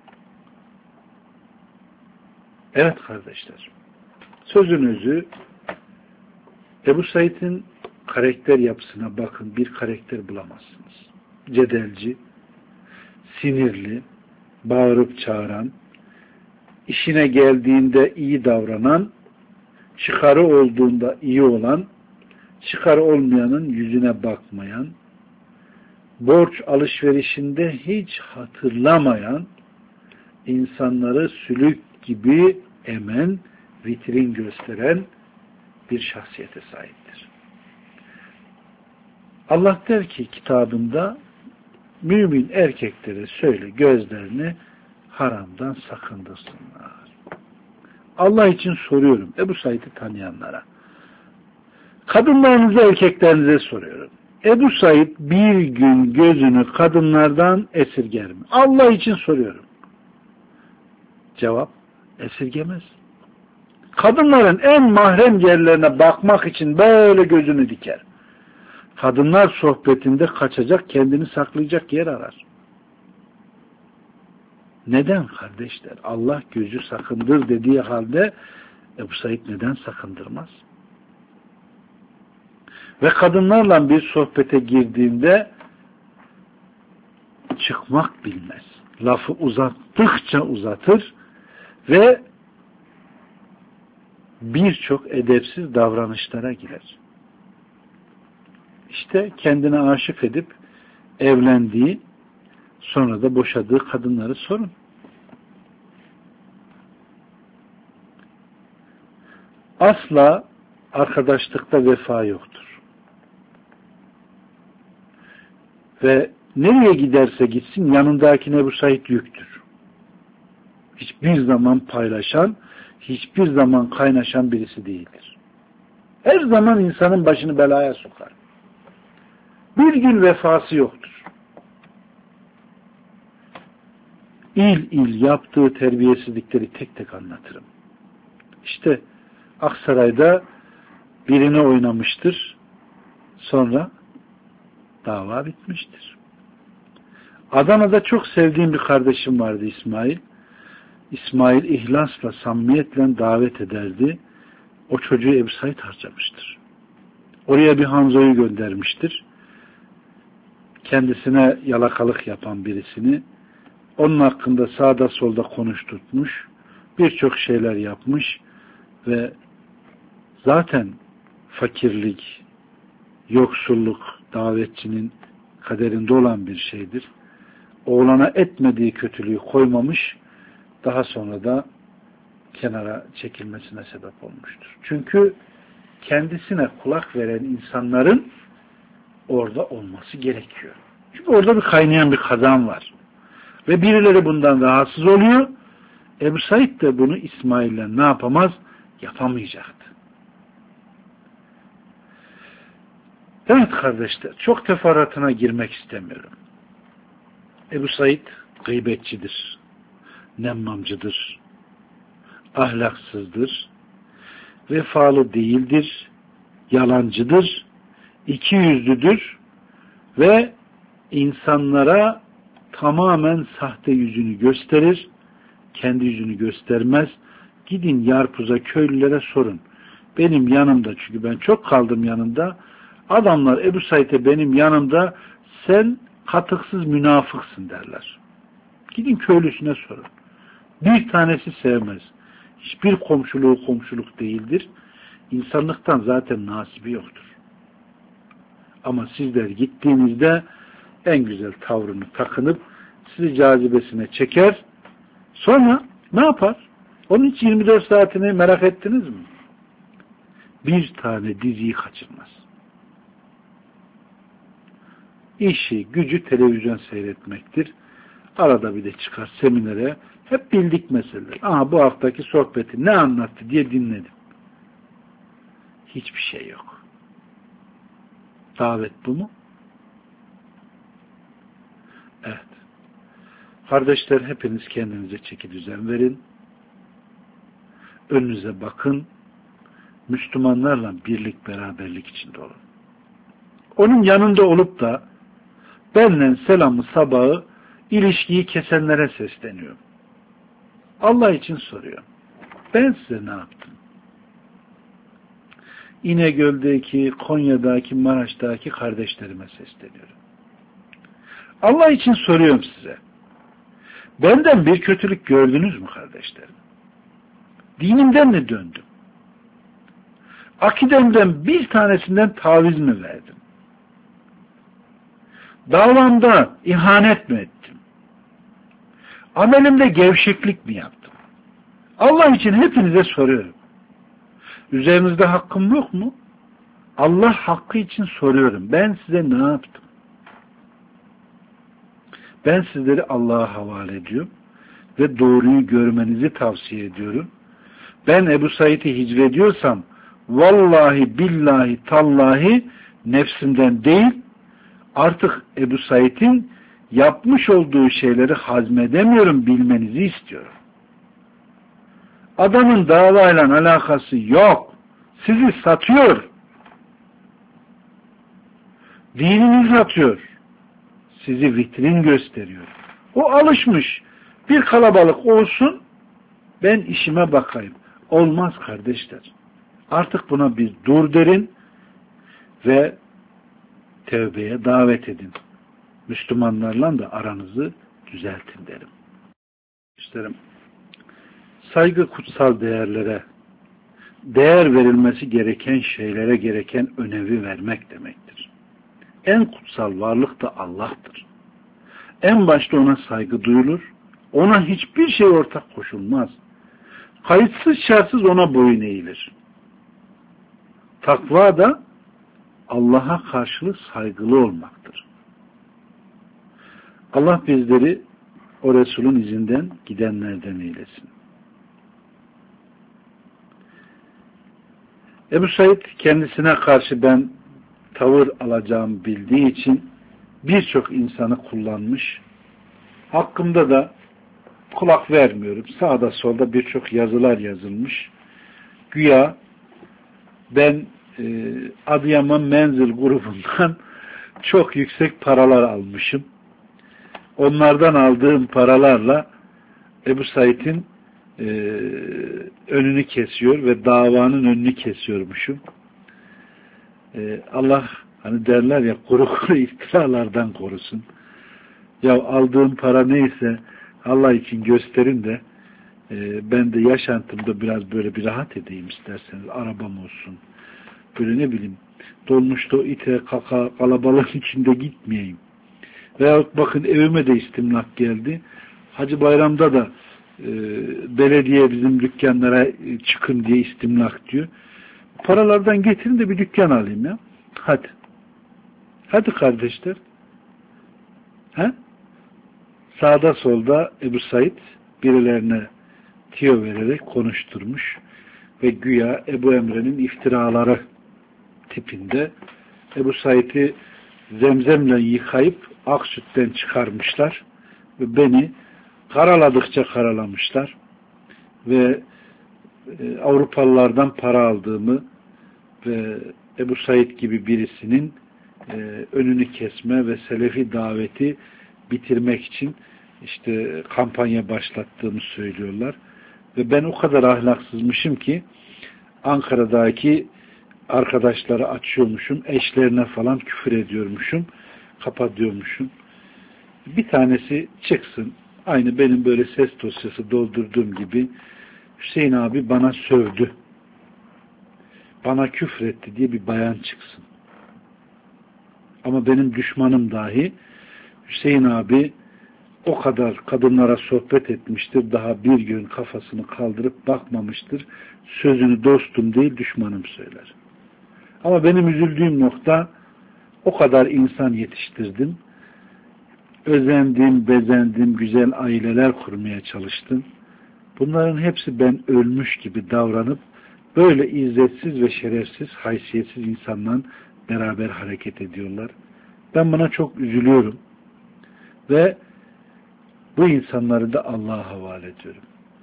Evet kardeşler. Sözün özü Ebu Said'in karakter yapısına bakın. Bir karakter bulamazsınız. Cedelci, sinirli, bağırıp çağıran, işine geldiğinde iyi davranan, çıkarı olduğunda iyi olan, çıkarı olmayanın yüzüne bakmayan, borç alışverişinde hiç hatırlamayan, insanları sülük gibi emen, vitrin gösteren bir şahsiyete sahiptir. Allah der ki kitabında mümin erkeklere söyle gözlerini haramdan sakındırsınlar. Allah için soruyorum Ebu Said'i tanıyanlara. Kadınlarınıza, erkeklerinize soruyorum. Ebu Said bir gün gözünü kadınlardan esirger mi? Allah için soruyorum. Cevap, esirgemez. Kadınların en mahrem yerlerine bakmak için böyle gözünü diker. Kadınlar sohbetinde kaçacak, kendini saklayacak yer arar. Neden kardeşler? Allah gözü sakındır dediği halde Ebu Said neden sakındırmaz? Ve kadınlarla bir sohbete girdiğinde çıkmak bilmez. Lafı uzattıkça uzatır ve birçok edepsiz davranışlara girer. İşte kendine aşık edip evlendiği, sonra da boşadığı kadınları sorun. Asla arkadaşlıkta vefa yoktur. Ve nereye giderse gitsin yanındakine Ebu Said yüktür. Hiçbir zaman paylaşan, hiçbir zaman kaynaşan birisi değildir. Her zaman insanın başını belaya sokar. Bir gün vefası yoktur. İl il yaptığı terbiyesizlikleri tek tek anlatırım. İşte Aksaray'da birini oynamıştır. Sonra dava bitmiştir. Adana'da çok sevdiğim bir kardeşim vardı, İsmail. İsmail ihlasla, samimiyetle davet ederdi. O çocuğu Ebu Said harcamıştır. Oraya bir Hanzo'yu göndermiştir. Kendisine yalakalık yapan birisini, onun hakkında sağda solda konuşturmuş, birçok şeyler yapmış ve zaten fakirlik, yoksulluk davetçinin kaderinde olan bir şeydir. Oğlana etmediği kötülüğü koymamış, daha sonra da kenara çekilmesine sebep olmuştur. Çünkü kendisine kulak veren insanların orada olması gerekiyor. Çünkü orada bir kaynayan bir kazan var. Ve birileri bundan rahatsız oluyor. Ebu Said de bunu İsmail'le ne yapamaz? Yapamayacaktı. Evet kardeşler, çok teferruatına girmek istemiyorum. Ebu Said gıybetçidir, nemmamcıdır, ahlaksızdır, vefalı değildir, yalancıdır, ikiyüzlüdür ve insanlara tamamen sahte yüzünü gösterir, kendi yüzünü göstermez. Gidin Yarpuz'a, köylülere sorun. Benim yanımda, çünkü ben çok kaldım yanında, adamlar Ebu Said'e benim yanımda sen katıksız münafıksın derler. Gidin köylüsüne sorun. Bir tanesi sevmez. Hiçbir komşuluğu komşuluk değildir. İnsanlıktan zaten nasibi yoktur. Ama sizler gittiğinizde en güzel tavrını takınıp sizi cazibesine çeker. Sonra ne yapar? Onun hiç 24 saatini merak ettiniz mi? Bir tane diziyi kaçırmaz. İşi, gücü televizyon seyretmektir. Arada bir de çıkar seminere. Hep bildik meseleler. Aha bu haftaki sohbeti ne anlattı diye dinledim. Hiçbir şey yok. Davet bu mu? Evet. Kardeşler, hepiniz kendinize çeki düzen verin. Önünüze bakın. Müslümanlarla birlik, beraberlik içinde olun. Onun yanında olup da benle selamı sabahı ilişkiyi kesenlere sesleniyorum. Allah için soruyorum. Ben size ne yaptım? İnegöl'deki, Konya'daki, Maraş'taki kardeşlerime sesleniyorum. Allah için soruyorum size. Benden bir kötülük gördünüz mü kardeşlerim? Dinimden mi döndüm? Akidemden bir tanesinden taviz mi verdim? Davamda ihanet mi ettim? Amelimde gevşeklik mi yaptım? Allah için hepinize soruyorum. Üzerinizde hakkım yok mu? Allah hakkı için soruyorum. Ben size ne yaptım? Ben sizleri Allah'a havale ediyorum ve doğruyu görmenizi tavsiye ediyorum. Ben Ebu Said'i hicrediyorsam vallahi billahi tallahi nefsimden değil Artık Ebu Said'in yapmış olduğu şeyleri hazmedemiyorum, bilmenizi istiyorum. Adamın davayla alakası yok. Sizi satıyor. Dinini satıyor. Sizi vitrin gösteriyor. O alışmış. Bir kalabalık olsun, ben işime bakayım. Olmaz kardeşler. Artık buna bir dur derin ve tevbeye davet edin. Müslümanlarla da aranızı düzeltin derim. İsterim. Saygı kutsal değerlere, değer verilmesi gereken şeylere gereken önevi vermek demektir. En kutsal varlık da Allah'tır. En başta ona saygı duyulur, ona hiçbir şey ortak koşulmaz. Kayıtsız şartsız ona boyun eğilir. Takva da Allah'a karşı saygılı olmaktır. Allah bizleri o Resul'ün izinden gidenlerden eylesin. Ebu Said kendisine karşı ben tavır alacağımı bildiği için birçok insanı kullanmış. Hakkımda da kulak vermiyorum. Sağda solda birçok yazılar yazılmış. Güya ben Adıyaman Menzil grubundan çok yüksek paralar almışım. Onlardan aldığım paralarla Ebu Said'in önünü kesiyor ve davanın önünü kesiyormuşum. Allah hani derler ya kuru kuru iftiralardan korusun. Ya aldığım para neyse Allah için gösterin de ben de yaşantımda biraz böyle bir rahat edeyim isterseniz. Arabam olsun. Böyle ne bileyim dolmuşta ite kaka kalabalığın içinde gitmeyeyim. Veyahut bakın evime de istimlak geldi. Hacı Bayram'da da belediye bizim dükkanlara çıkın diye istimlak diyor. Paralardan getirin de bir dükkan alayım ya. Hadi. Hadi kardeşler. He? Sağda solda Ebu Said birilerine tiyo vererek konuşturmuş ve güya Ebu Emre'nin iftiraları tipinde Ebu Said'i zemzemle yıkayıp ak sütten çıkarmışlar ve beni karaladıkça karalamışlar ve Avrupalılardan para aldığımı ve Ebu Said gibi birisinin önünü kesme ve Selefi daveti bitirmek için işte kampanya başlattığımı söylüyorlar. Ve ben o kadar ahlaksızmışım ki Ankara'daki arkadaşları açıyormuşum, eşlerine falan küfür ediyormuşum, kapatıyormuşum. Bir tanesi çıksın, aynı benim böyle ses dosyası doldurduğum gibi, Hüseyin abi bana sövdü, bana küfretti diye bir bayan çıksın. Ama benim düşmanım dahi Hüseyin abi o kadar kadınlara sohbet etmiştir, daha bir gün kafasını kaldırıp bakmamıştır, sözünü dostum değil düşmanım söyler. Ama benim üzüldüğüm nokta, o kadar insan yetiştirdim, özendim, bezendim, güzel aileler kurmaya çalıştım. Bunların hepsi ben ölmüş gibi davranıp böyle izzetsiz ve şerefsiz, haysiyetsiz insanla beraber hareket ediyorlar. Ben buna çok üzülüyorum. Ve bu insanları da Allah'a havale ediyorum.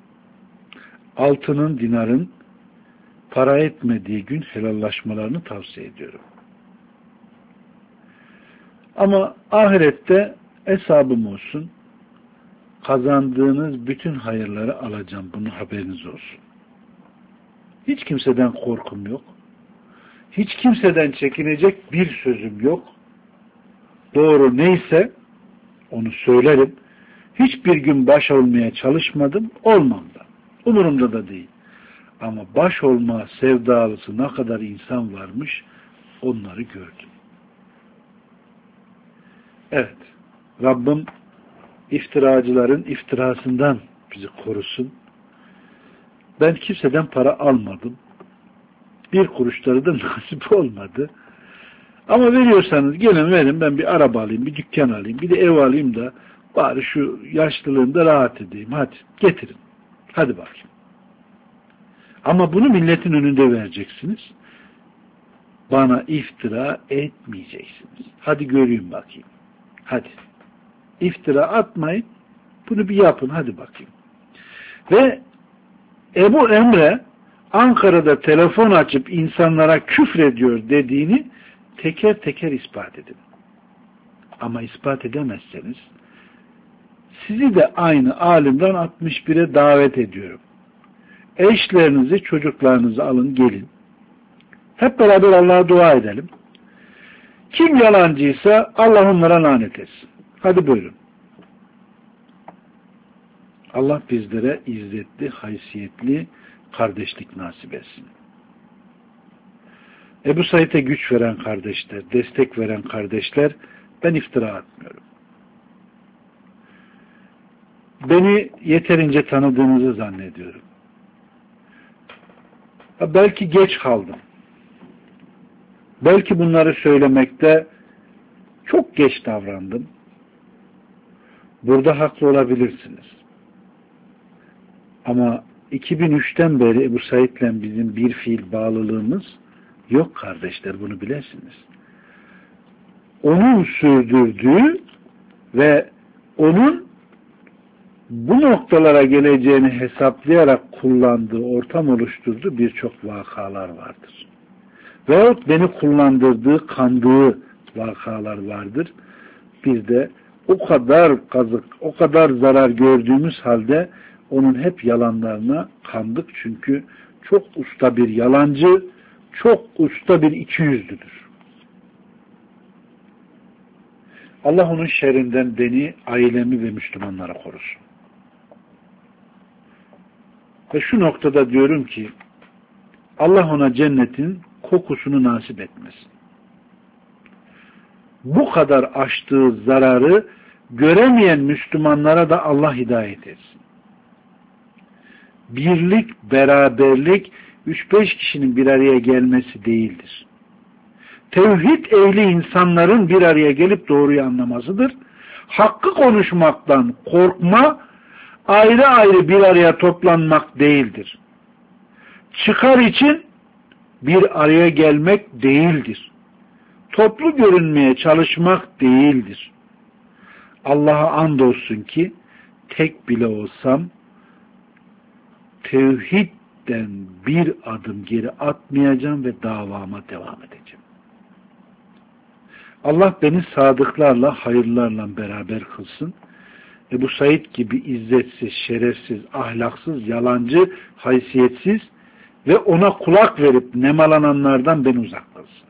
Altının, dinarın para etmediği gün helallaşmalarını tavsiye ediyorum. Ama ahirette hesabım olsun. Kazandığınız bütün hayırları alacağım. Bunun haberiniz olsun. Hiç kimseden korkum yok. Hiç kimseden çekinecek bir sözüm yok. Doğru neyse onu söylerim. Hiçbir gün baş olmaya çalışmadım. Olmam da. Umurumda da değil. Ama baş olma sevdalısı ne kadar insan varmış onları gördüm. Evet. Rabbim iftiracıların iftirasından bizi korusun. Ben kimseden para almadım. Bir kuruşları da nasip olmadı. Ama veriyorsanız gelin verin, ben bir araba alayım, bir dükkan alayım, bir de ev alayım da bari şu yaşlılığımda rahat edeyim. Hadi getirin. Hadi bakayım. Ama bunu milletin önünde vereceksiniz. bana iftira etmeyeceksiniz. Hadi göreyim bakayım. Hadi. İftira atmayın. Bunu bir yapın. Hadi bakayım. Ve Ebu Emre Ankara'da telefon açıp insanlara küfrediyor dediğini teker teker ispat edin. Ama ispat edemezseniz sizi de aynı alimden 61'e davet ediyorum. Eşlerinizi, çocuklarınızı alın gelin. Hep beraber Allah'a dua edelim. Kim yalancıysa Allah onlara lanet etsin. Hadi buyurun. Allah bizlere izzetli, haysiyetli kardeşlik nasip etsin. Ebu Said'e güç veren kardeşler, destek veren kardeşler, ben iftira atmıyorum. Beni yeterince tanıdığınızı zannediyorum. Belki geç kaldım. Belki bunları söylemekte çok geç davrandım. Burada haklı olabilirsiniz. Ama 2003'ten beri Ebu Said'le bizim bir fiil bağlılığımız yok kardeşler, bunu bilesiniz. Onun sürdürdüğü ve onun bu noktalara geleceğini hesaplayarak kullandığı, ortam oluşturduğu birçok vakalar vardır. Veyahut beni kullandırdığı, kandığı vakalar vardır. Biz de o kadar kazık, o kadar zarar gördüğümüz halde onun hep yalanlarına kandık. Çünkü çok usta bir yalancı, çok usta bir ikiyüzlüdür. Allah onun şerrinden beni, ailemi ve Müslümanlara korusun. Ve şu noktada diyorum ki Allah ona cennetin kokusunu nasip etmesin. Bu kadar açtığı zararı göremeyen Müslümanlara da Allah hidayet etsin. Birlik, beraberlik 3-5 kişinin bir araya gelmesi değildir. Tevhid ehli insanların bir araya gelip doğruyu anlamasıdır. Hakkı konuşmaktan korkma, ayrı ayrı bir araya toplanmak değildir. Çıkar için bir araya gelmek değildir. Toplu görünmeye çalışmak değildir. Allah'a andolsun ki tek bile olsam tevhidden bir adım geri atmayacağım ve davama devam edeceğim. Allah beni sadıklarla, hayırlarla beraber kılsın. Ebu Said gibi izzetsiz, şerefsiz, ahlaksız, yalancı, haysiyetsiz ve ona kulak verip nemalananlardan beni uzak kılsın.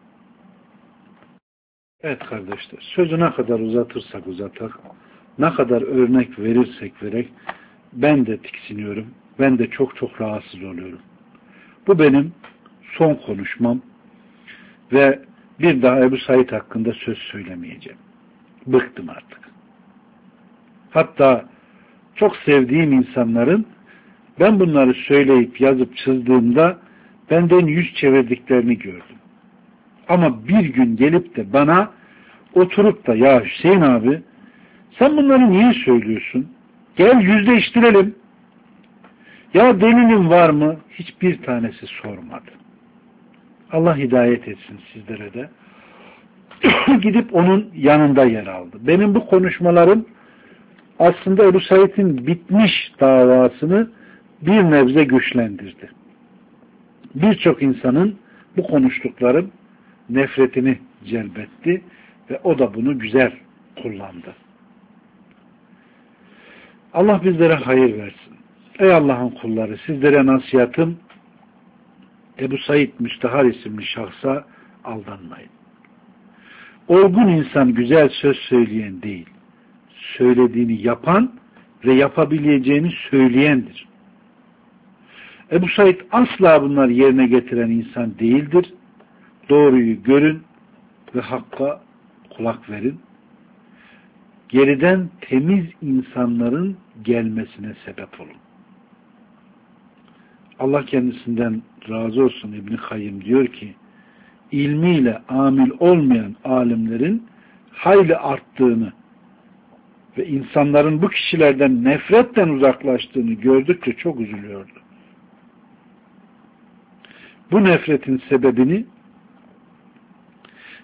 Evet kardeşler, sözü ne kadar uzatırsak uzatak, ne kadar örnek verirsek vererek ben de tiksiniyorum, ben de çok çok rahatsız oluyorum. Bu benim son konuşmam ve bir daha Ebu Said hakkında söz söylemeyeceğim. Bıktım artık. Hatta çok sevdiğim insanların ben bunları söyleyip yazıp çizdığımda benden yüz çevirdiklerini gördüm. Ama bir gün gelip de bana oturup da ya Hüseyin abi sen bunları niye söylüyorsun? Gel yüzleştirelim. Ya delilin var mı? Hiçbir tanesi sormadı. Allah hidayet etsin sizlere de. Gidip onun yanında yer aldı. Benim bu konuşmalarım aslında Ebu Said'in bitmiş davasını bir nebze güçlendirdi. Birçok insanın bu konuştuklarım nefretini celbetti ve o da bunu güzel kullandı. Allah bizlere hayır versin. Ey Allah'ın kulları, sizlere nasihatım Ebu Said Müstehar isimli şahsa aldanmayın. Olgun insan güzel söz söyleyen değil, söylediğini yapan ve yapabileceğini söyleyendir. Ebu Said asla bunları yerine getiren insan değildir. Doğruyu görün ve hakka kulak verin. Geriden temiz insanların gelmesine sebep olun. Allah kendisinden razı olsun. İbn-i Kayyım diyor ki, ilmiyle amil olmayan alimlerin hayli arttığını ve insanların bu kişilerden nefretten uzaklaştığını gördükçe çok üzülüyordu. Bu nefretin sebebini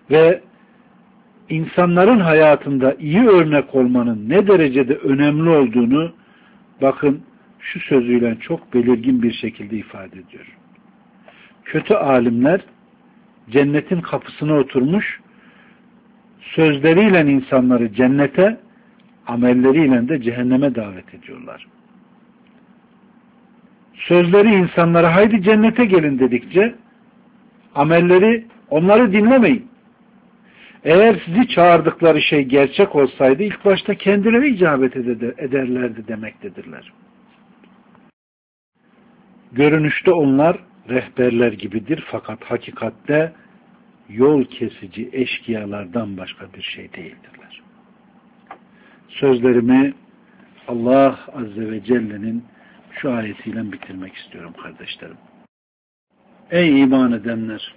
ve insanların hayatında iyi örnek olmanın ne derecede önemli olduğunu bakın şu sözüyle çok belirgin bir şekilde ifade ediyor. Kötü alimler cennetin kapısına oturmuş, sözleriyle insanları cennete, amelleriyle de cehenneme davet ediyorlar. Sözleri insanlara haydi cennete gelin dedikçe, amelleri onları dinlemeyin. Eğer sizi çağırdıkları şey gerçek olsaydı ilk başta kendileri icabet ederlerdi demektedirler. Görünüşte onlar rehberler gibidir fakat hakikatte yol kesici eşkıyalardan başka bir şey değildirler. Sözlerimi Allah Azze ve Celle'nin şu ayetiyle bitirmek istiyorum kardeşlerim. Ey iman edenler!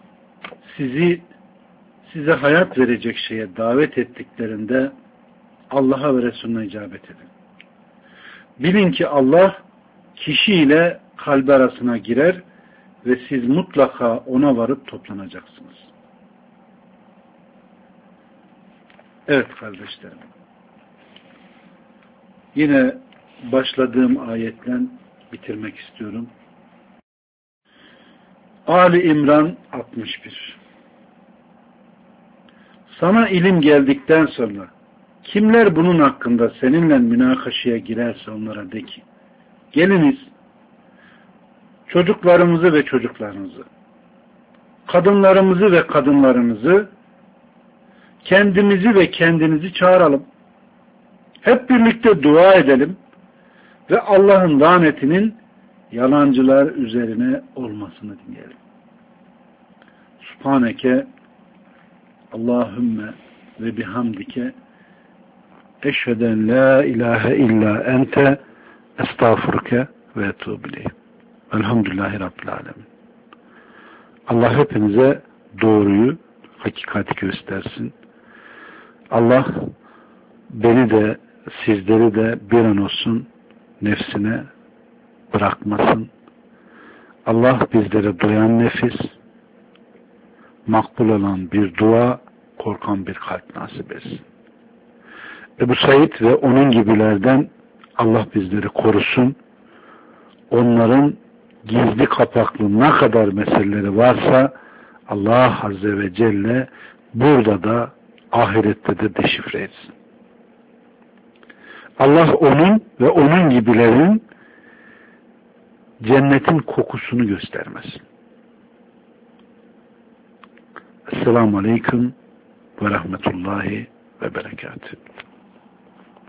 Size hayat verecek şeye davet ettiklerinde Allah'a ve Resulüne icabet edin. Bilin ki Allah kişiyle kalbi arasına girer ve siz mutlaka ona varıp toplanacaksınız. Evet kardeşlerim. Yine başladığım ayetle bitirmek istiyorum. Ali İmran 61. Sana ilim geldikten sonra kimler bunun hakkında seninle münakaşaya girerse onlara de ki, geliniz çocuklarımızı ve çocuklarınızı, kadınlarımızı ve kadınlarınızı, kendimizi ve kendinizi çağıralım. Hep birlikte dua edelim ve Allah'ın lanetinin yalancılar üzerine olmasını dinleyelim. Subhaneke Allahümme ve bihamdike eşheden la ilahe illa ente estağfurke ve etûbü ileyh. Elhamdülillahi Rabbil alemin. Allah hepinize doğruyu, hakikati göstersin. Allah beni de sizleri de bir an olsun nefsine bırakmasın. Allah bizlere doyan nefis, makbul olan bir dua, korkan bir kalp nasip etsin. Ebu Said ve onun gibilerden Allah bizleri korusun. Onların gizli kapaklı ne kadar meseleleri varsa Allah Azze ve Celle burada da ahirette de deşifre etsin. Allah onun ve onun gibilerin cennetin kokusunu göstermesin. Esselamu Aleyküm ve Rahmetullahi ve Berekatuhu.